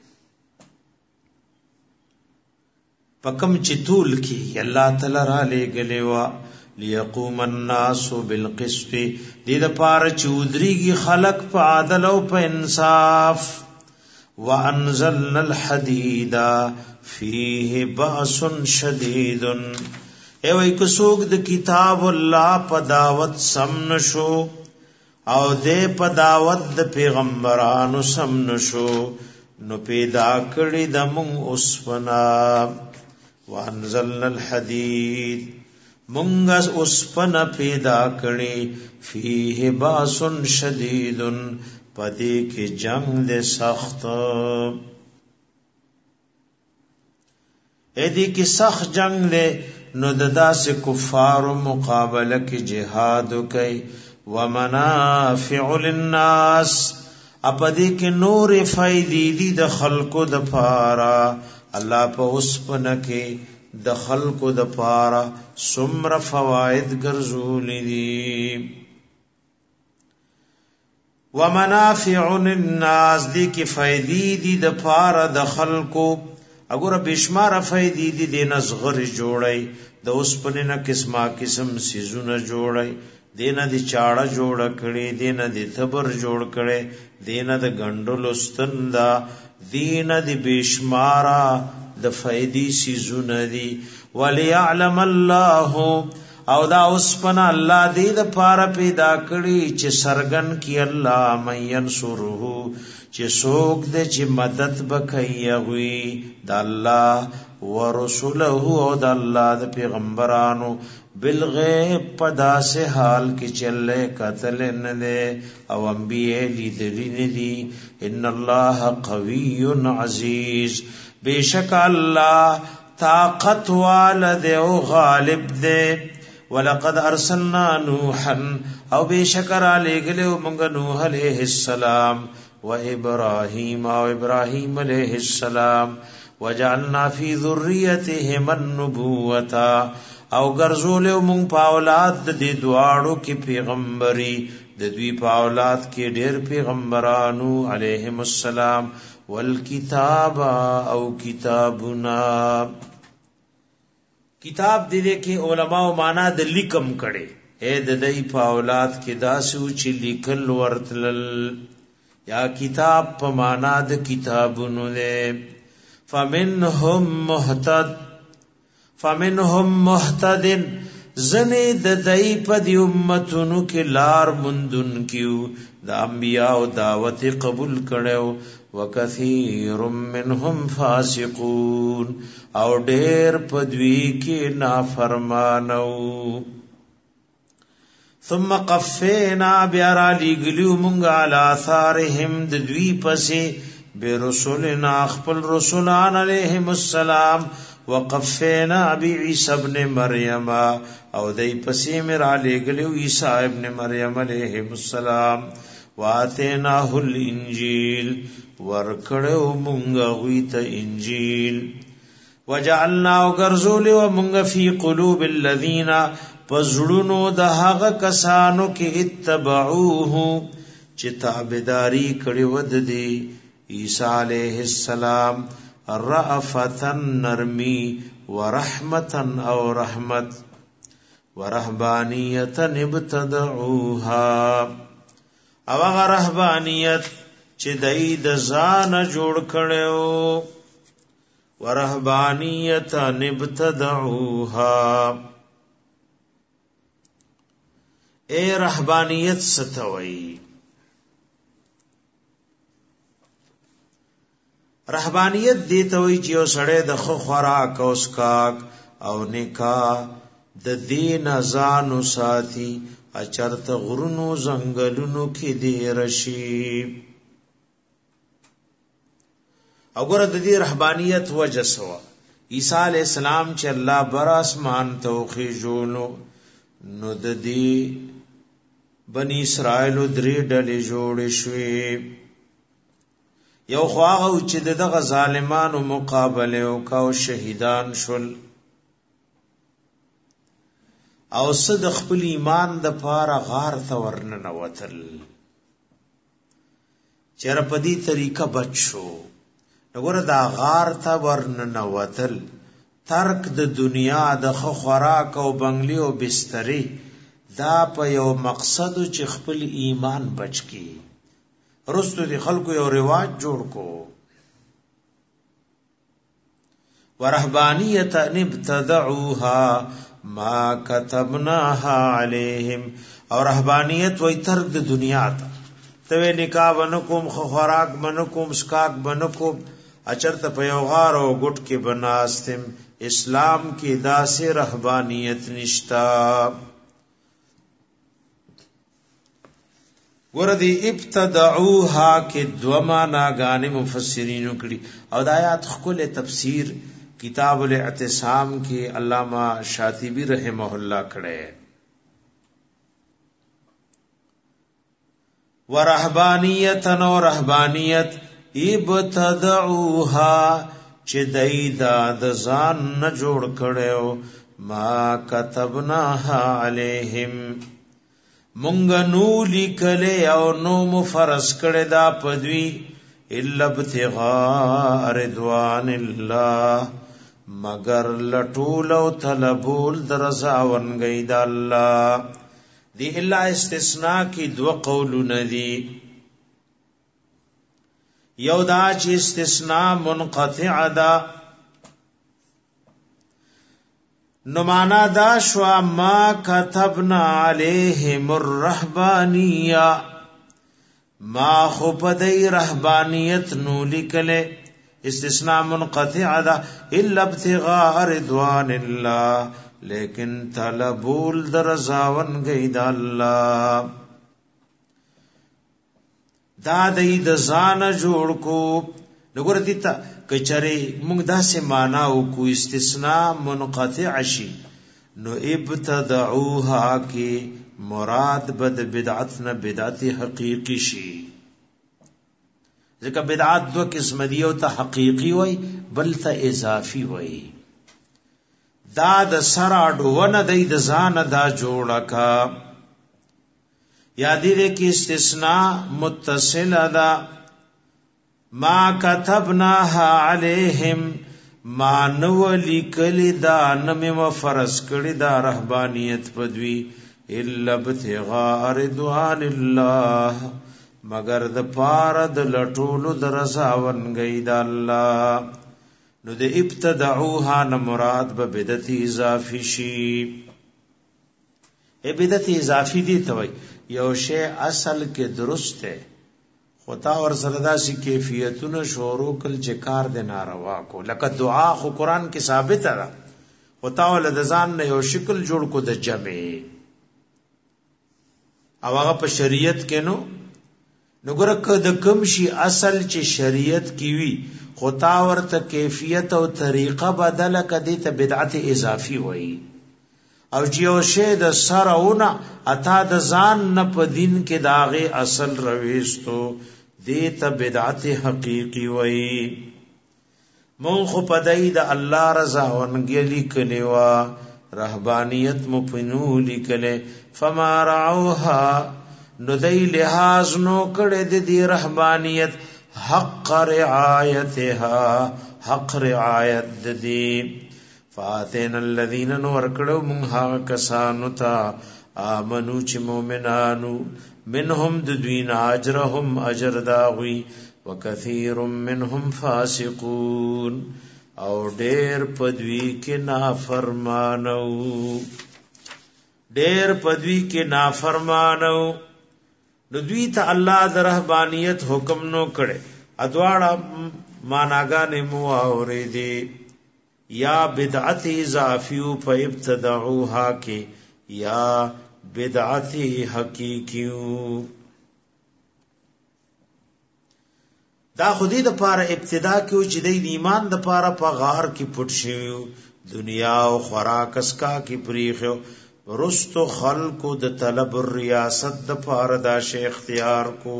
S1: پکم چتول کی اللہ تعالی را لے گلے وا لیقوم الناس بالقسط دې د پاره چودريږي خلق په عدل او په انصاف وانزلنا الحديد فيه باس شديد ای وای کو سوق د کتاب الله په دعوت سم نشو او دې په دعوت د پیغمبرانو سم نشو نو پیدا کړی د مون اوسپنا وانزلنا الحديد مونږ اوسپنا پیدا کړی فيه باس شدید پدې کې جنگ دې سخت دې کې سخت جنگ دې نو داسې کفار مقابله کې جهاد کوي ومنافع للناس اپدې کې نور فائدې دي د خلقو د پاره الله په اوسپنه کې د خلقو د پاره سمر فواید ګرځولې دي ومنافع للناس دي کی فائدې دي د پاره د خلقو اگر بشمار فائدې دي د نصغر جوړي د اوسپنې نه قسمه قسم سيزونه جوړي دینه د چاړه جوړ کړي دینه د تبر جوړ کړي دینه د غندلو ستندا دینه د بشمارا د فائدې سيزونه دي وليعلم الله او دا اوسپنا الله دې د پاره پیدا کړي چې سرغن کی الله مَن سره چې څوک دې چې مدد وکړي وي د الله ورسوله او د الله د پیغمبرانو بالغیب پدا سے حال کی چلے قتل نه او انبیاء لیدلی ندی ان الله قوی عزیز بیشک الله طاقت والد او غالب دے ولقد ارسلنا نوحا او بیشکر علی گلو منگ نوح علیہ السلام و ابراہیم او ابراہیم علیہ السلام وجعلنا فی ذریتهم النبوة او ګرځولیو مونږ په اولاد د دې دواړو کې پیغمبري د دوی په اولاد کې ډېر پیغمبرانو علیهم السلام والکتاب او کتابنا کتاب دې کې علماء معنا د لیکم کړي اے د دې په اولاد کې داسو چې لیکل ورتل یا کتاب په معنا د کتابونو له فمنهم مهتد زنی د دای په دی امتونو کې لار مندون کیو د انبیاء او دعوت قبول کړو وکثیر منهم فاسقون او ډیر پدوی کې نافرمانو ثم قفینا بیارا لګلیو مونږه علی آثارهم د دوی پسې برسولنا خپل رسولان علیهم السلام وقفینا بعیسی ابن مریم او دای پسې مر علی گلیو عیسی ابن مریم علیہ السلام واتیناه الانجیل ورکړو مونږ غویته انجیل وجعلنا غرزول ومونږ فی قلوب الذین فزړونو د هغه کسانو کې اتبعوه چې تابعداری کړي ود دي عیسی علیہ السلام رأفتن نرمی ورحمتن او رحمت ورهبانیتن ابتدعوها او هغه رهبانیت چې دای د ځان جوړ کړو ورهبانیتن ابتدعوها اے رهبانیت ستوي رهبانیت دی ته وی چې یو سړی د خو خوراک او اسکاک او نکاح د دین ازانو ساتي اچرت غرونو زنګلونو کې دی رشي وګوره د دې رهبانیت وجه سوا عیسی علی السلام چې الله بر اسمان توخی جوړو نو د دې بنی اسرائیل درې ډلې جوړې شوې یو خواغه چې دغه ظالمانو مقابله وکاو شهیدان شول او صد خپل ایمان د پاره غار ته ورننه وتل چر په دې طریقه بچو وګوره دا غار ته ورننه وتل ترک د دنیا د خوراک او بنگلی او بستری دا په یو مقصد چې خپل ایمان بچ کی رستو دی خلکو یو رواج جوړ کو ورهبانیت ابتدعوها ما كتبناها عليهم او رهبانیت وای ترک د دنیا ته ته نکاح ونکوم خوراک ونکوم اسکاک ونکوم اچرته په یو غار او ګټ کې بناستم اسلام کې داسې رهبانیت نشتا وردی ابتدعوها کې دوما ناګان مفسرین کړي او د آیات خپل تفسیر کتاب الاعتصام کې علامہ شاطبی رحمه الله کړي ورهبانیت نو رهبانیت ابتدعوها چې دای دا د ځان نه جوړ کړو ما كتبناها عليهم مونږ نو لیکل او نو مفرض کړه دا پدوی الا ابتغاء رضوان الله مگر لټول او طلبول درزاون گئی دا الله دی الا استثناء کی دو قولونه دي یو دا چې استثناء منقطع ده نو معنا دا شو ما كتبنا عليهم الرهبانيه ما خو پدای رهبانیت نو لیکله استثناء منقطع ده الا ابتغاء رضوان الله لیکن طلبول درزاون گئی دا الله دا د ځان جوړ کو نګور دیتا کچره موږ داسې معنا او کو استثناء منقطع شي نو ابتدعوها کی مراد بد بدعت نه بدعت حقیقی شي ځکه بدعت دو قسم دی او ته حقیقی وای بل ته اضافي وای دا د سراډ ونه د ځان دا جوړه کا یادی دې کې استثناء متصل ادا ما كتبناها عليهم ما نو لیکل دا نم فرض کړي دا رهبانیت پدوی الا ابتغاء رضوان الله مگر د پاره د لټولو درزاون گئی دا الله نو د ابتدعوها نه مراد به بدعت اضافي شي بدعت اضافي دي ته وای یو شی اصل کې درست ہے خطا اور سردا سی کیفیتونه شروع کل چې کار د ناروا کو لکه دعا خو قران کې ثابت ده خطا ول د ځان نه یو شکل جوړ کو د جمع او هغه په شریعت کې نو ګورک د کم شي اصل چې شریعت کې وی خطا ورته کیفیت او طریقه بدله کدي ته بدعت اضافي وای او جیو شه د سرونه اتا د ځان نه په دین کې داغه اصل رويستو دې ته بدعت حقيقي وای مون خو پدای د الله رضا ونګلی کنيوا رهبانیت مو پنو لیکله فما رعوها نو دای لحاظ نو کړه د دې رهبانیت حق رعایتها حق رعایت د دې فاتن الذين نور کړه مون ها کسانو ته امنو چې مؤمنانو منهم د دوین اجرهم اجر داوي وکثیر منهم فاسقون او ډېر پدوی کې نافرمانو ډېر پدوی کې نافرمانو نو دوی ته الله د رهبانیت حکم نو کړي ادواړه ماناګانې مو اورېدي یا بدعت اضافیو په ابتدعوها کې یا بدعت حقیقیو دا خودی د پاره ابتدا کې چې د ایمان د پاره په غار کې پټ شي دنیا او خوراک اسکا کې پریخو رستو خلقو د طلب الریاست د پاره دا شی اختیار کو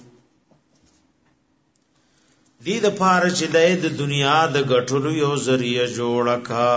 S1: دی د پاره چې د دنیا د غټلو یو ذریعہ جوړ کا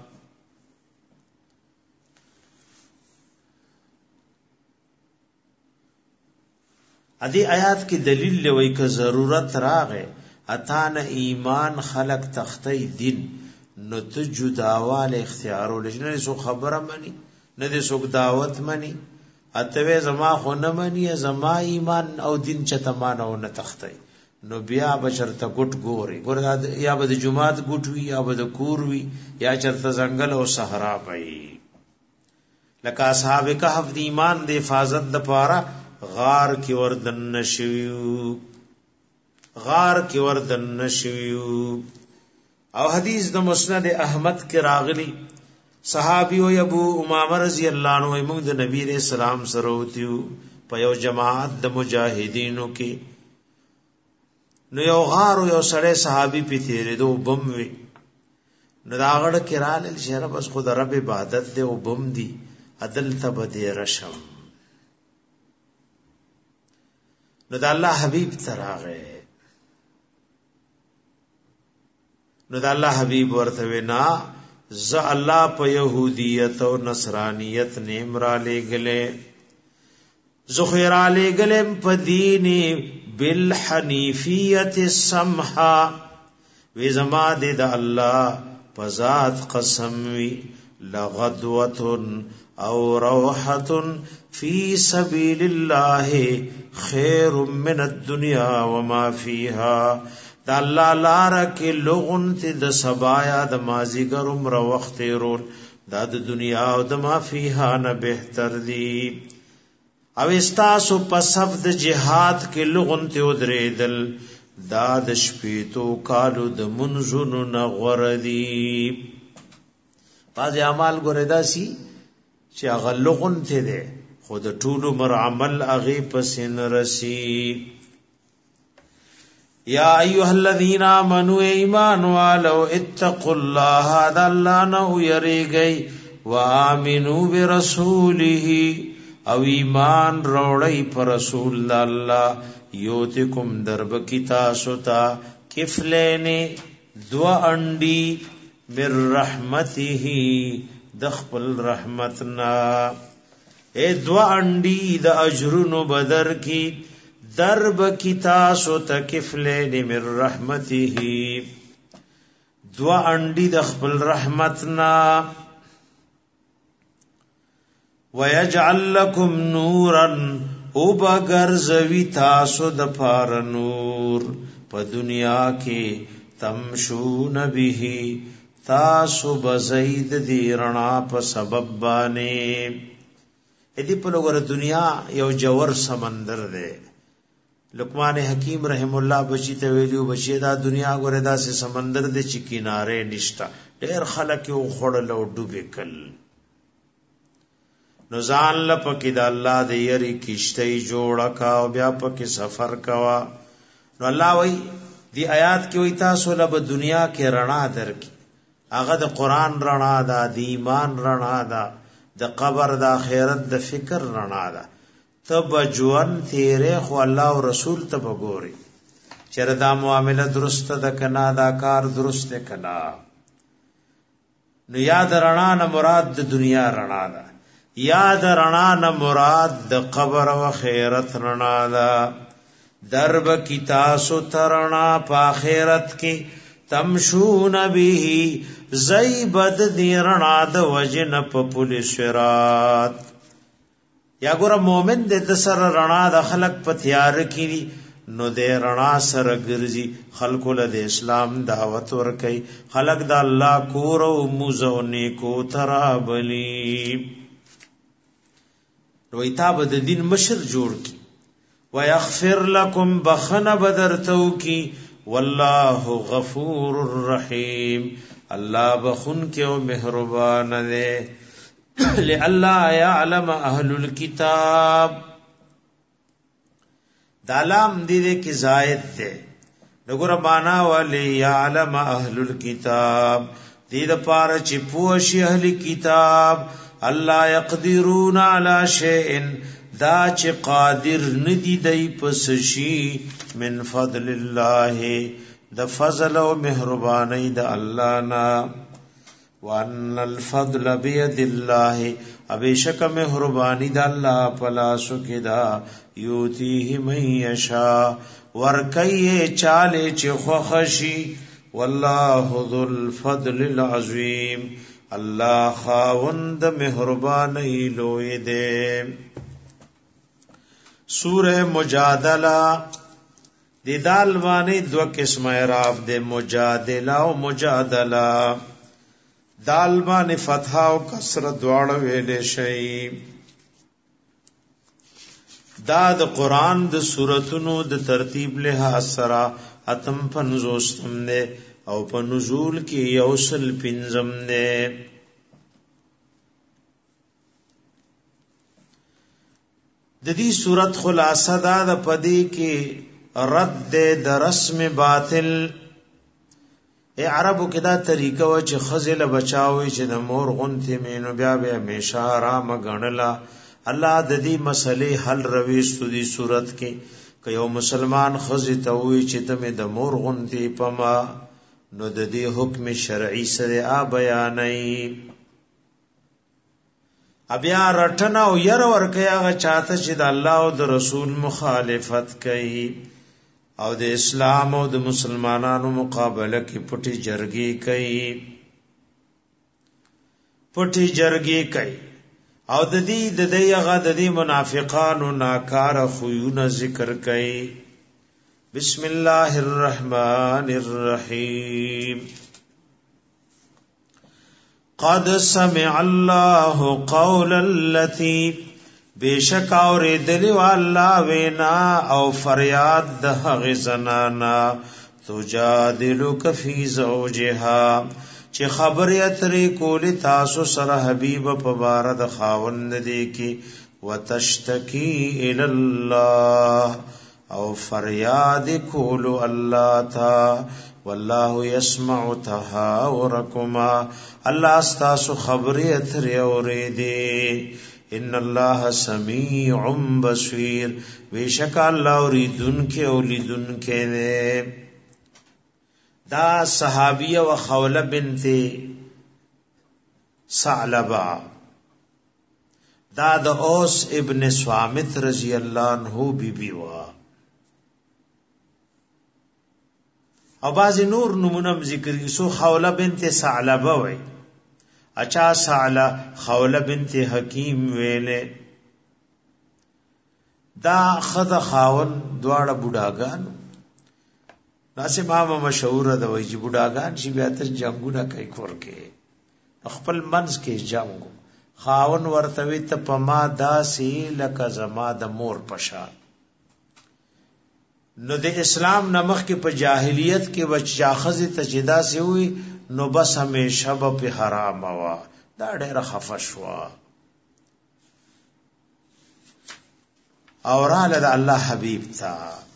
S1: ادي آیات کې دلیل لوي ک ضرورت راغې اتان ایمان خلق تختی دین نو ته جداواله اختیارو لجنه سو خبره مني نه دې سو دعوت مني اتوي زما خو نه مني زما ایمان او دین چته مانو نه تختی نو بیا بشر ته ګټ ګوري ګور یا به د جمعات ګټ وی یا به د کور وی یا چرته ځنګل او صحرا وي لکه اصحاب کهف د ایمان د حفاظت د پاره غار کی وردن نشویو غار کی وردن نشویو او حدیث د مسند احمد کی راغلی صحابی او ابو امامه رضی الله عنه موږ د نبی رسول سلام سره وتیو په یو جماعت د مجاهدینو کې نو یو غار او یو سړی صحابي په تیرې دو بم وی نو داغړ کې رال شهر بس خود رب عبادت دی او بم دی عدل تبدی رشم نو د الله حبیب تراغه نو د الله حبیب ورته وینا ز الله په يهوديت او نصرانيت نیم را لګلې زخير علی گلم په دین بالحنیفیت السمحا وی زما د الله په ذات قسم وی لغدوه او روحه فی سبیل الله خیر من الدنيا وما فيها دا الله لار کې لغون ته د سبایا د مازیګر عمر وخت رول دا د دنیا او د ما فيها نه بهتر دی او استاسو په صف د جهاد کې لغون ته ودریدل دا د شپېتو کالو د منځونو نه غوړ دی باز اعمال ګورې داسي چې هغه لغون ته ده خود ټول مر عمل هغه پسین رسی یا ایها الذین آمنوا ایمان والو اتقوا الله هذا الله نو یریږي وامنوا برسوله او ایمان روړی پر رسول الله یوتکم درب کی تاسو تا کفلین دو انڈی من رحمته دخپل رحمتنا اے دو انڈی د اجرونو بدر کی درب کی تاسو تا کفلین من رحمته دو انڈی دخپل رحمتنا وَيَجْعَلْ لَكُمْ نُورًا او بگر زوی تاسو د پار نور په دنیا کې تمشون به تاسو بزید دی رڼا په سبب باندې دې په لور دنیا یو جوور سمندر دی لقمان حکیم رحم الله بچی ته ویلو بچی دا دنیا ګوره دا سه سمندر دی چې کیناره نشتا ډېر خلک یو خړل او ډوبې کل نو ځان لپاره د الله د یری کشته جوړه کا او بیا پکې سفر کوا نو الله وای دی آیات کې وای تاسو له دنیا کې رڼا درکې هغه د قران رڼا ده د ایمان رڼا ده د قبر د آخرت د فکر رڼا ده تب جوان تیرې خو الله او رسول ته وګوري چیرې دا معاملې درسته ده کنا دا کار درسته کنا نو یاد رڼا نه مراد د دنیا رڼا ده یاد رڼا نه مراد د قبر او خیرت رڼا ده درب کی تاسو ترنا په آخرت کې تمشون به زیبد دی رڼا د وجن په پولیس شرات یا ګور مومن د سر رڼا د خلق په تیار کړي نو د رڼا سره ګرځي خلکو له اسلام دعوت ورکي خلق د الله کور او موزو نیکو ترابلی نو ایتاب د دین مشر جوړ کی ويغفر لكم بخن بدرتو کی والله غفور الرحیم الله بخن کے او مہربان دے لئلا يعلم اهل الكتاب دالام دې کی زائد دے نګور معنا ولی يعلم اهل الكتاب دې د پاره چې پوښي اهل کتاب الله يقدرون على شيء دا چې قادر ندی دی پس شي من فضل الله د فضل او مهرباني د الله نا وان الفضل بيد الله ابيشک مهرباني د الله پلاسو کې دا یوتیه من یشا ورکیه چاله چې خوخشي والله ذو الفضل العظیم الله خاوند مهرباني لوی دے سورہ مجادلہ دی دال وانی دو قسم اعراب دے مجادلہ او مجادلہ دال وانی فتح او کسر دواړه ویلې شي دا د قران د سوراتونو د ترتیب له سره اتم 50 نه او په نزول کې یوصل پنځم نه د دې صورت خلاصه دا د پدې کې رد د رسم باطل عربو کې دا طریقه و چې خزل بچاوي چې د مور غونته مينو بیا به همیشه آرام غنلا الله د دې مسلې حل رويستو دي صورت کې که یو مسلمان خزي ته وي چې ته د مور غونته پما نو د دې حکم شرعي سره بیانای بیا رټنا او ير ورکه هغه چاته چې د الله او د رسول مخالفت کوي او د اسلام او د مسلمانانو مقابله کې پټي جرګي کوي او د دې هغه د دې منافقانو ناکار خوونه ذکر کوي بسم الله الرحمن الرحیم قد سمع الله قول التي بیشک اوریدلی والله وینا او فریاد د هغه زنانا تجادلک فی زوجها چې خبرې اترې کولی تاسو سره حبیب په بار د خاوند دی کې وتشتکی الی الله او فریاد کولو الله تا والله يسمع تهاوركما الله استاسو خبرې اترې اورېدې ان الله سميع بصير بیشک الله اوریدونکو او لیدونکو نه دا صحابیه و خوله بنت ثعلبہ دا د اوس ابن صامت رضی الله عنه بیبی وا او بعض نور نمونم ذکر سو خوله بنت ثعلبہ وای اچھا سعلا خوله بنت حکیم ویلے دا خد خاون دواړه بوډاګانو ناسه ماما مشهور ده وای چې بوډاګان چې بیا تر جنگونه کوي کور کې خپل منځ کې جنگ خاون ورتوي ته پما داسې لکه زما د مور پشا نو د اسلام نمخ کې په جاهلیت کې وچاخذ تجدا سي وي نو بس همیشه په حرام وا دا ډېر خفشوا اوراله د الله حبيب تا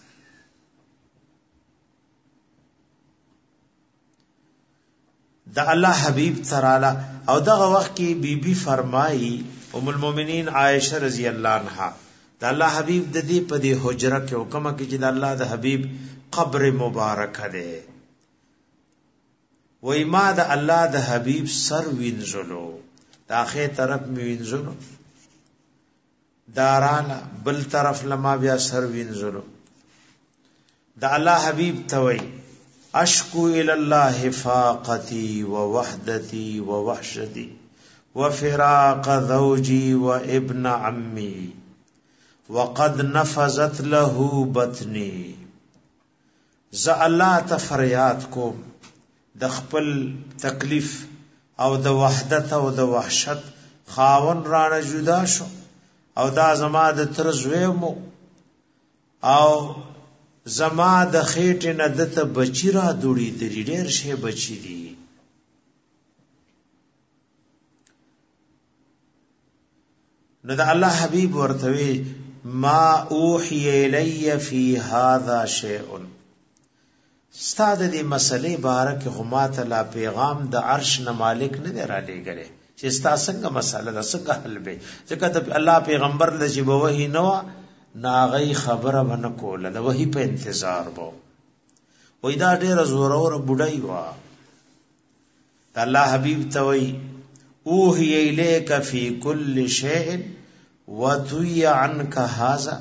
S1: د الله حبيب تراله او دغه وخت کې بیبي فرمایي ام المؤمنین عائشه رضی الله عنها د الله حبيب د دې په دې حجره کې حکم کې چې د الله د حبيب قبر مبارک ده وای ما د الله د حبيب سر وینځلو د اخر طرف می وینځلو دارانا بل طرف لما بیا سر وینځلو د الله حبيب توي اشکو الى الله فاقتي ووحدتي ووحشتي وفراق زوجي وابن عمي وقد نفذت له بطني ز الله ته فریاد کوم د خپل تکلیف او د وحدت او د وحشت خاون رانه جدا شو او دا زما د تر زویمو او زما د خېټه نه دته بچی را دوړي د ډېر شی بچی دي نو د الله حبيب ورتوي ما اوحي الي في هذا شيء استاد دې مسلې بارک غمات لا پیغام د عرش نه مالک نه را لېګلې چې ستا څنګه مسله ده څنګه حل به ځکه د الله پیغمبر لږ به وਹੀ نو ناغي خبره ونه کوله د وਹੀ په انتظار وو وې دا ډېر زور اور بډای وا الله حبيب توي اوحي اليك في كل شيء وتوي عنك هذا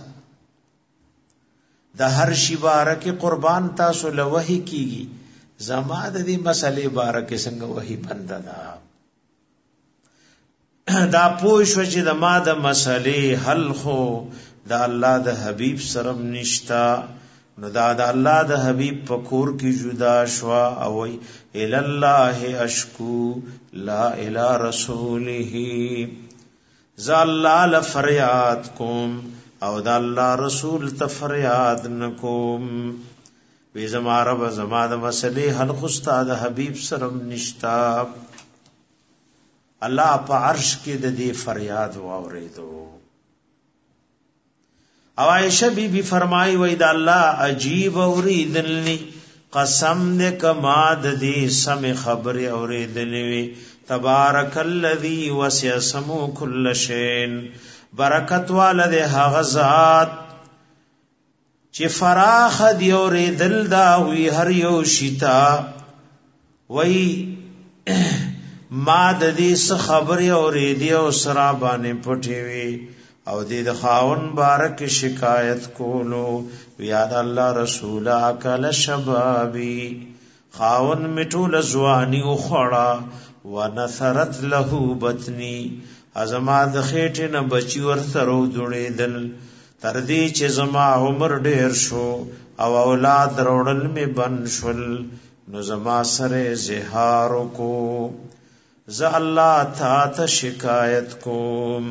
S1: د هر شی بارکه قربان تاسو له وਹੀ کیږي زما د دې مسلې بارکه څنګه وਹੀ بنده دا پوښ چې د ما د مسلې حل خو د الله د حبيب سره نشتا نو دا د الله د حبيب پکور کی جدا شوا او ال الله اشکو لا اله رسوله ز الله لفریاد کوم او د الله رسول ته فریاد نکوم وی زما رب زما د مسلې حل خو استاد حبيب سره نشتا الله په عرش کې د دې فریاد واوریدو او عائشہ بی بی فرمائی وای دا الله عجیب اوریدلنی قسم دې کما د دې سم خبر اوریدلنی تبارک الذی وسع سمو کل شین برکت والده هغه ذات چې فراخ دی اوریدل دا وی هر یو شتا وای ما د دې خبرې اورېدې او سرا باندې پټې وي او د خاون بارک شکایت کولو یاد الله رسول اکل شبابی خاون مټول زوانی او خړه ونثرت له بطنی ازما د خېټه نه بچی ورته ودړېدل تر دې چې زما عمر ډېر شو او اولاد وروړل می بن شول نو زما سره زهار کو ز الله ته شکایت کوم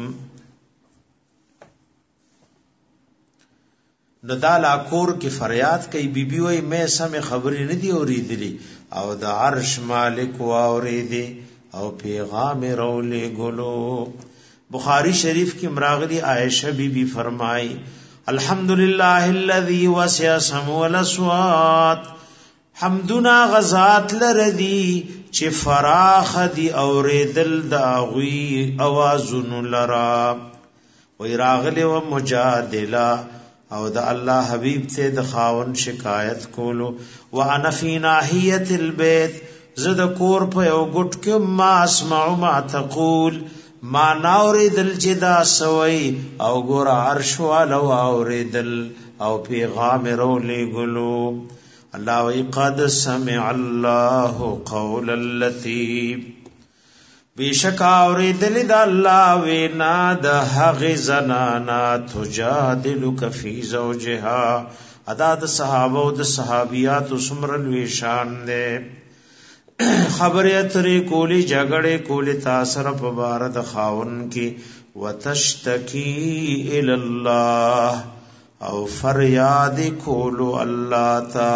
S1: نو دا لا کور کې فریاد کوي بیبي وای مې سم خبرې نه دی اوریدلې او د عرش مالک و اوریدي او پیغام رولې ګلو بخاری شریف کې مراغلی عائشہ بیبي فرمای الحمدللہ الذی وسع سمع الاصوات حمدنا غزات لردی چې فراخ دی اوریدل دا غوی اوازن لرا وی راغلی و مجادله او د الله حبیب ته د خاون شکایت کولو وانا فی ناحیه البیت زد کور په یو ګټ کې ما اسمع ما تقول ما ناوریدل چې دا سوی او ګور عرش والو اوریدل او پیغام رولې ګلو الله وی قد سمع الله قول التي بیشک اوریدل د الله وینا د هغه زنانا تجادلک فی زوجها ادا د صحابه او د صحابیات سمرل وی شان ده خبره اترې کولی جګړه کولی تاثر په بار د خاون کې وتشتکی الی الله او فریاد کولو الله تا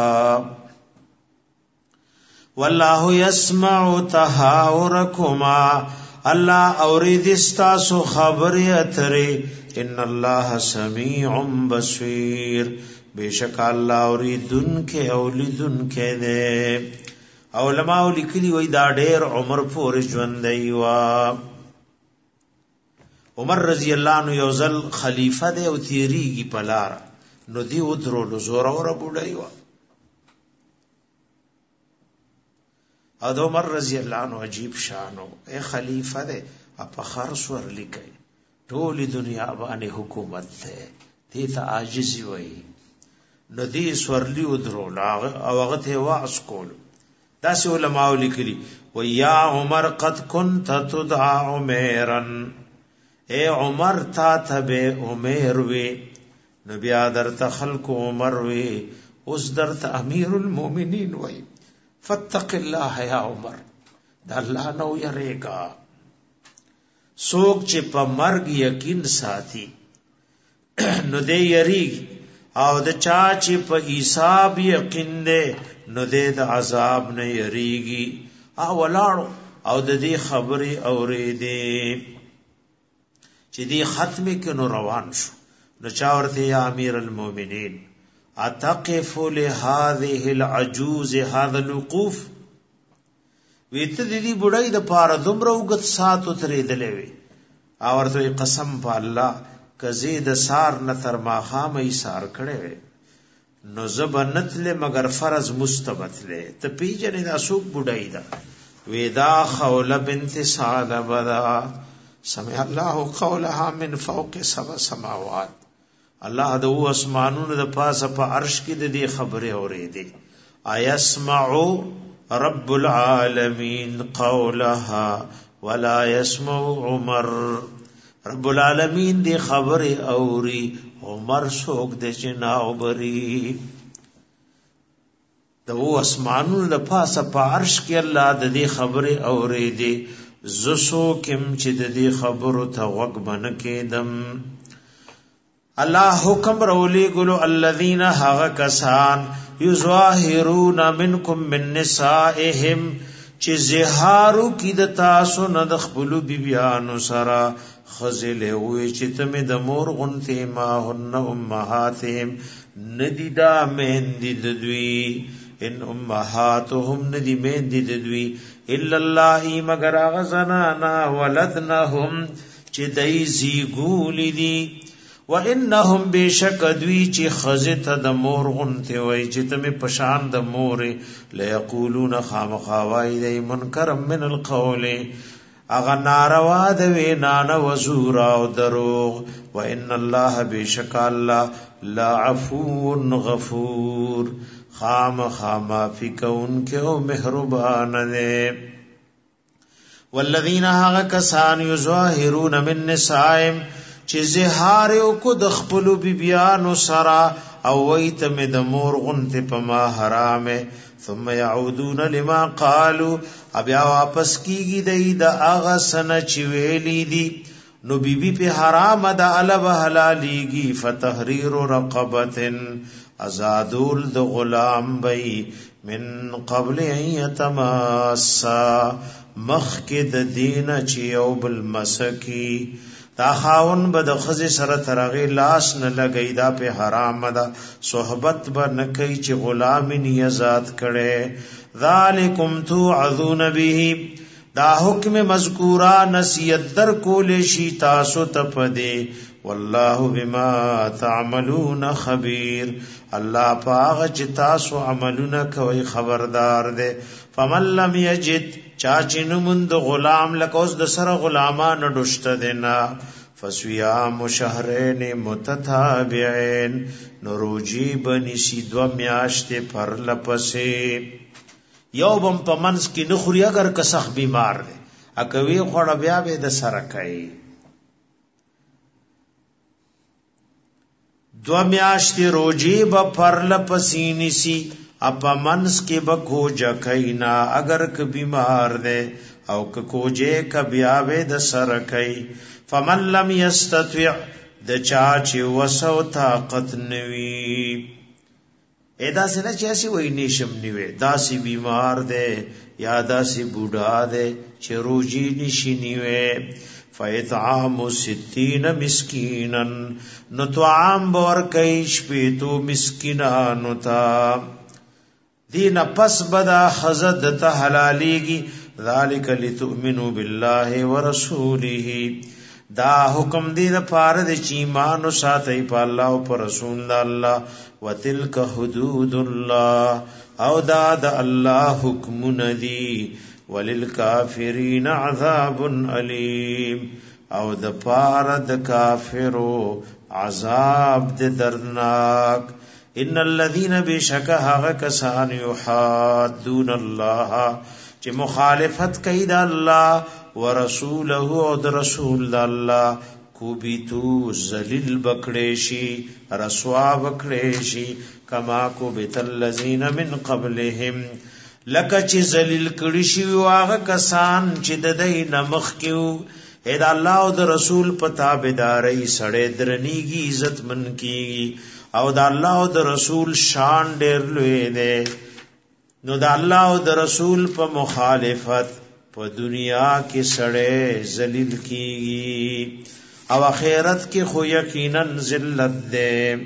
S1: والله يسمع تهاوركما الله اورید استاسو خبر اترې ان الله سميع بصير بیشک الله اوریدن کې اولیدن کې ده علماء لیکلي وای دا ډېر عمر پورې ژوند دی وا عمر رضی الله عنه یو ځل خلیفہ دی او تیریږي پلار نو دی ودرولو زوره ور بډای وا او د عمر رضی الله عنه عجیب شانو اے خلیفہ دے اپا خرس ور لکای ټول دنیا باندې حکومت ته دې ته عاجزی وای نو دې سورلی ودرول او هغه ته واعظ کول داس علماء لیکلي و یا عمر قد كنت تدعى عمرا اے عمر تا تبه عمر وی نبی ادر خلق عمر وی اوس درت امیر المؤمنین وی فتق الله یا عمر دا الله نو یریگا سوک چې په مرګ یقین ساتي نو دې یری او د چا چې په حساب یقین دې نو دې د عذاب نه یریږي او ولاړو او د دې خبرې اورېدې چې دې ختمه کینو روان شو نو چا ورته یا امیر المؤمنین اتقف لهذه العجوز هذا الوقوف ویته دې بډای د پاره دومره وګت ساتو ترې دلې وي او ورته قسم په الله کزی د سار نه تر ما خامې سار کړي وي نو زبنتله مگر فرض مستبتله ته پیجنې دا سوق بډای دا ودا خوله بنت سالبدا سمع الله قولها من فوق سبع سماوات الله د اسمانونو د پاسه په عرش کې د دې خبره اورېدې ايسمع رب العالمین قولها ولا يسمع عمر رب العالمین دی خبره اوري عمر څوک د جناو بری د اسمانونو د پاسه په عرش کې الله د دې خبره اورېدې زسو کم چې د دې خبرو ته وګ بن کېدم الله حکم رولي ګلو الذين هغ کسان یظاهرون منکم من نسائهم چې زهارو کی د تاسو نه د خپل بیبیانو سره خزله وي چې تمه د مور غنته ما هن امهاتهم ندیدا مهندی ددوی ان امهاتهم ندی مهندی ددوی الا الله مگر غزنانا ولدنهم چې دای زی ګول دي وانهم بشک دوی چې خزت د مور غنته وای چې تم پشان د مور ليقولون خامخوای دی منکر من القول اغه ناروا د وینا و زور او دروغ وان الله بشک الله لا عفو غفور خامخما فکون کې او مهربان دی والذین هغه کسان یظاهرون من نسائم چې زهار او کو د خپل بیبیانو سرا او وایت مې د مور غنته په ما حرامه ثم يعودون لما قالوا بیا واپس کیږي د اغه سن چې ویلی دي نو بیبي په حرام د الب حلاليږي فتحرير رقبه ازادول د غلام بي من قبل ان يتماسا مخکد دین چې او بل مسکی دا خاون به د خزي سره ترغي لاس نه لګي دا په حرام ده صحبت به نه کوي چې غلام ني آزاد کړي ذالکم توعذون به دا حکم مذکورا نصیحت در کول شي تاسو ته پدې والله بما تعملون خبير الله پاغ چې تاسو عملونه کوي خبردار ده فمن لم يجد چاچن مند غلام لکوس د سره غلامان ډشت دینا فسویام شهرین متتابعین نروجی بنی سی دو میاشت پر لپسې یو بم پمنس کی نخوري اگر کسخ بیمار دی اکوی خوړ بیا به د سره کوي دو میاشت روجی به پر لپسې نسی اپا منس کی بکو جکینا اگر ک بیمار دے او ک کوجے ک بیاوے د سر کئی فمن لم یستطع د چاچ وسو طاقت نوی ادا سنا چیسی وای نشم نیوے داسی بیمار دے یا داسی بوډا دے چې روجی نشی نیوے فیطعام 60 مسکینا نو طعام بور کیش پیتو مسکینانو تا دین پس بدا خزد ته حلالیږي ذالک لتؤمنوا بالله ورسوله دا حکم دی د پاره د ایمان او ساتي په الله او پر رسول الله وتلک حدود الله او دا د الله حکم ندی وللکافرین عذاب الیم او د پاره د کافرو عذاب د دردناک ان الذين بشكها كسان يحادون الله چې مخالفت کوي د الله ورسوله او د رسول الله کوبیتو ذلیل بکړې شي رسوا بکړې شي کما کوبت الذين من قبلهم لکه چې ذلیل کړي شي واغه کسان چې د دې نمخ کیو اې د الله او د رسول په تابعداري سړې درنیږي عزت من کیږي او د الله او د رسول شان ډېر لوی دی نو د الله او د رسول په مخالفت په دنیا کې سړې ذلیل کیږي او آخرت کې خو یقینا ذلت ده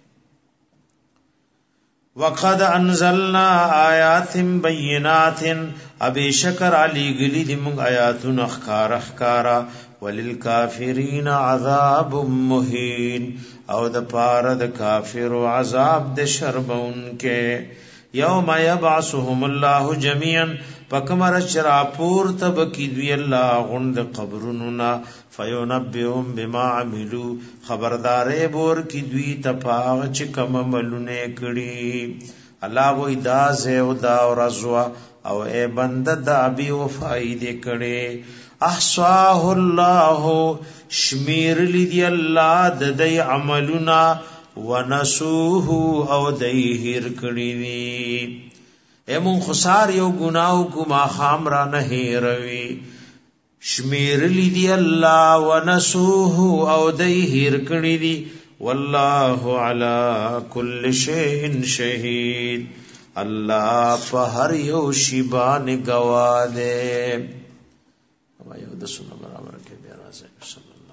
S1: وقد انزلنا آیات بینات ابي شکر علی گلی دی موږ آیاتونه اخکارا وللکافرین عذاب مهین او د پاره د کافر عذاب د شربون کې یوم یبعثهم الله جميعا پکمر چراپور تب کی دی الله غند قبرنا فینبئهم بما عملوا خبردارې بور کی دوی تپاغ چې کم عملونه کړي الله وې دا زه او دا رضوا او اے بنده دا بي وفای دې کړي احصاه الله شمیر لدی الله د دې عملنا ونسوه او دې هیر کړي وی ایمون خسار یو گناو کو ما خام را نه هیروي شمیر لدی الله ونسوه او دې هیر کړي دي والله على كل شيء شهيد الله په هر یو شی باندې گواه ده او یو د سنت برابر کې بیا راځي